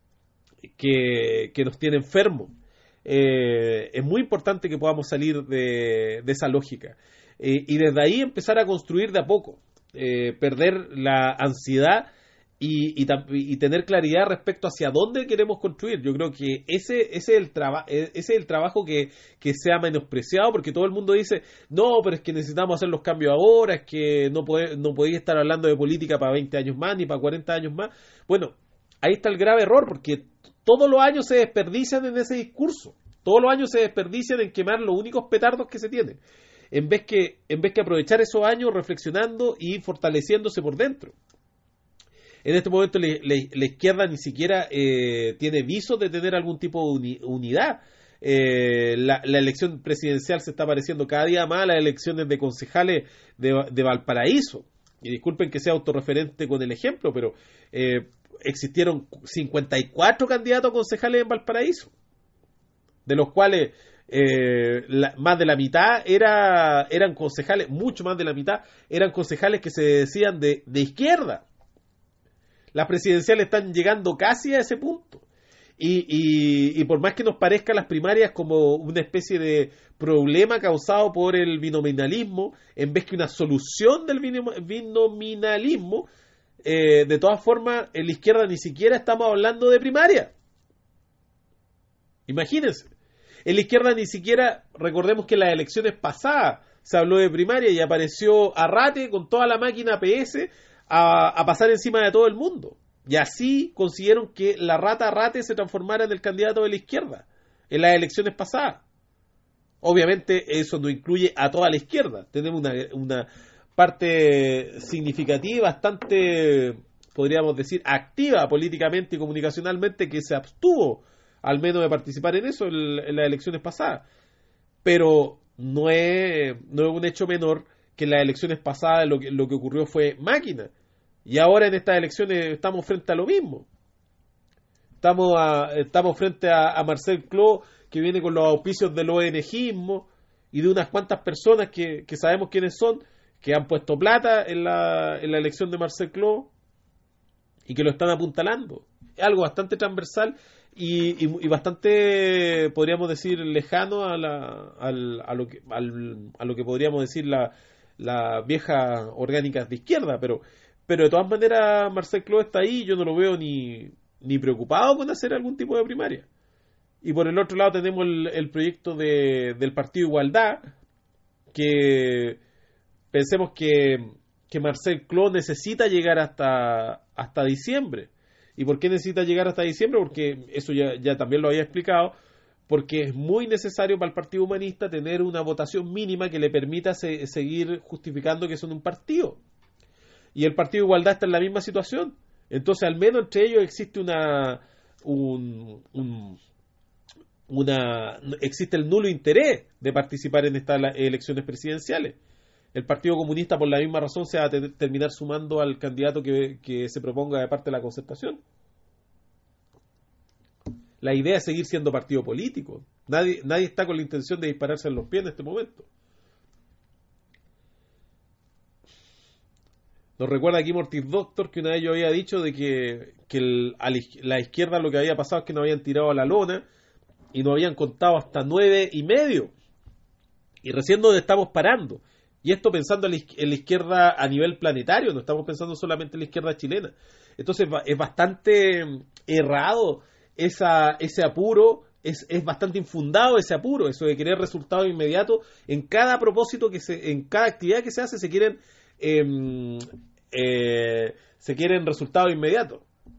que, que nos tiene enfermos. Eh, es muy importante que podamos salir de, de esa lógica. Eh, y desde ahí empezar a construir de a poco. Eh, perder la ansiedad y, y, y tener claridad respecto hacia dónde queremos construir. Yo creo que ese, ese, es, el traba, ese es el trabajo que, que se ha menospreciado, porque todo el mundo dice, no, pero es que necesitamos hacer los cambios ahora, es que no, puede, no podéis estar hablando de política para veinte años más, ni para cuarenta años más. Bueno, ahí está el grave error, porque todos los años se desperdician en ese discurso. Todos los años se desperdician en quemar los únicos petardos que se tienen. En vez que, en vez que aprovechar esos años reflexionando y fortaleciéndose por dentro. En este momento le, le, la izquierda ni siquiera eh, tiene visos de tener algún tipo de uni, unidad. Eh, la, la elección presidencial se está pareciendo cada día más a las elecciones de concejales de, de Valparaíso. Y disculpen que sea autorreferente con el ejemplo, pero eh, existieron cincuenta y cuatro candidatos a concejales en Valparaíso, de los cuales eh, la, más de la mitad era, eran concejales, mucho más de la mitad eran concejales que se decían de, de izquierda. Las presidenciales están llegando casi a ese punto. Y, y, y por más que nos parezcan las primarias como una especie de problema causado por el binominalismo, en vez que una solución del binominalismo, eh, de todas formas, en la izquierda ni siquiera estamos hablando de primaria. Imagínense. En la izquierda ni siquiera, recordemos que en las elecciones pasadas se habló de primaria y apareció Arrate con toda la máquina P S a, a pasar encima de todo el mundo. Y así consiguieron que la rata Arrate se transformara en el candidato de la izquierda en las elecciones pasadas. Obviamente eso no incluye a toda la izquierda. Tenemos una, una parte significativa, bastante, podríamos decir, activa políticamente y comunicacionalmente, que se abstuvo al menos de participar en eso en, en las elecciones pasadas. Pero no es, no es un hecho menor que en las elecciones pasadas lo que, lo que ocurrió fue máquina. Y ahora en estas elecciones estamos frente a lo mismo. Estamos, a, estamos frente a, a Marcel Clos, que viene con los auspicios del ONGismo y de unas cuantas personas que, que sabemos quiénes son, que han puesto plata en la, en la elección de Marcel Clos y que lo están apuntalando. Es algo bastante transversal y, y, y bastante, podríamos decir, lejano a, la, al, a, lo, que, al, a lo que podríamos decir la, la vieja orgánicas de izquierda, pero Pero de todas maneras, Marcel Clos está ahí y yo no lo veo ni, ni preocupado con hacer algún tipo de primaria. Y por el otro lado tenemos el, el proyecto de, del Partido Igualdad, que pensemos que, que Marcel Clos necesita llegar hasta, hasta diciembre. ¿Y por qué necesita llegar hasta diciembre? Porque eso ya, ya también lo había explicado, porque es muy necesario para el Partido Humanista tener una votación mínima que le permita se, seguir justificando que son un partido. Y el Partido Igualdad está en la misma situación. Entonces, al menos entre ellos existe una, un, un, una existe el nulo interés de participar en estas elecciones presidenciales. El Partido Comunista, por la misma razón, se va a te- terminar sumando al candidato que, que se proponga de parte de la Concertación. La idea es seguir siendo partido político. Nadie, nadie está con la intención de dispararse en los pies en este momento. Nos recuerda aquí Mortis Doctor que una vez yo había dicho de que, que el, a la izquierda lo que había pasado es que no habían tirado a la lona y no habían contado hasta nueve y medio. Y recién nos estamos parando. Y esto pensando en la, en la izquierda a nivel planetario, no estamos pensando solamente en la izquierda chilena. Entonces es bastante errado esa, ese apuro, es, es bastante infundado ese apuro, eso de querer resultados inmediatos. En cada propósito, que se, en cada actividad que se hace, se quieren... Eh, Eh, se quieren resultados inmediatos.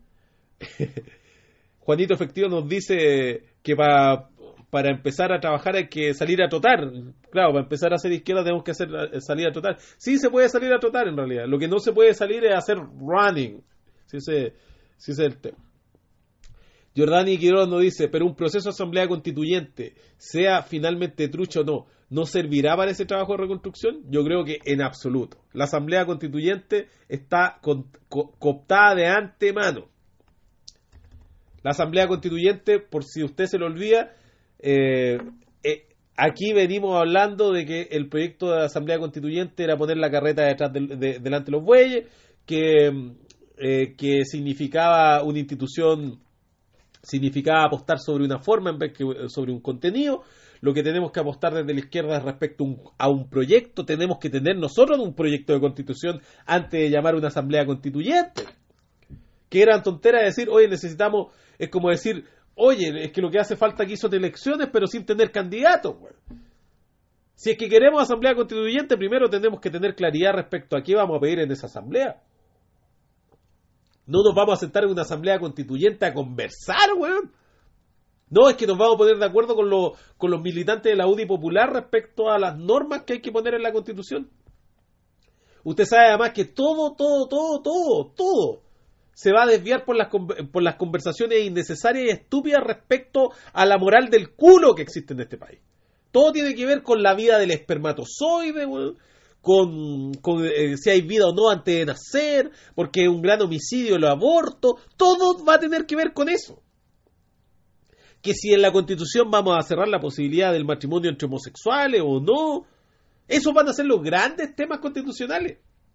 Juanito Efectivo nos dice que pa, para empezar a trabajar hay que salir a trotar. Claro, para empezar a hacer izquierda tenemos que hacer salir a trotar. Sí se puede salir a trotar en realidad. Lo que no se puede salir es hacer running. Si ese, si ese es el tema. Jordani Quiroz nos dice, pero un proceso de asamblea constituyente, sea finalmente trucho o no, ¿no servirá para ese trabajo de reconstrucción? Yo creo que en absoluto. La asamblea constituyente está co- co- cooptada de antemano. La asamblea constituyente, por si usted se lo olvida, eh, eh, aquí venimos hablando de que el proyecto de la asamblea constituyente era poner la carreta detrás de, de, delante de los bueyes, que, eh, que significaba una institución, significaba apostar sobre una forma en vez que sobre un contenido. Lo que tenemos que apostar desde la izquierda respecto un, a un proyecto, tenemos que tener nosotros un proyecto de constitución antes de llamar a una asamblea constituyente. Que eran tonteras de decir, oye, necesitamos, es como decir, oye, es que lo que hace falta aquí son elecciones, pero sin tener candidatos, güey. Si es que queremos asamblea constituyente, primero tenemos que tener claridad respecto a qué vamos a pedir en esa asamblea. No nos vamos a sentar en una asamblea constituyente a conversar, weón. No, es que nos vamos a poner de acuerdo con, lo, con los militantes de la U D I Popular respecto a las normas que hay que poner en la Constitución. Usted sabe además que todo, todo, todo, todo, todo se va a desviar por las, por las conversaciones innecesarias y estúpidas respecto a la moral del culo que existe en este país. Todo tiene que ver con la vida del espermatozoide, weón. Con, con eh, si hay vida o no antes de nacer, porque es un gran homicidio el aborto. Todo va a tener que ver con eso. Que si en la Constitución vamos a cerrar la posibilidad del matrimonio entre homosexuales o no, esos van a ser los grandes temas constitucionales.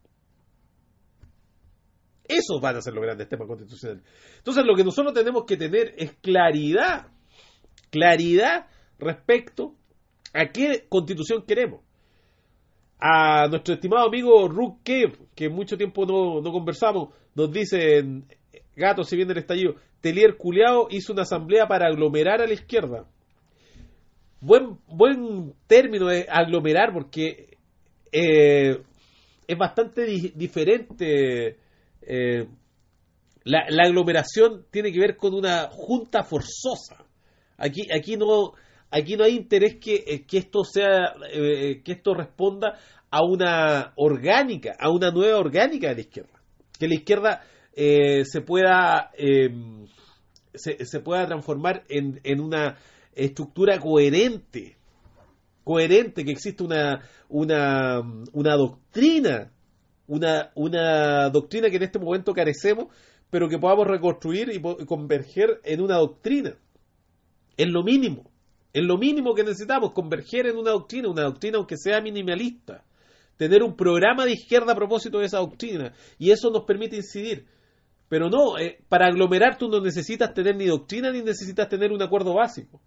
Esos van a ser los grandes temas constitucionales. Entonces lo que nosotros tenemos que tener es claridad, claridad respecto a qué constitución queremos. A nuestro estimado amigo Ruth Kev, que mucho tiempo no, no conversamos, nos dice, gato, si viene el estallido, Telier culiao hizo una asamblea para aglomerar a la izquierda. Buen, buen término de aglomerar, porque eh, es bastante di- diferente. Eh, la, la aglomeración tiene que ver con una junta forzosa. Aquí, aquí no, aquí no hay interés que, que esto sea, eh, que esto responda a una orgánica, a una nueva orgánica de la izquierda. Que la izquierda eh, se pueda eh, se, se pueda transformar en, en una estructura coherente, coherente, que existe una, una, una doctrina, una, una doctrina que en este momento carecemos, pero que podamos reconstruir y, po- y converger en una doctrina. Es lo mínimo, es lo mínimo que necesitamos, converger en una doctrina, una doctrina aunque sea minimalista, tener un programa de izquierda a propósito de esa doctrina, y eso nos permite incidir. Pero no, eh, para aglomerar tú no necesitas tener ni doctrina ni necesitas tener un acuerdo básico.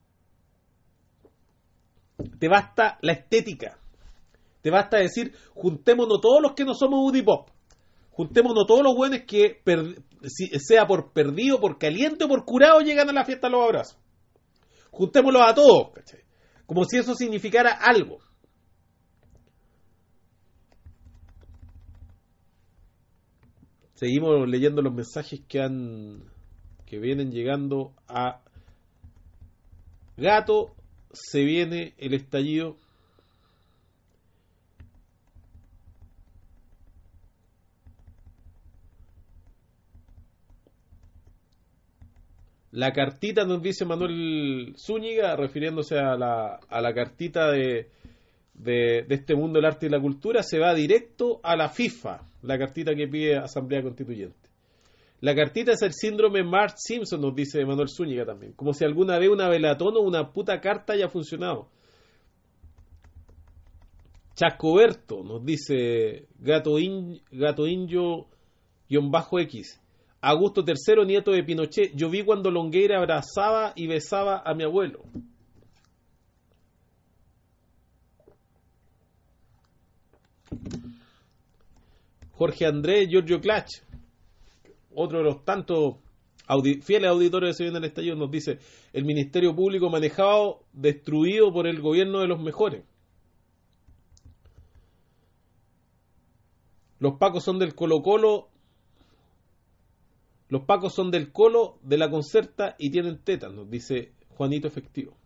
Te basta la estética. Te basta decir, juntémonos todos los que no somos Udipop. Juntémonos todos los buenos que, per, si, sea por perdido, por caliente o por curado, llegan a la fiesta a los abrazos. Juntémoslos a todos, ¿cachai? Como si eso significara algo. Seguimos leyendo los mensajes que han que vienen llegando a Gato. Se viene el estallido. La cartita, nos dice Manuel Zúñiga, refiriéndose a la, a la cartita de, de, de este mundo del arte y la cultura, se va directo a la FIFA, la cartita que pide Asamblea Constituyente. La cartita es el síndrome Marge Simpson, nos dice Manuel Zúñiga también, como si alguna vez una velatón o una puta carta haya funcionado. Chascoberto, nos dice Gato, in, Gato Indio guión bajo X. Augusto tercero, nieto de Pinochet. Yo vi cuando Longueira abrazaba y besaba a mi abuelo. Jorge Andrés Giorgio Clach, otro de los tantos audi- fieles auditores de Se Viene el Estallido, nos dice: el Ministerio Público manejado, destruido por el gobierno de los mejores. Los pacos son del Colo Colo. Los pacos son del Colo, de la Concerta y tienen tetas, nos dice Juanito Efectivo.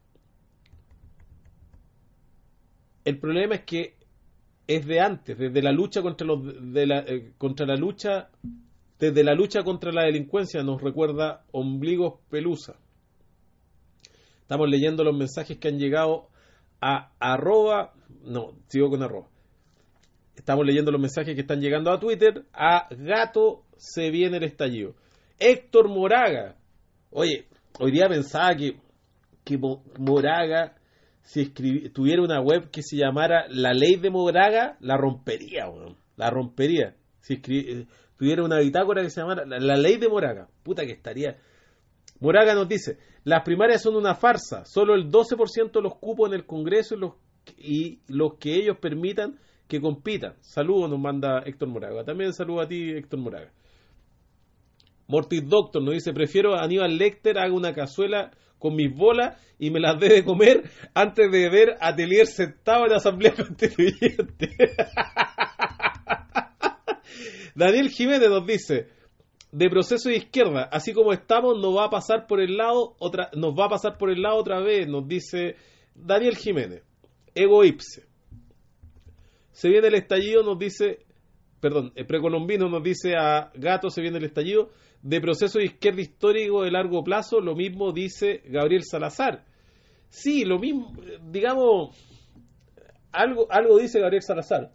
El problema es que es de antes, desde la lucha contra los de la, eh, contra la lucha desde la lucha contra la delincuencia, nos recuerda Ombligos Pelusa. Estamos leyendo los mensajes que han llegado a arroba, no, sigo con arroba. Estamos leyendo los mensajes que están llegando a Twitter, a Gato se viene el estallido. Héctor Moraga, oye, hoy día pensaba que, que Moraga, si escribi, tuviera una web que se llamara La Ley de Moraga, la rompería, weón, la rompería. Si escribi, tuviera una bitácora que se llamara La, la Ley de Moraga, puta que estaría. Moraga nos dice, las primarias son una farsa, solo el doce por ciento de los cupos en el Congreso y los, y los que ellos permitan que compitan. Saludos nos manda Héctor Moraga. También saludo a ti, Héctor Moraga. Mortis Doctor nos dice, prefiero a Aníbal Lecter haga una cazuela con mis bolas y me las dé de comer antes de ver a Telier sentado en la Asamblea Constituyente. Daniel Jiménez nos dice, de proceso de izquierda, así como estamos, nos va a pasar por el lado otra, nos va a pasar por el lado otra vez, nos dice Daniel Jiménez. Ego ipse. Se viene el estallido, nos dice, perdón, el precolombino nos dice a Gato, se viene el estallido, de proceso de izquierda histórico de largo plazo, lo mismo dice Gabriel Salazar. Sí, lo mismo, digamos, algo, algo dice Gabriel Salazar.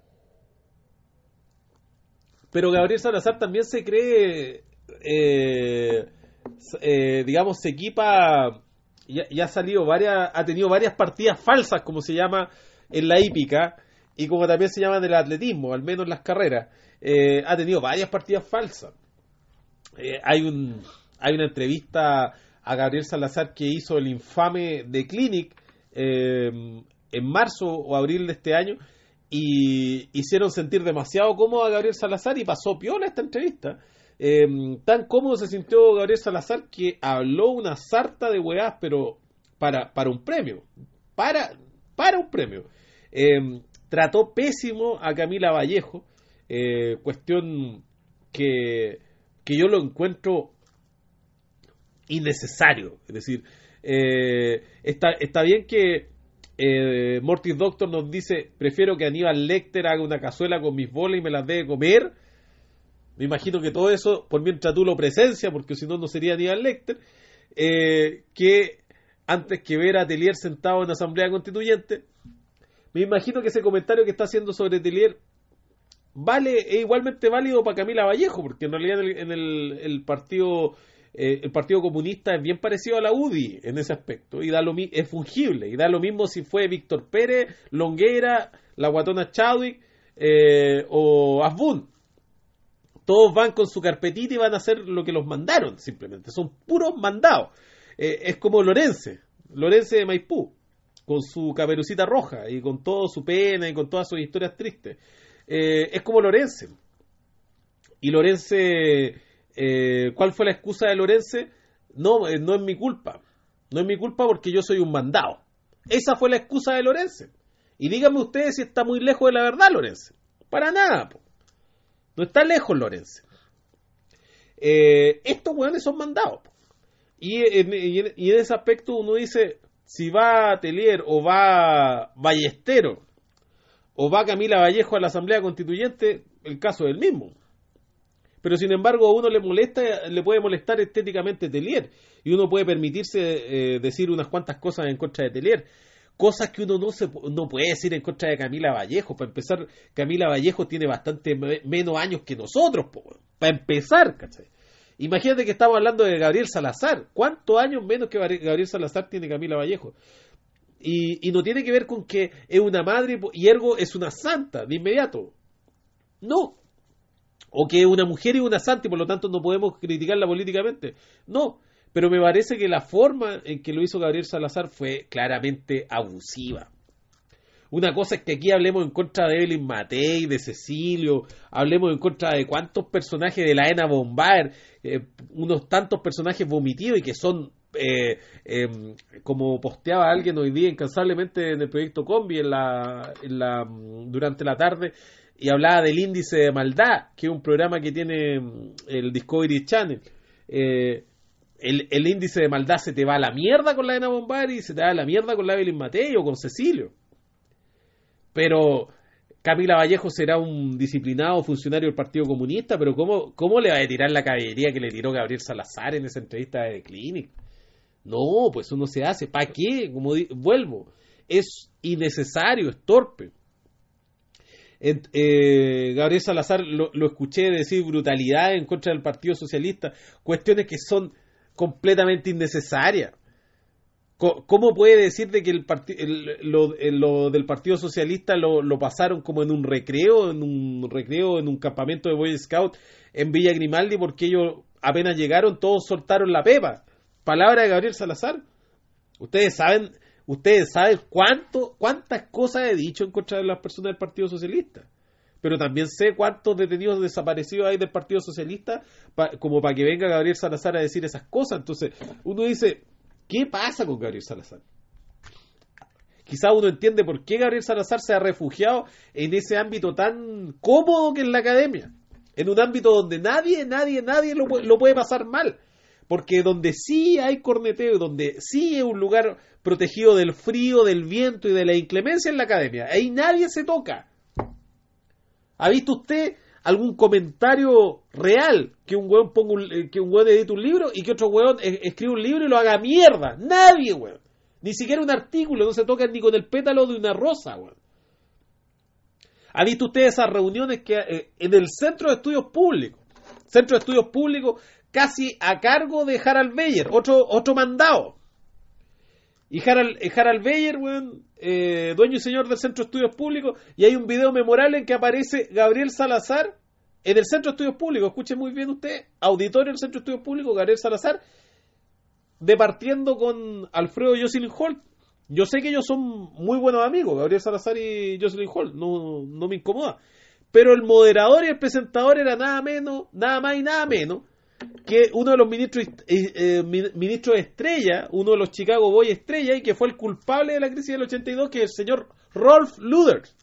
Pero Gabriel Salazar también se cree, eh, eh, digamos, se equipa, ya, ya ha salido varias, ha tenido varias partidas falsas, como se llama en la hípica, y como también se llama en el atletismo, al menos en las carreras. Eh, ha tenido varias partidas falsas. Eh, hay un hay una entrevista a Gabriel Salazar que hizo el infame The Clinic eh, en marzo o abril de este año, y hicieron sentir demasiado cómodo a Gabriel Salazar y pasó piola esta entrevista. Eh, tan cómodo se sintió Gabriel Salazar que habló una sarta de weás, pero para, para un premio. Para, para un premio. Eh, trató pésimo a Camila Vallejo, eh, cuestión que, que yo lo encuentro innecesario. Es decir, eh, está, está bien que Eh, Mortis Doctor nos dice, prefiero que Aníbal Lecter haga una cazuela con mis bolas y me las dé de comer. Me imagino que todo eso por mientras tú lo presencias, porque si no, no sería Aníbal Lecter, eh, que antes que ver a Telier sentado en la Asamblea Constituyente. Me imagino que ese comentario que está haciendo sobre Telier vale, es igualmente válido para Camila Vallejo, porque en realidad en el, en el, el partido Eh, el Partido Comunista es bien parecido a la U D I en ese aspecto, y da lo mi- es fungible, y da lo mismo si fue Víctor Pérez, Longueira, la Guatona Chadwick eh, o Asbun. Todos van con su carpetita y van a hacer lo que los mandaron, simplemente, son puros mandados. Eh, es como Lorense, Lorense de Maipú, con su caperucita roja y con todo su pena y con todas sus historias tristes. Eh, es como Lorense. Y Lorense... Eh, ¿cuál fue la excusa de Lorense? No, eh, no es mi culpa. No es mi culpa porque yo soy un mandado. Esa fue la excusa de Lorense. Y díganme ustedes si está muy lejos de la verdad, Lorense. Para nada, po. No está lejos, Lorense. Eh, estos hueones son mandados, po. Y, en, y, en, y en ese aspecto uno dice, si va Telier o va Ballestero o va Camila Vallejo a la Asamblea Constituyente, el caso es el mismo. Pero sin embargo a uno le molesta, le puede molestar estéticamente Telier, y uno puede permitirse eh, decir unas cuantas cosas en contra de Telier, cosas que uno no se no puede decir en contra de Camila Vallejo. Para empezar, Camila Vallejo tiene bastante me, menos años que nosotros, po, para empezar, ¿cachai? Imagínate que estamos hablando de Gabriel Salazar. ¿Cuántos años menos que Gabriel Salazar tiene Camila Vallejo? Y, y no tiene que ver con que es una madre y ergo es una santa de inmediato. No. O que una mujer es una santa y por lo tanto no podemos criticarla políticamente. No, pero me parece que la forma en que lo hizo Gabriel Salazar fue claramente abusiva. Una cosa es que aquí hablemos en contra de Evelyn Matei, de Cecilio, hablemos en contra de cuántos personajes de la Ena Bombaer, eh, unos tantos personajes vomitidos y que son, eh, eh, como posteaba alguien hoy día incansablemente en el proyecto Combi en la, en la, durante la tarde, y hablaba del índice de maldad, que es un programa que tiene el Discovery Channel. Eh, el, el índice de maldad se te va a la mierda con la Ena Bombaer y se te va a la mierda con la Evelyn Matei o con Cecilio. Pero Camila Vallejo será un disciplinado funcionario del Partido Comunista, pero ¿cómo, cómo le va a tirar la caballería que le tiró Gabriel Salazar en esa entrevista de Clinic? No, pues eso no se hace. ¿Para qué? Como di- vuelvo, es innecesario, es torpe. Et, eh, Gabriel Salazar lo, lo escuché decir brutalidad en contra del Partido Socialista, cuestiones que son completamente innecesarias. ¿Cómo puede decir de que el, parti- el- lo, el- lo del Partido Socialista lo, lo pasaron como en un recreo, en un recreo, en un campamento de Boy Scout en Villa Grimaldi, porque ellos apenas llegaron, todos soltaron la pepa? Palabra de Gabriel Salazar. Ustedes saben, ustedes saben cuánto, cuántas cosas he dicho en contra de las personas del Partido Socialista. Pero también sé cuántos detenidos desaparecidos hay del Partido Socialista, pa, como para que venga Gabriel Salazar a decir esas cosas. Entonces, uno dice, ¿qué pasa con Gabriel Salazar? Quizá uno entiende por qué Gabriel Salazar se ha refugiado en ese ámbito tan cómodo que es la academia. En un ámbito donde nadie, nadie, nadie lo, lo puede pasar mal. Porque donde sí hay corneteo, donde sí es un lugar protegido del frío, del viento y de la inclemencia en la academia, ahí nadie se toca. ¿Ha visto usted algún comentario real que un weón ponga un, que un weón edite un libro y que otro weón escriba un libro y lo haga mierda? Nadie, weón. Ni siquiera un artículo, no se toca ni con el pétalo de una rosa, weón. ¿Ha visto usted esas reuniones que eh, en el Centro de Estudios Públicos? Centro de Estudios Públicos casi a cargo de Harald Beyer, otro, otro mandado. Y Harald, eh, Harald Beyer, weón, eh, dueño y señor del Centro de Estudios Públicos, y hay un video memorable en que aparece Gabriel Salazar en el Centro de Estudios Públicos. Escuche muy bien usted, auditorio del Centro de Estudios Públicos, Gabriel Salazar, departiendo con Alfredo Jocelyn Holt. Yo sé que ellos son muy buenos amigos, Gabriel Salazar y Jocelyn Holt, no, no me incomoda. Pero el moderador y el presentador era nada menos, nada más y nada menos que uno de los ministros eh, eh, ministros estrella, uno de los Chicago Boys estrella, y que fue el culpable de la crisis del ochenta y dos, que es el señor Rolf Luders.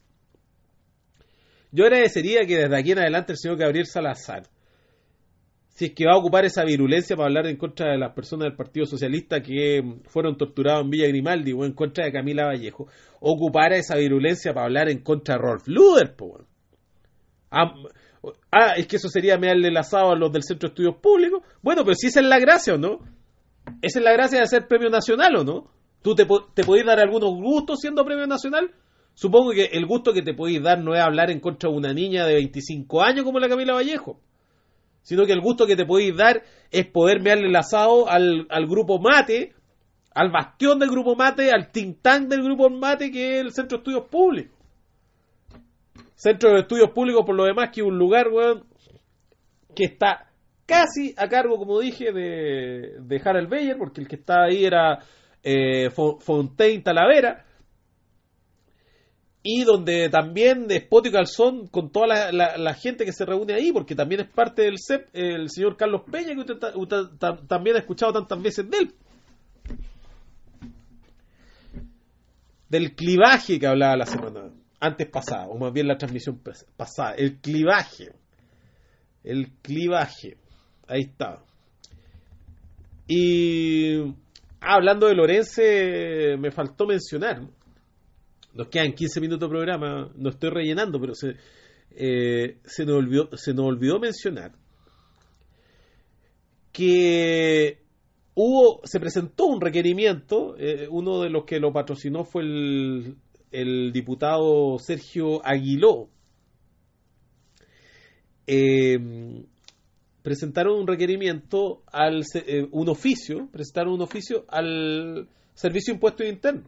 Yo agradecería que desde aquí en adelante el señor Gabriel Salazar, si es que va a ocupar esa virulencia para hablar en contra de las personas del Partido Socialista que fueron torturados en Villa Grimaldi o en contra de Camila Vallejo, ocupara esa virulencia para hablar en contra de Rolf Luders, po, bueno. Ah, ah, es que eso sería mearle el asado a los del Centro de Estudios Públicos. Bueno, pero si esa es la gracia, ¿o no? Esa es la gracia de ser premio nacional, ¿o no? ¿Tú te, te podés dar algunos gustos siendo premio nacional? Supongo que el gusto que te podéis dar no es hablar en contra de una niña de veinticinco años como la Camila Vallejo, sino que el gusto que te podéis dar es poder mearle el asado al, al grupo Mate, al bastión del grupo Mate, al think tank del grupo Mate, que es el Centro de Estudios Públicos. Centro de Estudios Públicos, por lo demás, que es un lugar, weón, que está casi a cargo, como dije, de, de Harald Beyer, porque el que estaba ahí era eh, Fontaine Talavera, y donde también de Spot y Calzón, con toda la, la, la gente que se reúne ahí, porque también es parte del C E P, el señor Carlos Peña, que usted, ta, usted ta, también ha escuchado tantas veces de él. Del clivaje que hablaba la semana antes pasada, o más bien la transmisión pasada, el clivaje. El clivaje. Ahí está. Y ah, hablando de Lorense, me faltó mencionar, nos quedan quince minutos de programa, no estoy rellenando, pero se, eh, se, nos olvidó, se nos olvidó mencionar que hubo, se presentó un requerimiento, eh, uno de los que lo patrocinó fue el, el diputado Sergio Aguiló. Eh, presentaron un requerimiento, al eh, un oficio, presentaron un oficio al Servicio de Impuestos Internos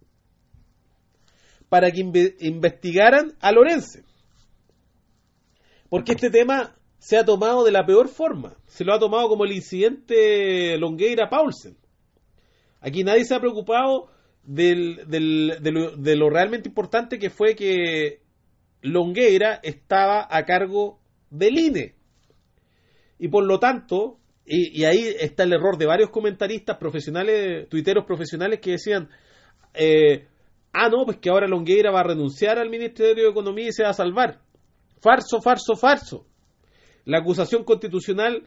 para que inve- investigaran a Lorense, porque este tema se ha tomado de la peor forma, se lo ha tomado como el incidente Longueira-Paulsen. Aquí nadie se ha preocupado del, del, de, lo, de lo realmente importante que fue que Longueira estaba a cargo del I N E, y por lo tanto, y, y ahí está el error de varios comentaristas profesionales, tuiteros profesionales, que decían eh, ah no, pues que ahora Longueira va a renunciar al Ministerio de Economía y se va a salvar. Farso, farso, farso. La acusación constitucional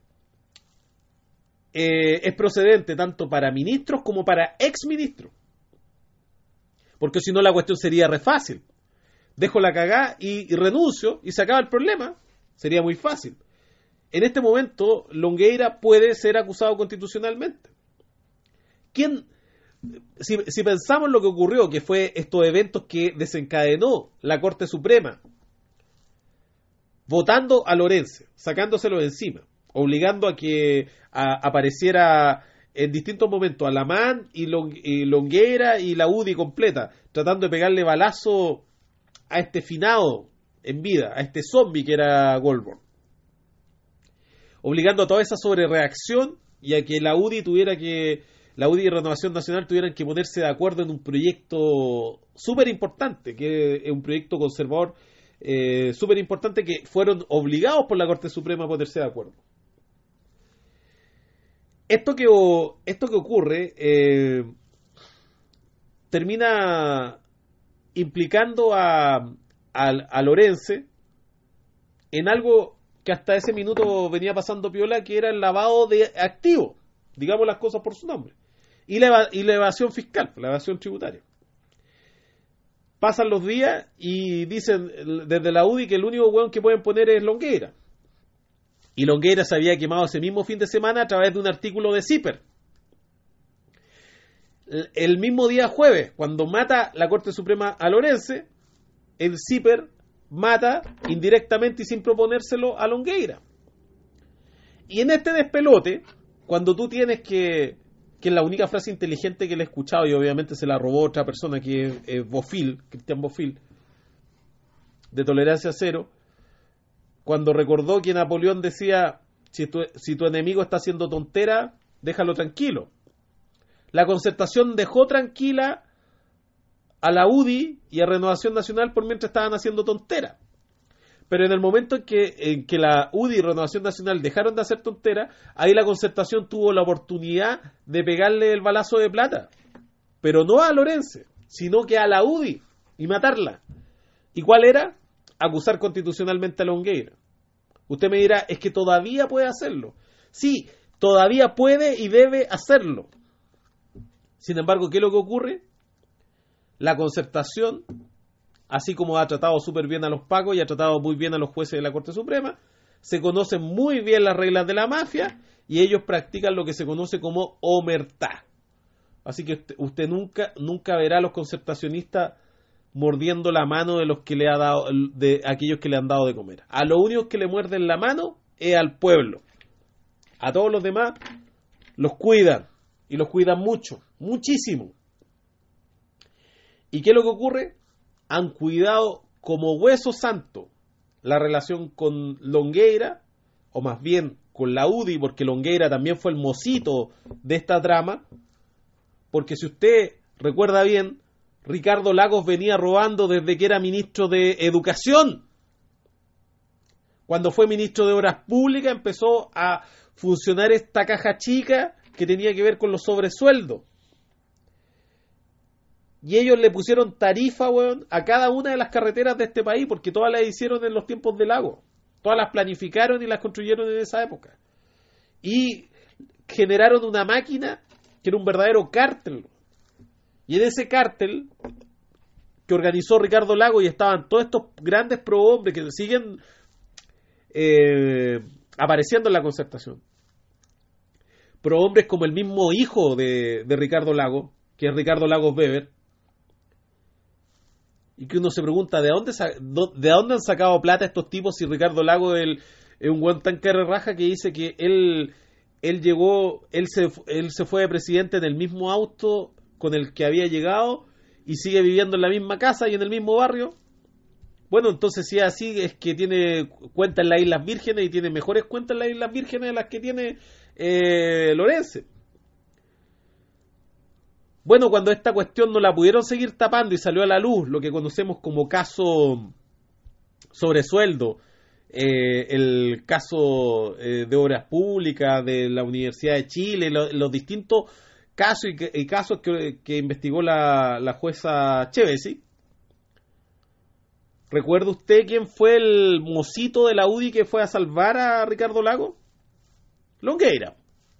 eh, es procedente tanto para ministros como para exministros, porque si no la cuestión sería re fácil. dejo la cagá y, y renuncio y se acaba el problema. Sería muy fácil. En este momento, Longueira puede ser acusado constitucionalmente. ¿Quién, si, si pensamos lo que ocurrió, que fue estos eventos que desencadenó la Corte Suprema, votando a Lorenzo, sacándoselo de encima, obligando a que a, apareciera en distintos momentos a Lamán y, Long, y Longueira y la U D I completa, tratando de pegarle balazo a este finado en vida, a este zombie que era Goldberg, obligando a toda esa sobrereacción y a que la U D I tuviera que la U D I y Renovación Nacional tuvieran que ponerse de acuerdo en un proyecto súper importante, que es un proyecto conservador eh, súper importante, que fueron obligados por la Corte Suprema a ponerse de acuerdo. Esto que, esto que ocurre eh, termina implicando a, a, a Lorenzo en algo que hasta ese minuto venía pasando piola, que era el lavado de activos, digamos las cosas por su nombre, y la, y la evasión fiscal, la evasión tributaria. Pasan los días y dicen desde la U D I que el único hueón que pueden poner es Longueira. Y Longueira se había quemado ese mismo fin de semana a través de un artículo de Zipper. El mismo día jueves, cuando mata la Corte Suprema a Lorenzo, el Zipper mata indirectamente y sin proponérselo a Longueira. Y en este despelote, cuando tú tienes que, que es la única frase inteligente que le he escuchado, y obviamente se la robó otra persona que es, es Bofill, Cristian Bofill, de Tolerancia Cero, cuando recordó que Napoleón decía, si tu, si tu enemigo está haciendo tontera, déjalo tranquilo. La Concertación dejó tranquila a la U D I y a Renovación Nacional por mientras estaban haciendo tontera. Pero en el momento en que, en que la U D I y Renovación Nacional dejaron de hacer tontera, ahí la Concertación tuvo la oportunidad de pegarle el balazo de plata. Pero no a Lorenzo, sino que a la U D I y matarla. ¿Y cuál era? Acusar constitucionalmente a Longueira. Usted me dirá, es que todavía puede hacerlo. Sí, todavía puede y debe hacerlo. Sin embargo, ¿qué es lo que ocurre? La Concertación, así como ha tratado súper bien a los pacos y ha tratado muy bien a los jueces de la Corte Suprema, se conocen muy bien las reglas de la mafia y ellos practican lo que se conoce como omertá. Así que usted, usted nunca, nunca verá a los concertacionistas mordiendo la mano de los que le ha dado, de aquellos que le han dado de comer. A los únicos que le muerden la mano es al pueblo. A todos los demás los cuidan y los cuidan mucho, muchísimo. ¿Y qué es lo que ocurre? Han cuidado como hueso santo la relación con Longueira, o más bien con la U D I, porque Longueira también fue el mocito de esta trama, porque si usted recuerda bien, Ricardo Lagos venía robando desde que era ministro de Educación. Cuando fue ministro de Obras Públicas empezó a funcionar esta caja chica que tenía que ver con los sobresueldos. Y ellos le pusieron tarifa, weón, a cada una de las carreteras de este país, porque todas las hicieron en los tiempos de Lagos. Todas las planificaron y las construyeron en esa época. Y generaron una máquina que era un verdadero cártel. Y en ese cártel que organizó Ricardo Lagos, y estaban todos estos grandes prohombres que siguen eh, apareciendo en la Concertación. Prohombres como el mismo hijo de, de Ricardo Lagos, que es Ricardo Lagos Weber, y que uno se pregunta ¿de dónde, de dónde han sacado plata estos tipos si Ricardo Lagos es, es un buen tan cara raja que dice que él, él llegó, él se, él se fue de presidente en el mismo auto con el que había llegado y sigue viviendo en la misma casa y en el mismo barrio? Bueno, entonces si es así, es que tiene cuenta en las Islas Vírgenes y tiene mejores cuentas en las Islas Vírgenes de las que tiene eh, Lorenzo. Bueno, cuando esta cuestión no la pudieron seguir tapando y salió a la luz lo que conocemos como caso sobresueldo, eh, el caso eh, de Obras Públicas de la Universidad de Chile, lo, los distintos casos y, que, y casos que, que investigó la, la jueza Chevesi. ¿Recuerda usted quién fue el mocito de la U D I que fue a salvar a Ricardo Lagos? Longueira.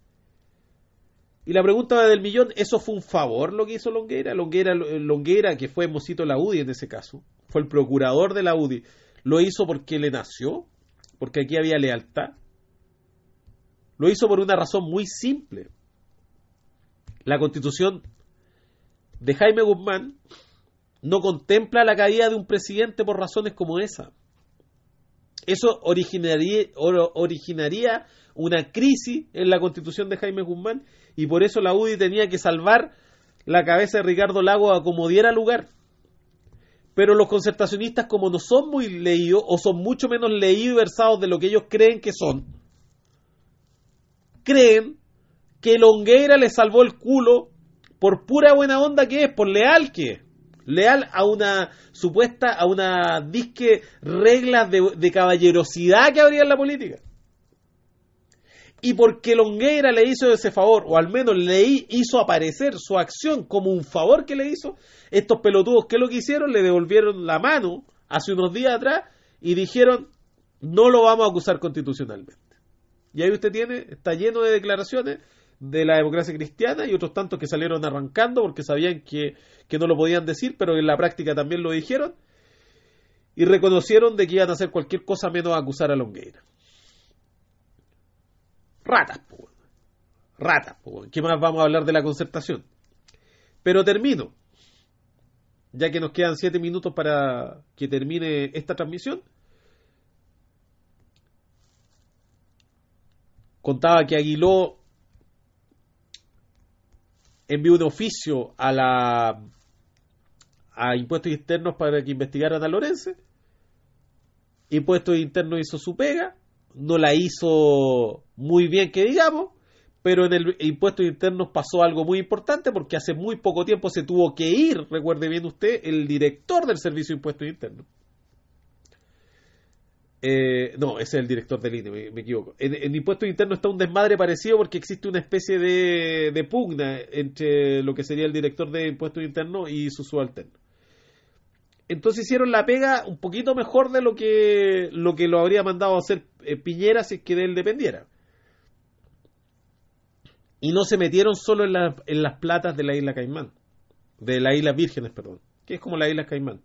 Y la pregunta del millón, ¿eso fue un favor lo que hizo Longueira? Longueira, Longueira, que fue mocito de la U D I en ese caso, fue el procurador de la U D I, ¿lo hizo porque le nació? ¿Porque aquí había lealtad? Lo hizo por una razón muy simple. La Constitución de Jaime Guzmán no contempla la caída de un presidente por razones como esa. Eso originaría, originaría una crisis en la Constitución de Jaime Guzmán, y por eso la U D I tenía que salvar la cabeza de Ricardo Lagos a como diera lugar. Pero los concertacionistas, como no son muy leídos, o son mucho menos leídos y versados de lo que ellos creen que son, creen que Longueira le salvó el culo por pura buena onda que es, por leal que es. Leal a una supuesta, a una disque reglas de, de caballerosidad que habría en la política. Y porque Longueira le hizo ese favor, o al menos le hizo aparecer su acción como un favor que le hizo, estos pelotudos, ¿qué es lo que hicieron? Le devolvieron la mano hace unos días atrás y dijeron, no lo vamos a acusar constitucionalmente. Y ahí usted tiene, está lleno de declaraciones de la democracia cristiana y otros tantos que salieron arrancando porque sabían que, que no lo podían decir, pero en la práctica también lo dijeron, y reconocieron de que iban a hacer cualquier cosa menos acusar a Longueira. Ratas, po. Ratas, po. ¿Qué más vamos a hablar de la concertación? Pero termino, ya que nos quedan siete minutos para que termine esta transmisión. Contaba que Aguiló envió un oficio a la a Impuestos Internos para que investigaran a Lorense. Impuestos Internos hizo su pega, no la hizo muy bien que digamos, pero en el Impuestos Internos pasó algo muy importante, porque hace muy poco tiempo se tuvo que ir, recuerde bien usted, el director del Servicio de Impuestos Internos. Eh, no, ese es el director del I N E, me, me equivoco. En, en Impuestos Internos está un desmadre parecido porque existe una especie de, de pugna entre lo que sería el director de Impuestos Internos y su subalterno. Entonces hicieron la pega un poquito mejor de lo que lo que lo habría mandado a hacer eh, Piñera si es que de él dependiera. Y no se metieron solo en, la, en las platas de la isla Caimán, de las Islas Vírgenes, perdón, que es como la isla Caimán,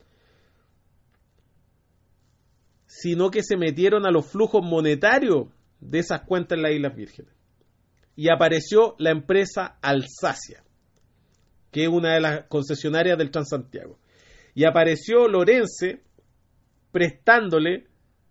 sino que se metieron a los flujos monetarios de esas cuentas en las Islas Vírgenes. Y apareció la empresa Alsacia, que es una de las concesionarias del Transantiago. Y apareció Lorense prestándole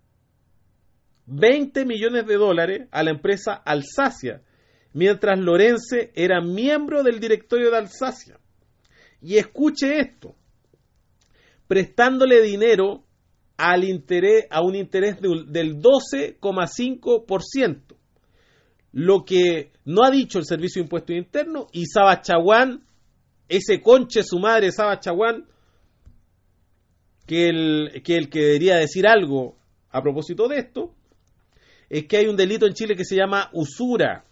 veinte millones de dólares a la empresa Alsacia, mientras Lorense era miembro del directorio de Alsacia. Y escuche esto, prestándole dinero al interés, a un interés de, del doce coma cinco por ciento, lo que no ha dicho el Servicio de Impuestos Internos, y Saba Chaguán, ese conche su madre Saba Chaguán, que el, que el que debería decir algo a propósito de esto, es que hay un delito en Chile que se llama usura.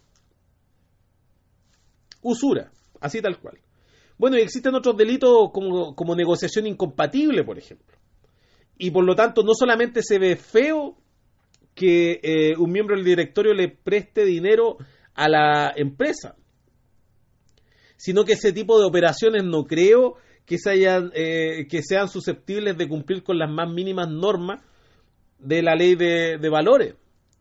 Usura, así tal cual. Bueno, y existen otros delitos como, como negociación incompatible, por ejemplo. Y por lo tanto, no solamente se ve feo que eh, un miembro del directorio le preste dinero a la empresa, sino que ese tipo de operaciones no creo que, se hayan, eh, que sean susceptibles de cumplir con las más mínimas normas de la ley de, de valores.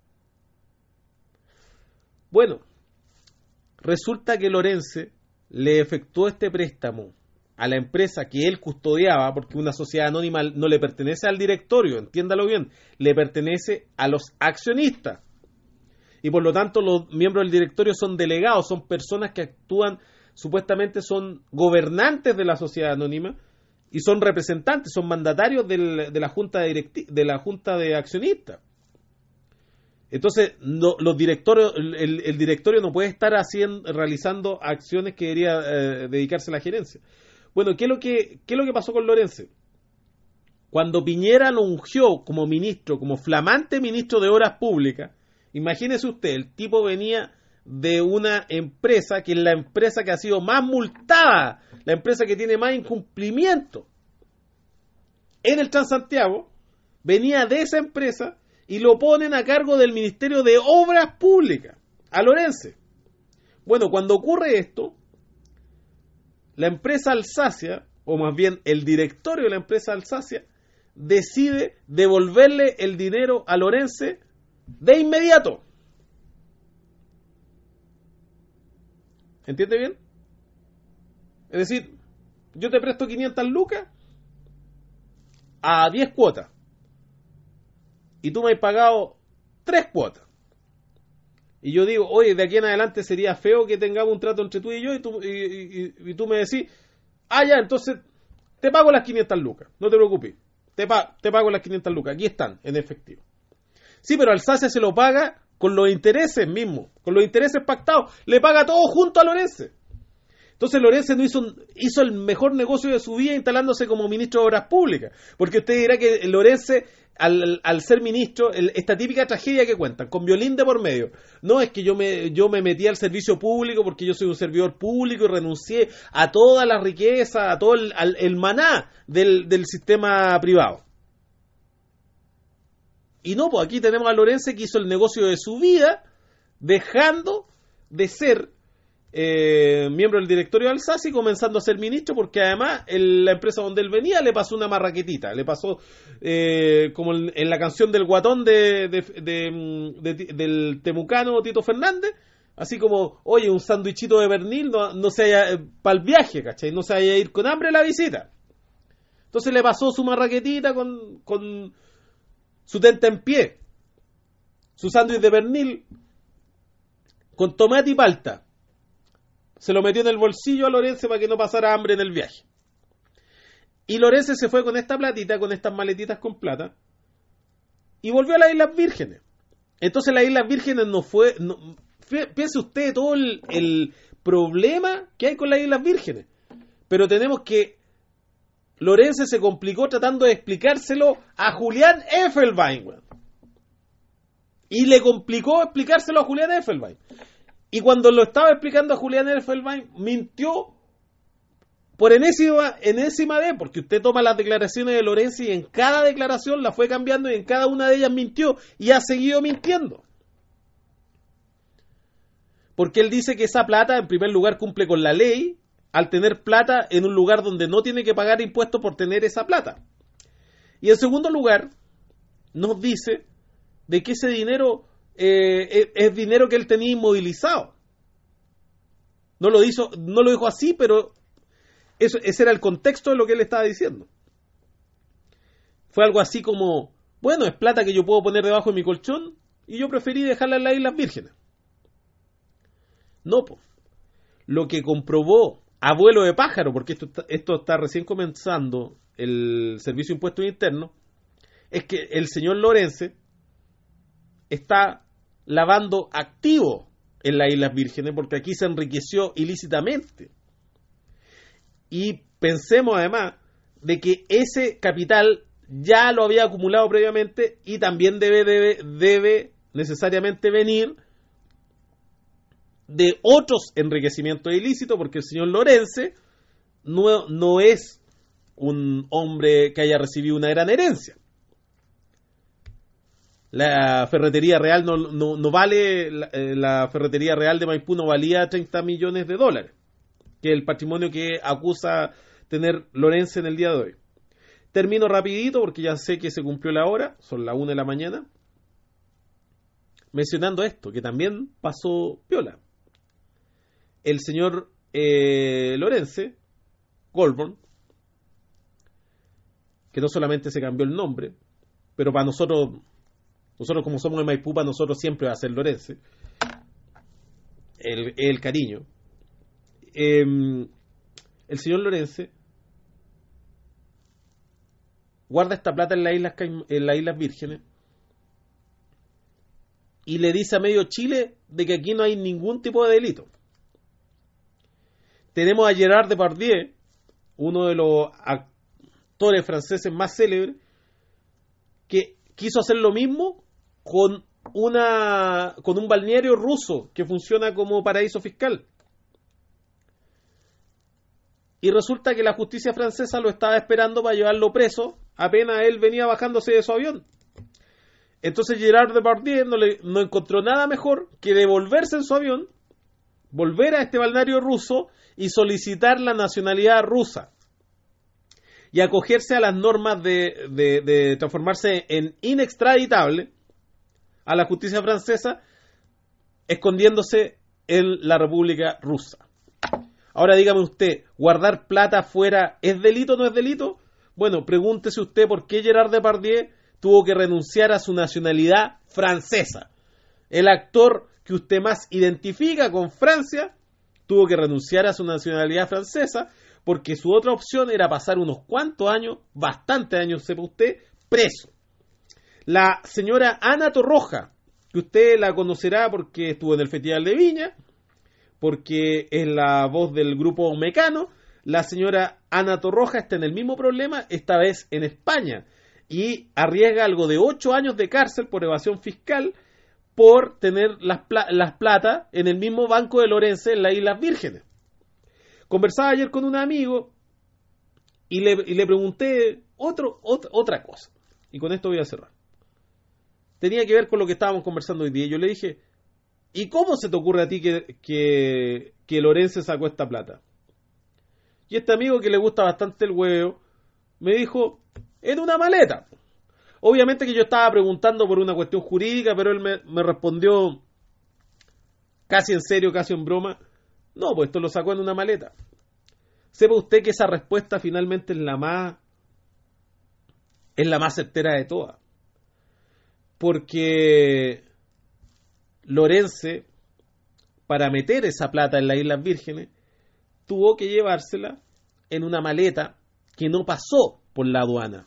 Bueno, resulta que Lorense le efectuó este préstamo a la empresa que él custodiaba, porque una sociedad anónima no le pertenece al directorio, entiéndalo bien, le pertenece a los accionistas. Y por lo tanto los miembros del directorio son delegados, son personas que actúan, supuestamente son gobernantes de la sociedad anónima y son representantes, son mandatarios del, de la junta de, directi- de la junta de accionistas. Entonces, no, los directorios, el, el directorio no puede estar haciendo, realizando acciones que debería eh, dedicarse a la gerencia. Bueno, ¿qué es lo que, qué es lo que pasó con Lorense? Cuando Piñera lo ungió como ministro, como flamante ministro de Obras Públicas, imagínese usted, el tipo venía de una empresa que es la empresa que ha sido más multada, la empresa que tiene más incumplimiento en el Transantiago, venía de esa empresa y lo ponen a cargo del Ministerio de Obras Públicas, a Lorense. Bueno, cuando ocurre esto, la empresa Alsacia, o más bien el directorio de la empresa Alsacia, decide devolverle el dinero a Lorense de inmediato. ¿Entiende bien? Es decir, yo te presto quinientas lucas a diez cuotas y tú me has pagado tres cuotas. Y yo digo, oye, de aquí en adelante sería feo que tengamos un trato entre tú y yo, y tú, y, y, y tú me decís, ah, ya, entonces te pago las quinientas lucas, no te preocupes, te, pa te pago las quinientas lucas, aquí están, en efectivo. Sí, pero Alsacia se lo paga con los intereses mismos, con los intereses pactados, le paga todo junto a Lorense. Entonces Lorense no hizo, hizo el mejor negocio de su vida instalándose como ministro de Obras Públicas, porque usted dirá que Lorense, al, al ser ministro, el, esta típica tragedia que cuentan, con violín de por medio, no es que yo me, yo me metí al servicio público porque yo soy un servidor público y renuncié a toda la riqueza, a todo el, al, el maná del, del sistema privado. Y no, pues aquí tenemos a Lorense que hizo el negocio de su vida, dejando de ser Eh, miembro del directorio de Alsacia y comenzando a ser ministro, porque además el, la empresa donde él venía le pasó una marraquetita, le pasó eh, como en, en la canción del guatón de, de, de, de, de, del temucano Tito Fernández, así como, oye, un sándwichito de pernil no, no se haya eh, para el viaje, ¿cachai? No se vaya a ir con hambre a la visita. Entonces le pasó su marraquetita con, con su tenta en pie, su sándwich de pernil con tomate y palta. Se lo metió en el bolsillo a Lorense para que no pasara hambre en el viaje. Y Lorense se fue con esta platita, con estas maletitas con plata, y volvió a las Islas Vírgenes. Entonces las Islas Vírgenes no fue... No, piense usted todo el, el problema que hay con las Islas Vírgenes. Pero tenemos que... Lorense se complicó tratando de explicárselo a Julián Effelbein. Y le complicó explicárselo a Julián Effelbein. Y cuando lo estaba explicando a Julián Effelbein, mintió por enésima, enésima vez, porque usted toma las declaraciones de Lorense y en cada declaración la fue cambiando y en cada una de ellas mintió y ha seguido mintiendo. Porque él dice que esa plata, en primer lugar, cumple con la ley al tener plata en un lugar donde no tiene que pagar impuestos por tener esa plata. Y en segundo lugar, nos dice de que ese dinero... Eh, es dinero que él tenía inmovilizado. No lo hizo, no lo dijo así, pero eso, ese era el contexto de lo que él estaba diciendo. Fue algo así como, bueno, es plata que yo puedo poner debajo de mi colchón y yo preferí dejarla en las Islas Vírgenes. No, pues. Lo que comprobó abuelo de pájaro, porque esto está, esto está recién comenzando el Servicio de Impuestos Internos, es que el señor Lorense está lavando activo en las Islas Vírgenes, porque aquí se enriqueció ilícitamente. Y pensemos además de que ese capital ya lo había acumulado previamente y también debe, debe, debe necesariamente venir de otros enriquecimientos ilícitos, porque el señor Lorense no, no es un hombre que haya recibido una gran herencia. La ferretería real no, no, no vale, la, la ferretería real de Maipú no valía treinta millones de dólares, que es el patrimonio que acusa tener Lorense en el día de hoy. Termino rapidito porque ya sé que se cumplió la hora, son las una de la mañana, mencionando esto, que también pasó piola. El señor eh, Lorense Goldborn, que no solamente se cambió el nombre, pero para nosotros... Nosotros como somos de Maipú, para nosotros siempre va a ser Lorense. El, el cariño. Eh, el señor Lorense guarda esta plata en las Islas, en las Islas Vírgenes y le dice a medio Chile de que aquí no hay ningún tipo de delito. Tenemos a Gerard Depardieu, uno de los actores franceses más célebres, que quiso hacer lo mismo con una con un balneario ruso que funciona como paraíso fiscal. Y resulta que la justicia francesa lo estaba esperando para llevarlo preso apenas él venía bajándose de su avión. Entonces Gerard Depardieu no, le, no encontró nada mejor que devolverse en su avión, volver a este balneario ruso y solicitar la nacionalidad rusa. y acogerse a las normas de, de, de transformarse en inextraditable a la justicia francesa, escondiéndose en la República Rusa. Ahora dígame usted, ¿guardar plata afuera es delito o no es delito? Bueno, pregúntese usted por qué Gerard Depardieu tuvo que renunciar a su nacionalidad francesa. El actor que usted más identifica con Francia tuvo que renunciar a su nacionalidad francesa porque su otra opción era pasar unos cuantos años, bastantes años, sepa usted, preso. La señora Ana Torroja, que usted la conocerá porque estuvo en el Festival de Viña, porque es la voz del grupo Mecano, la señora Ana Torroja está en el mismo problema, esta vez en España, y arriesga algo de ocho años de cárcel por evasión fiscal por tener las, pla- las plata en el mismo banco de Lorense en las Islas Vírgenes. Conversaba ayer con un amigo y le, y le pregunté otro, ot- otra cosa, y con esto voy a cerrar. Tenía que ver con lo que estábamos conversando hoy día. Yo le dije, ¿y cómo se te ocurre a ti que, que, que Lorense sacó esta plata? Y este amigo, que le gusta bastante el huevo, me dijo, en una maleta. Obviamente que yo estaba preguntando por una cuestión jurídica, pero él me, me respondió casi en serio, casi en broma, no, pues esto lo sacó en una maleta. Sepa usted que esa respuesta finalmente es la más, es la más certera de todas. Porque Lorense, para meter esa plata en las Islas Vírgenes, tuvo que llevársela en una maleta que no pasó por la aduana.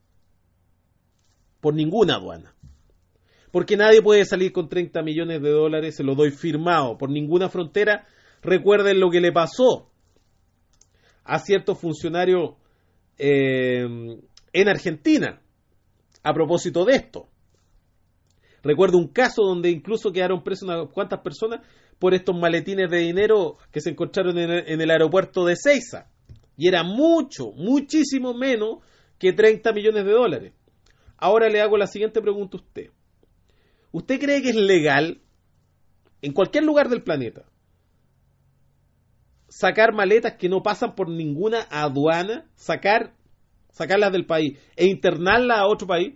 Por ninguna aduana. Porque nadie puede salir con treinta millones de dólares, se lo doy firmado, por ninguna frontera. Recuerden lo que le pasó a ciertos funcionarios eh, en Argentina a propósito de esto. Recuerdo un caso donde incluso quedaron presos unas cuantas personas por estos maletines de dinero que se encontraron en el, en el aeropuerto de Seiza. Y era mucho, muchísimo menos que treinta millones de dólares. Ahora le hago la siguiente pregunta a usted. ¿Usted cree que es legal, en cualquier lugar del planeta, sacar maletas que no pasan por ninguna aduana, sacar, sacarlas del país e internarlas a otro país?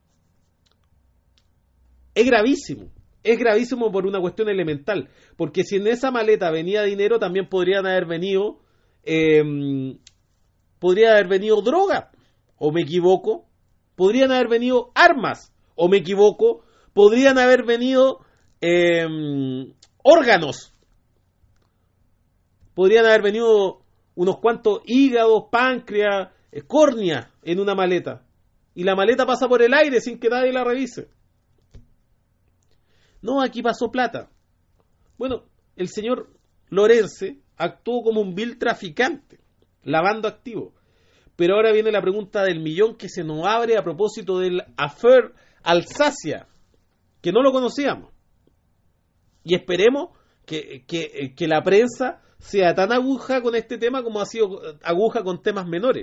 Es gravísimo, es gravísimo por una cuestión elemental, porque si en esa maleta venía dinero, también podrían haber venido, eh, podría haber venido droga, o me equivoco, podrían haber venido armas, o me equivoco, podrían haber venido eh, órganos, podrían haber venido unos cuantos hígados, páncreas, eh, córneas en una maleta, y la maleta pasa por el aire sin que nadie la revise. No, aquí pasó plata. Bueno, el señor Lorense actuó como un vil traficante, lavando activos. Pero ahora viene la pregunta del millón que se nos abre a propósito del Affaire Alsacia, que no lo conocíamos. Y esperemos que, que, que la prensa sea tan aguja con este tema como ha sido aguja con temas menores.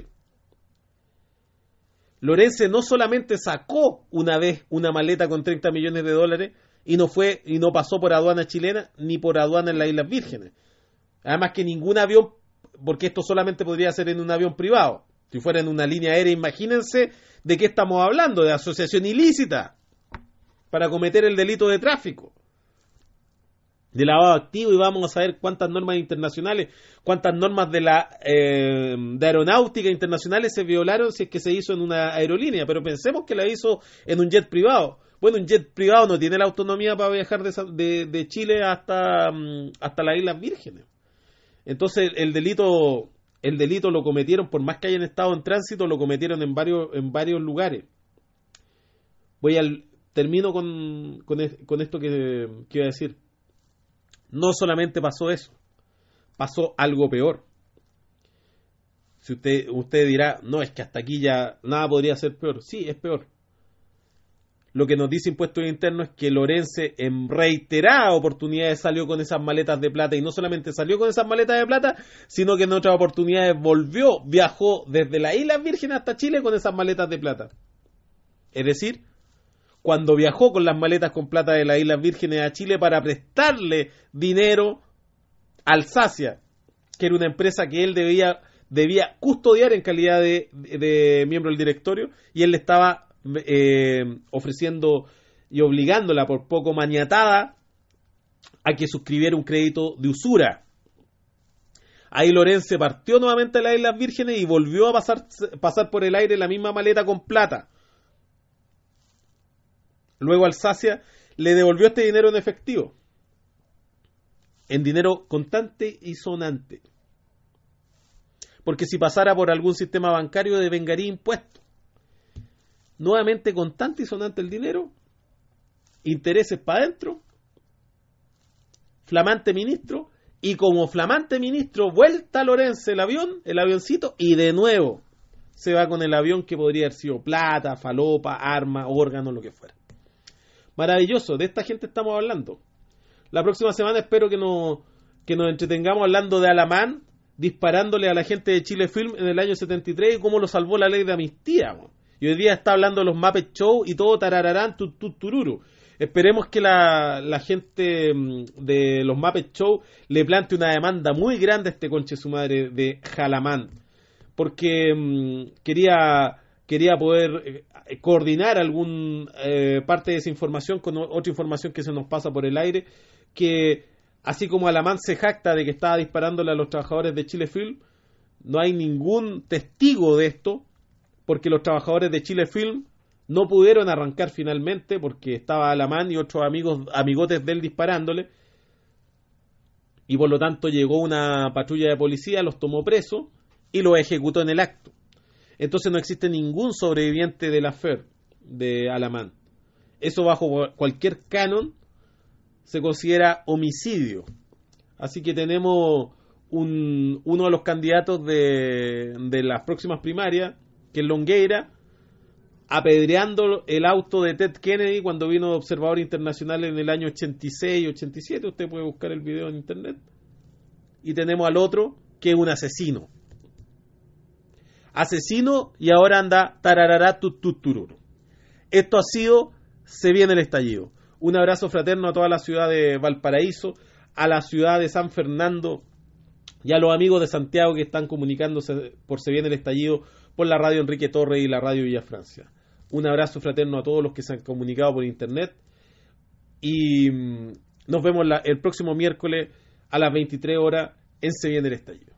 Lorense no solamente sacó una vez una maleta con treinta millones de dólares, y no fue y no pasó por aduana chilena ni por aduana en las Islas Vírgenes. Además que ningún avión, porque esto solamente podría ser en un avión privado. Si fuera en una línea aérea, imagínense de qué estamos hablando, de asociación ilícita para cometer el delito de tráfico, de lavado activo, y vamos a saber cuántas normas internacionales, cuántas normas de la eh, de aeronáutica internacionales se violaron si es que se hizo en una aerolínea, pero pensemos que la hizo en un jet privado. Bueno, un jet privado no tiene la autonomía para viajar de, de, de Chile hasta, hasta las Islas Vírgenes. Entonces el delito el delito lo cometieron, por más que hayan estado en tránsito, lo cometieron en varios en varios lugares. Voy al termino con, con, con esto que, que iba a decir. No solamente pasó eso, pasó algo peor. Si usted, usted dirá, no, es que hasta aquí ya nada podría ser peor. Sí, es peor. Lo que nos dice Impuestos Internos es que Lorense en reiteradas oportunidades salió con esas maletas de plata, y no solamente salió con esas maletas de plata, sino que en otras oportunidades volvió, viajó desde las Islas Vírgenes hasta Chile con esas maletas de plata. Es decir, cuando viajó con las maletas con plata de las Islas Vírgenes a Chile para prestarle dinero a Alsacia, que era una empresa que él debía debía custodiar en calidad de, de, de miembro del directorio, y él le estaba eh, ofreciendo y obligándola por poco maniatada a que suscribiera un crédito de usura. Ahí Lorenz partió nuevamente a las Islas Vírgenes y volvió a pasar, pasar por el aire la misma maleta con plata. Luego Alsacia le devolvió este dinero en efectivo, en dinero contante y sonante, porque si pasara por algún sistema bancario devengaría impuestos. Nuevamente contante y sonante el dinero, intereses para adentro, flamante ministro, y como flamante ministro vuelta a Lorenz el avión, el avioncito, y de nuevo se va con el avión que podría haber sido plata, falopa, arma, órgano, lo que fuera. Maravilloso, de esta gente estamos hablando. La próxima semana espero que nos, que nos entretengamos hablando de Alamán disparándole a la gente de Chile Film en el año setenta y tres y cómo lo salvó la ley de amnistía. ¿no? Y hoy día está hablando de los Muppet Show y todo tarararán, tut, tut, tururu. Esperemos que la, la gente de los Muppet Show le plante una demanda muy grande a este conche su madre de Alamán, porque um, quería quería poder eh, coordinar algún eh, parte de esa información con otra información que se nos pasa por el aire, que así como Alamán se jacta de que estaba disparándole a los trabajadores de Chile Film, no hay ningún testigo de esto, porque los trabajadores de Chile Film no pudieron arrancar finalmente porque estaba Alamán y otros amigos amigotes de él disparándole, y por lo tanto llegó una patrulla de policía, los tomó presos y los ejecutó en el acto. Entonces no existe ningún sobreviviente del affair de Alamán. Eso bajo cualquier canon se considera homicidio. Así que tenemos un, uno de los candidatos de, de las próximas primarias, que es Longueira, apedreando el auto de Ted Kennedy cuando vino de observador internacional en el año ochenta y seis, ochenta y siete. Usted puede buscar el video en internet. Y tenemos al otro, que es un asesino. Asesino, y ahora anda tararará tututururu. Esto ha sido Se Viene el Estallido. Un abrazo fraterno a toda la ciudad de Valparaíso, a la ciudad de San Fernando y a los amigos de Santiago que están comunicándose por Se Viene el Estallido por la radio Enrique Torres y la radio Villa Francia. Un abrazo fraterno a todos los que se han comunicado por internet y nos vemos la, el próximo miércoles a las veintitrés horas en Se Viene el Estallido.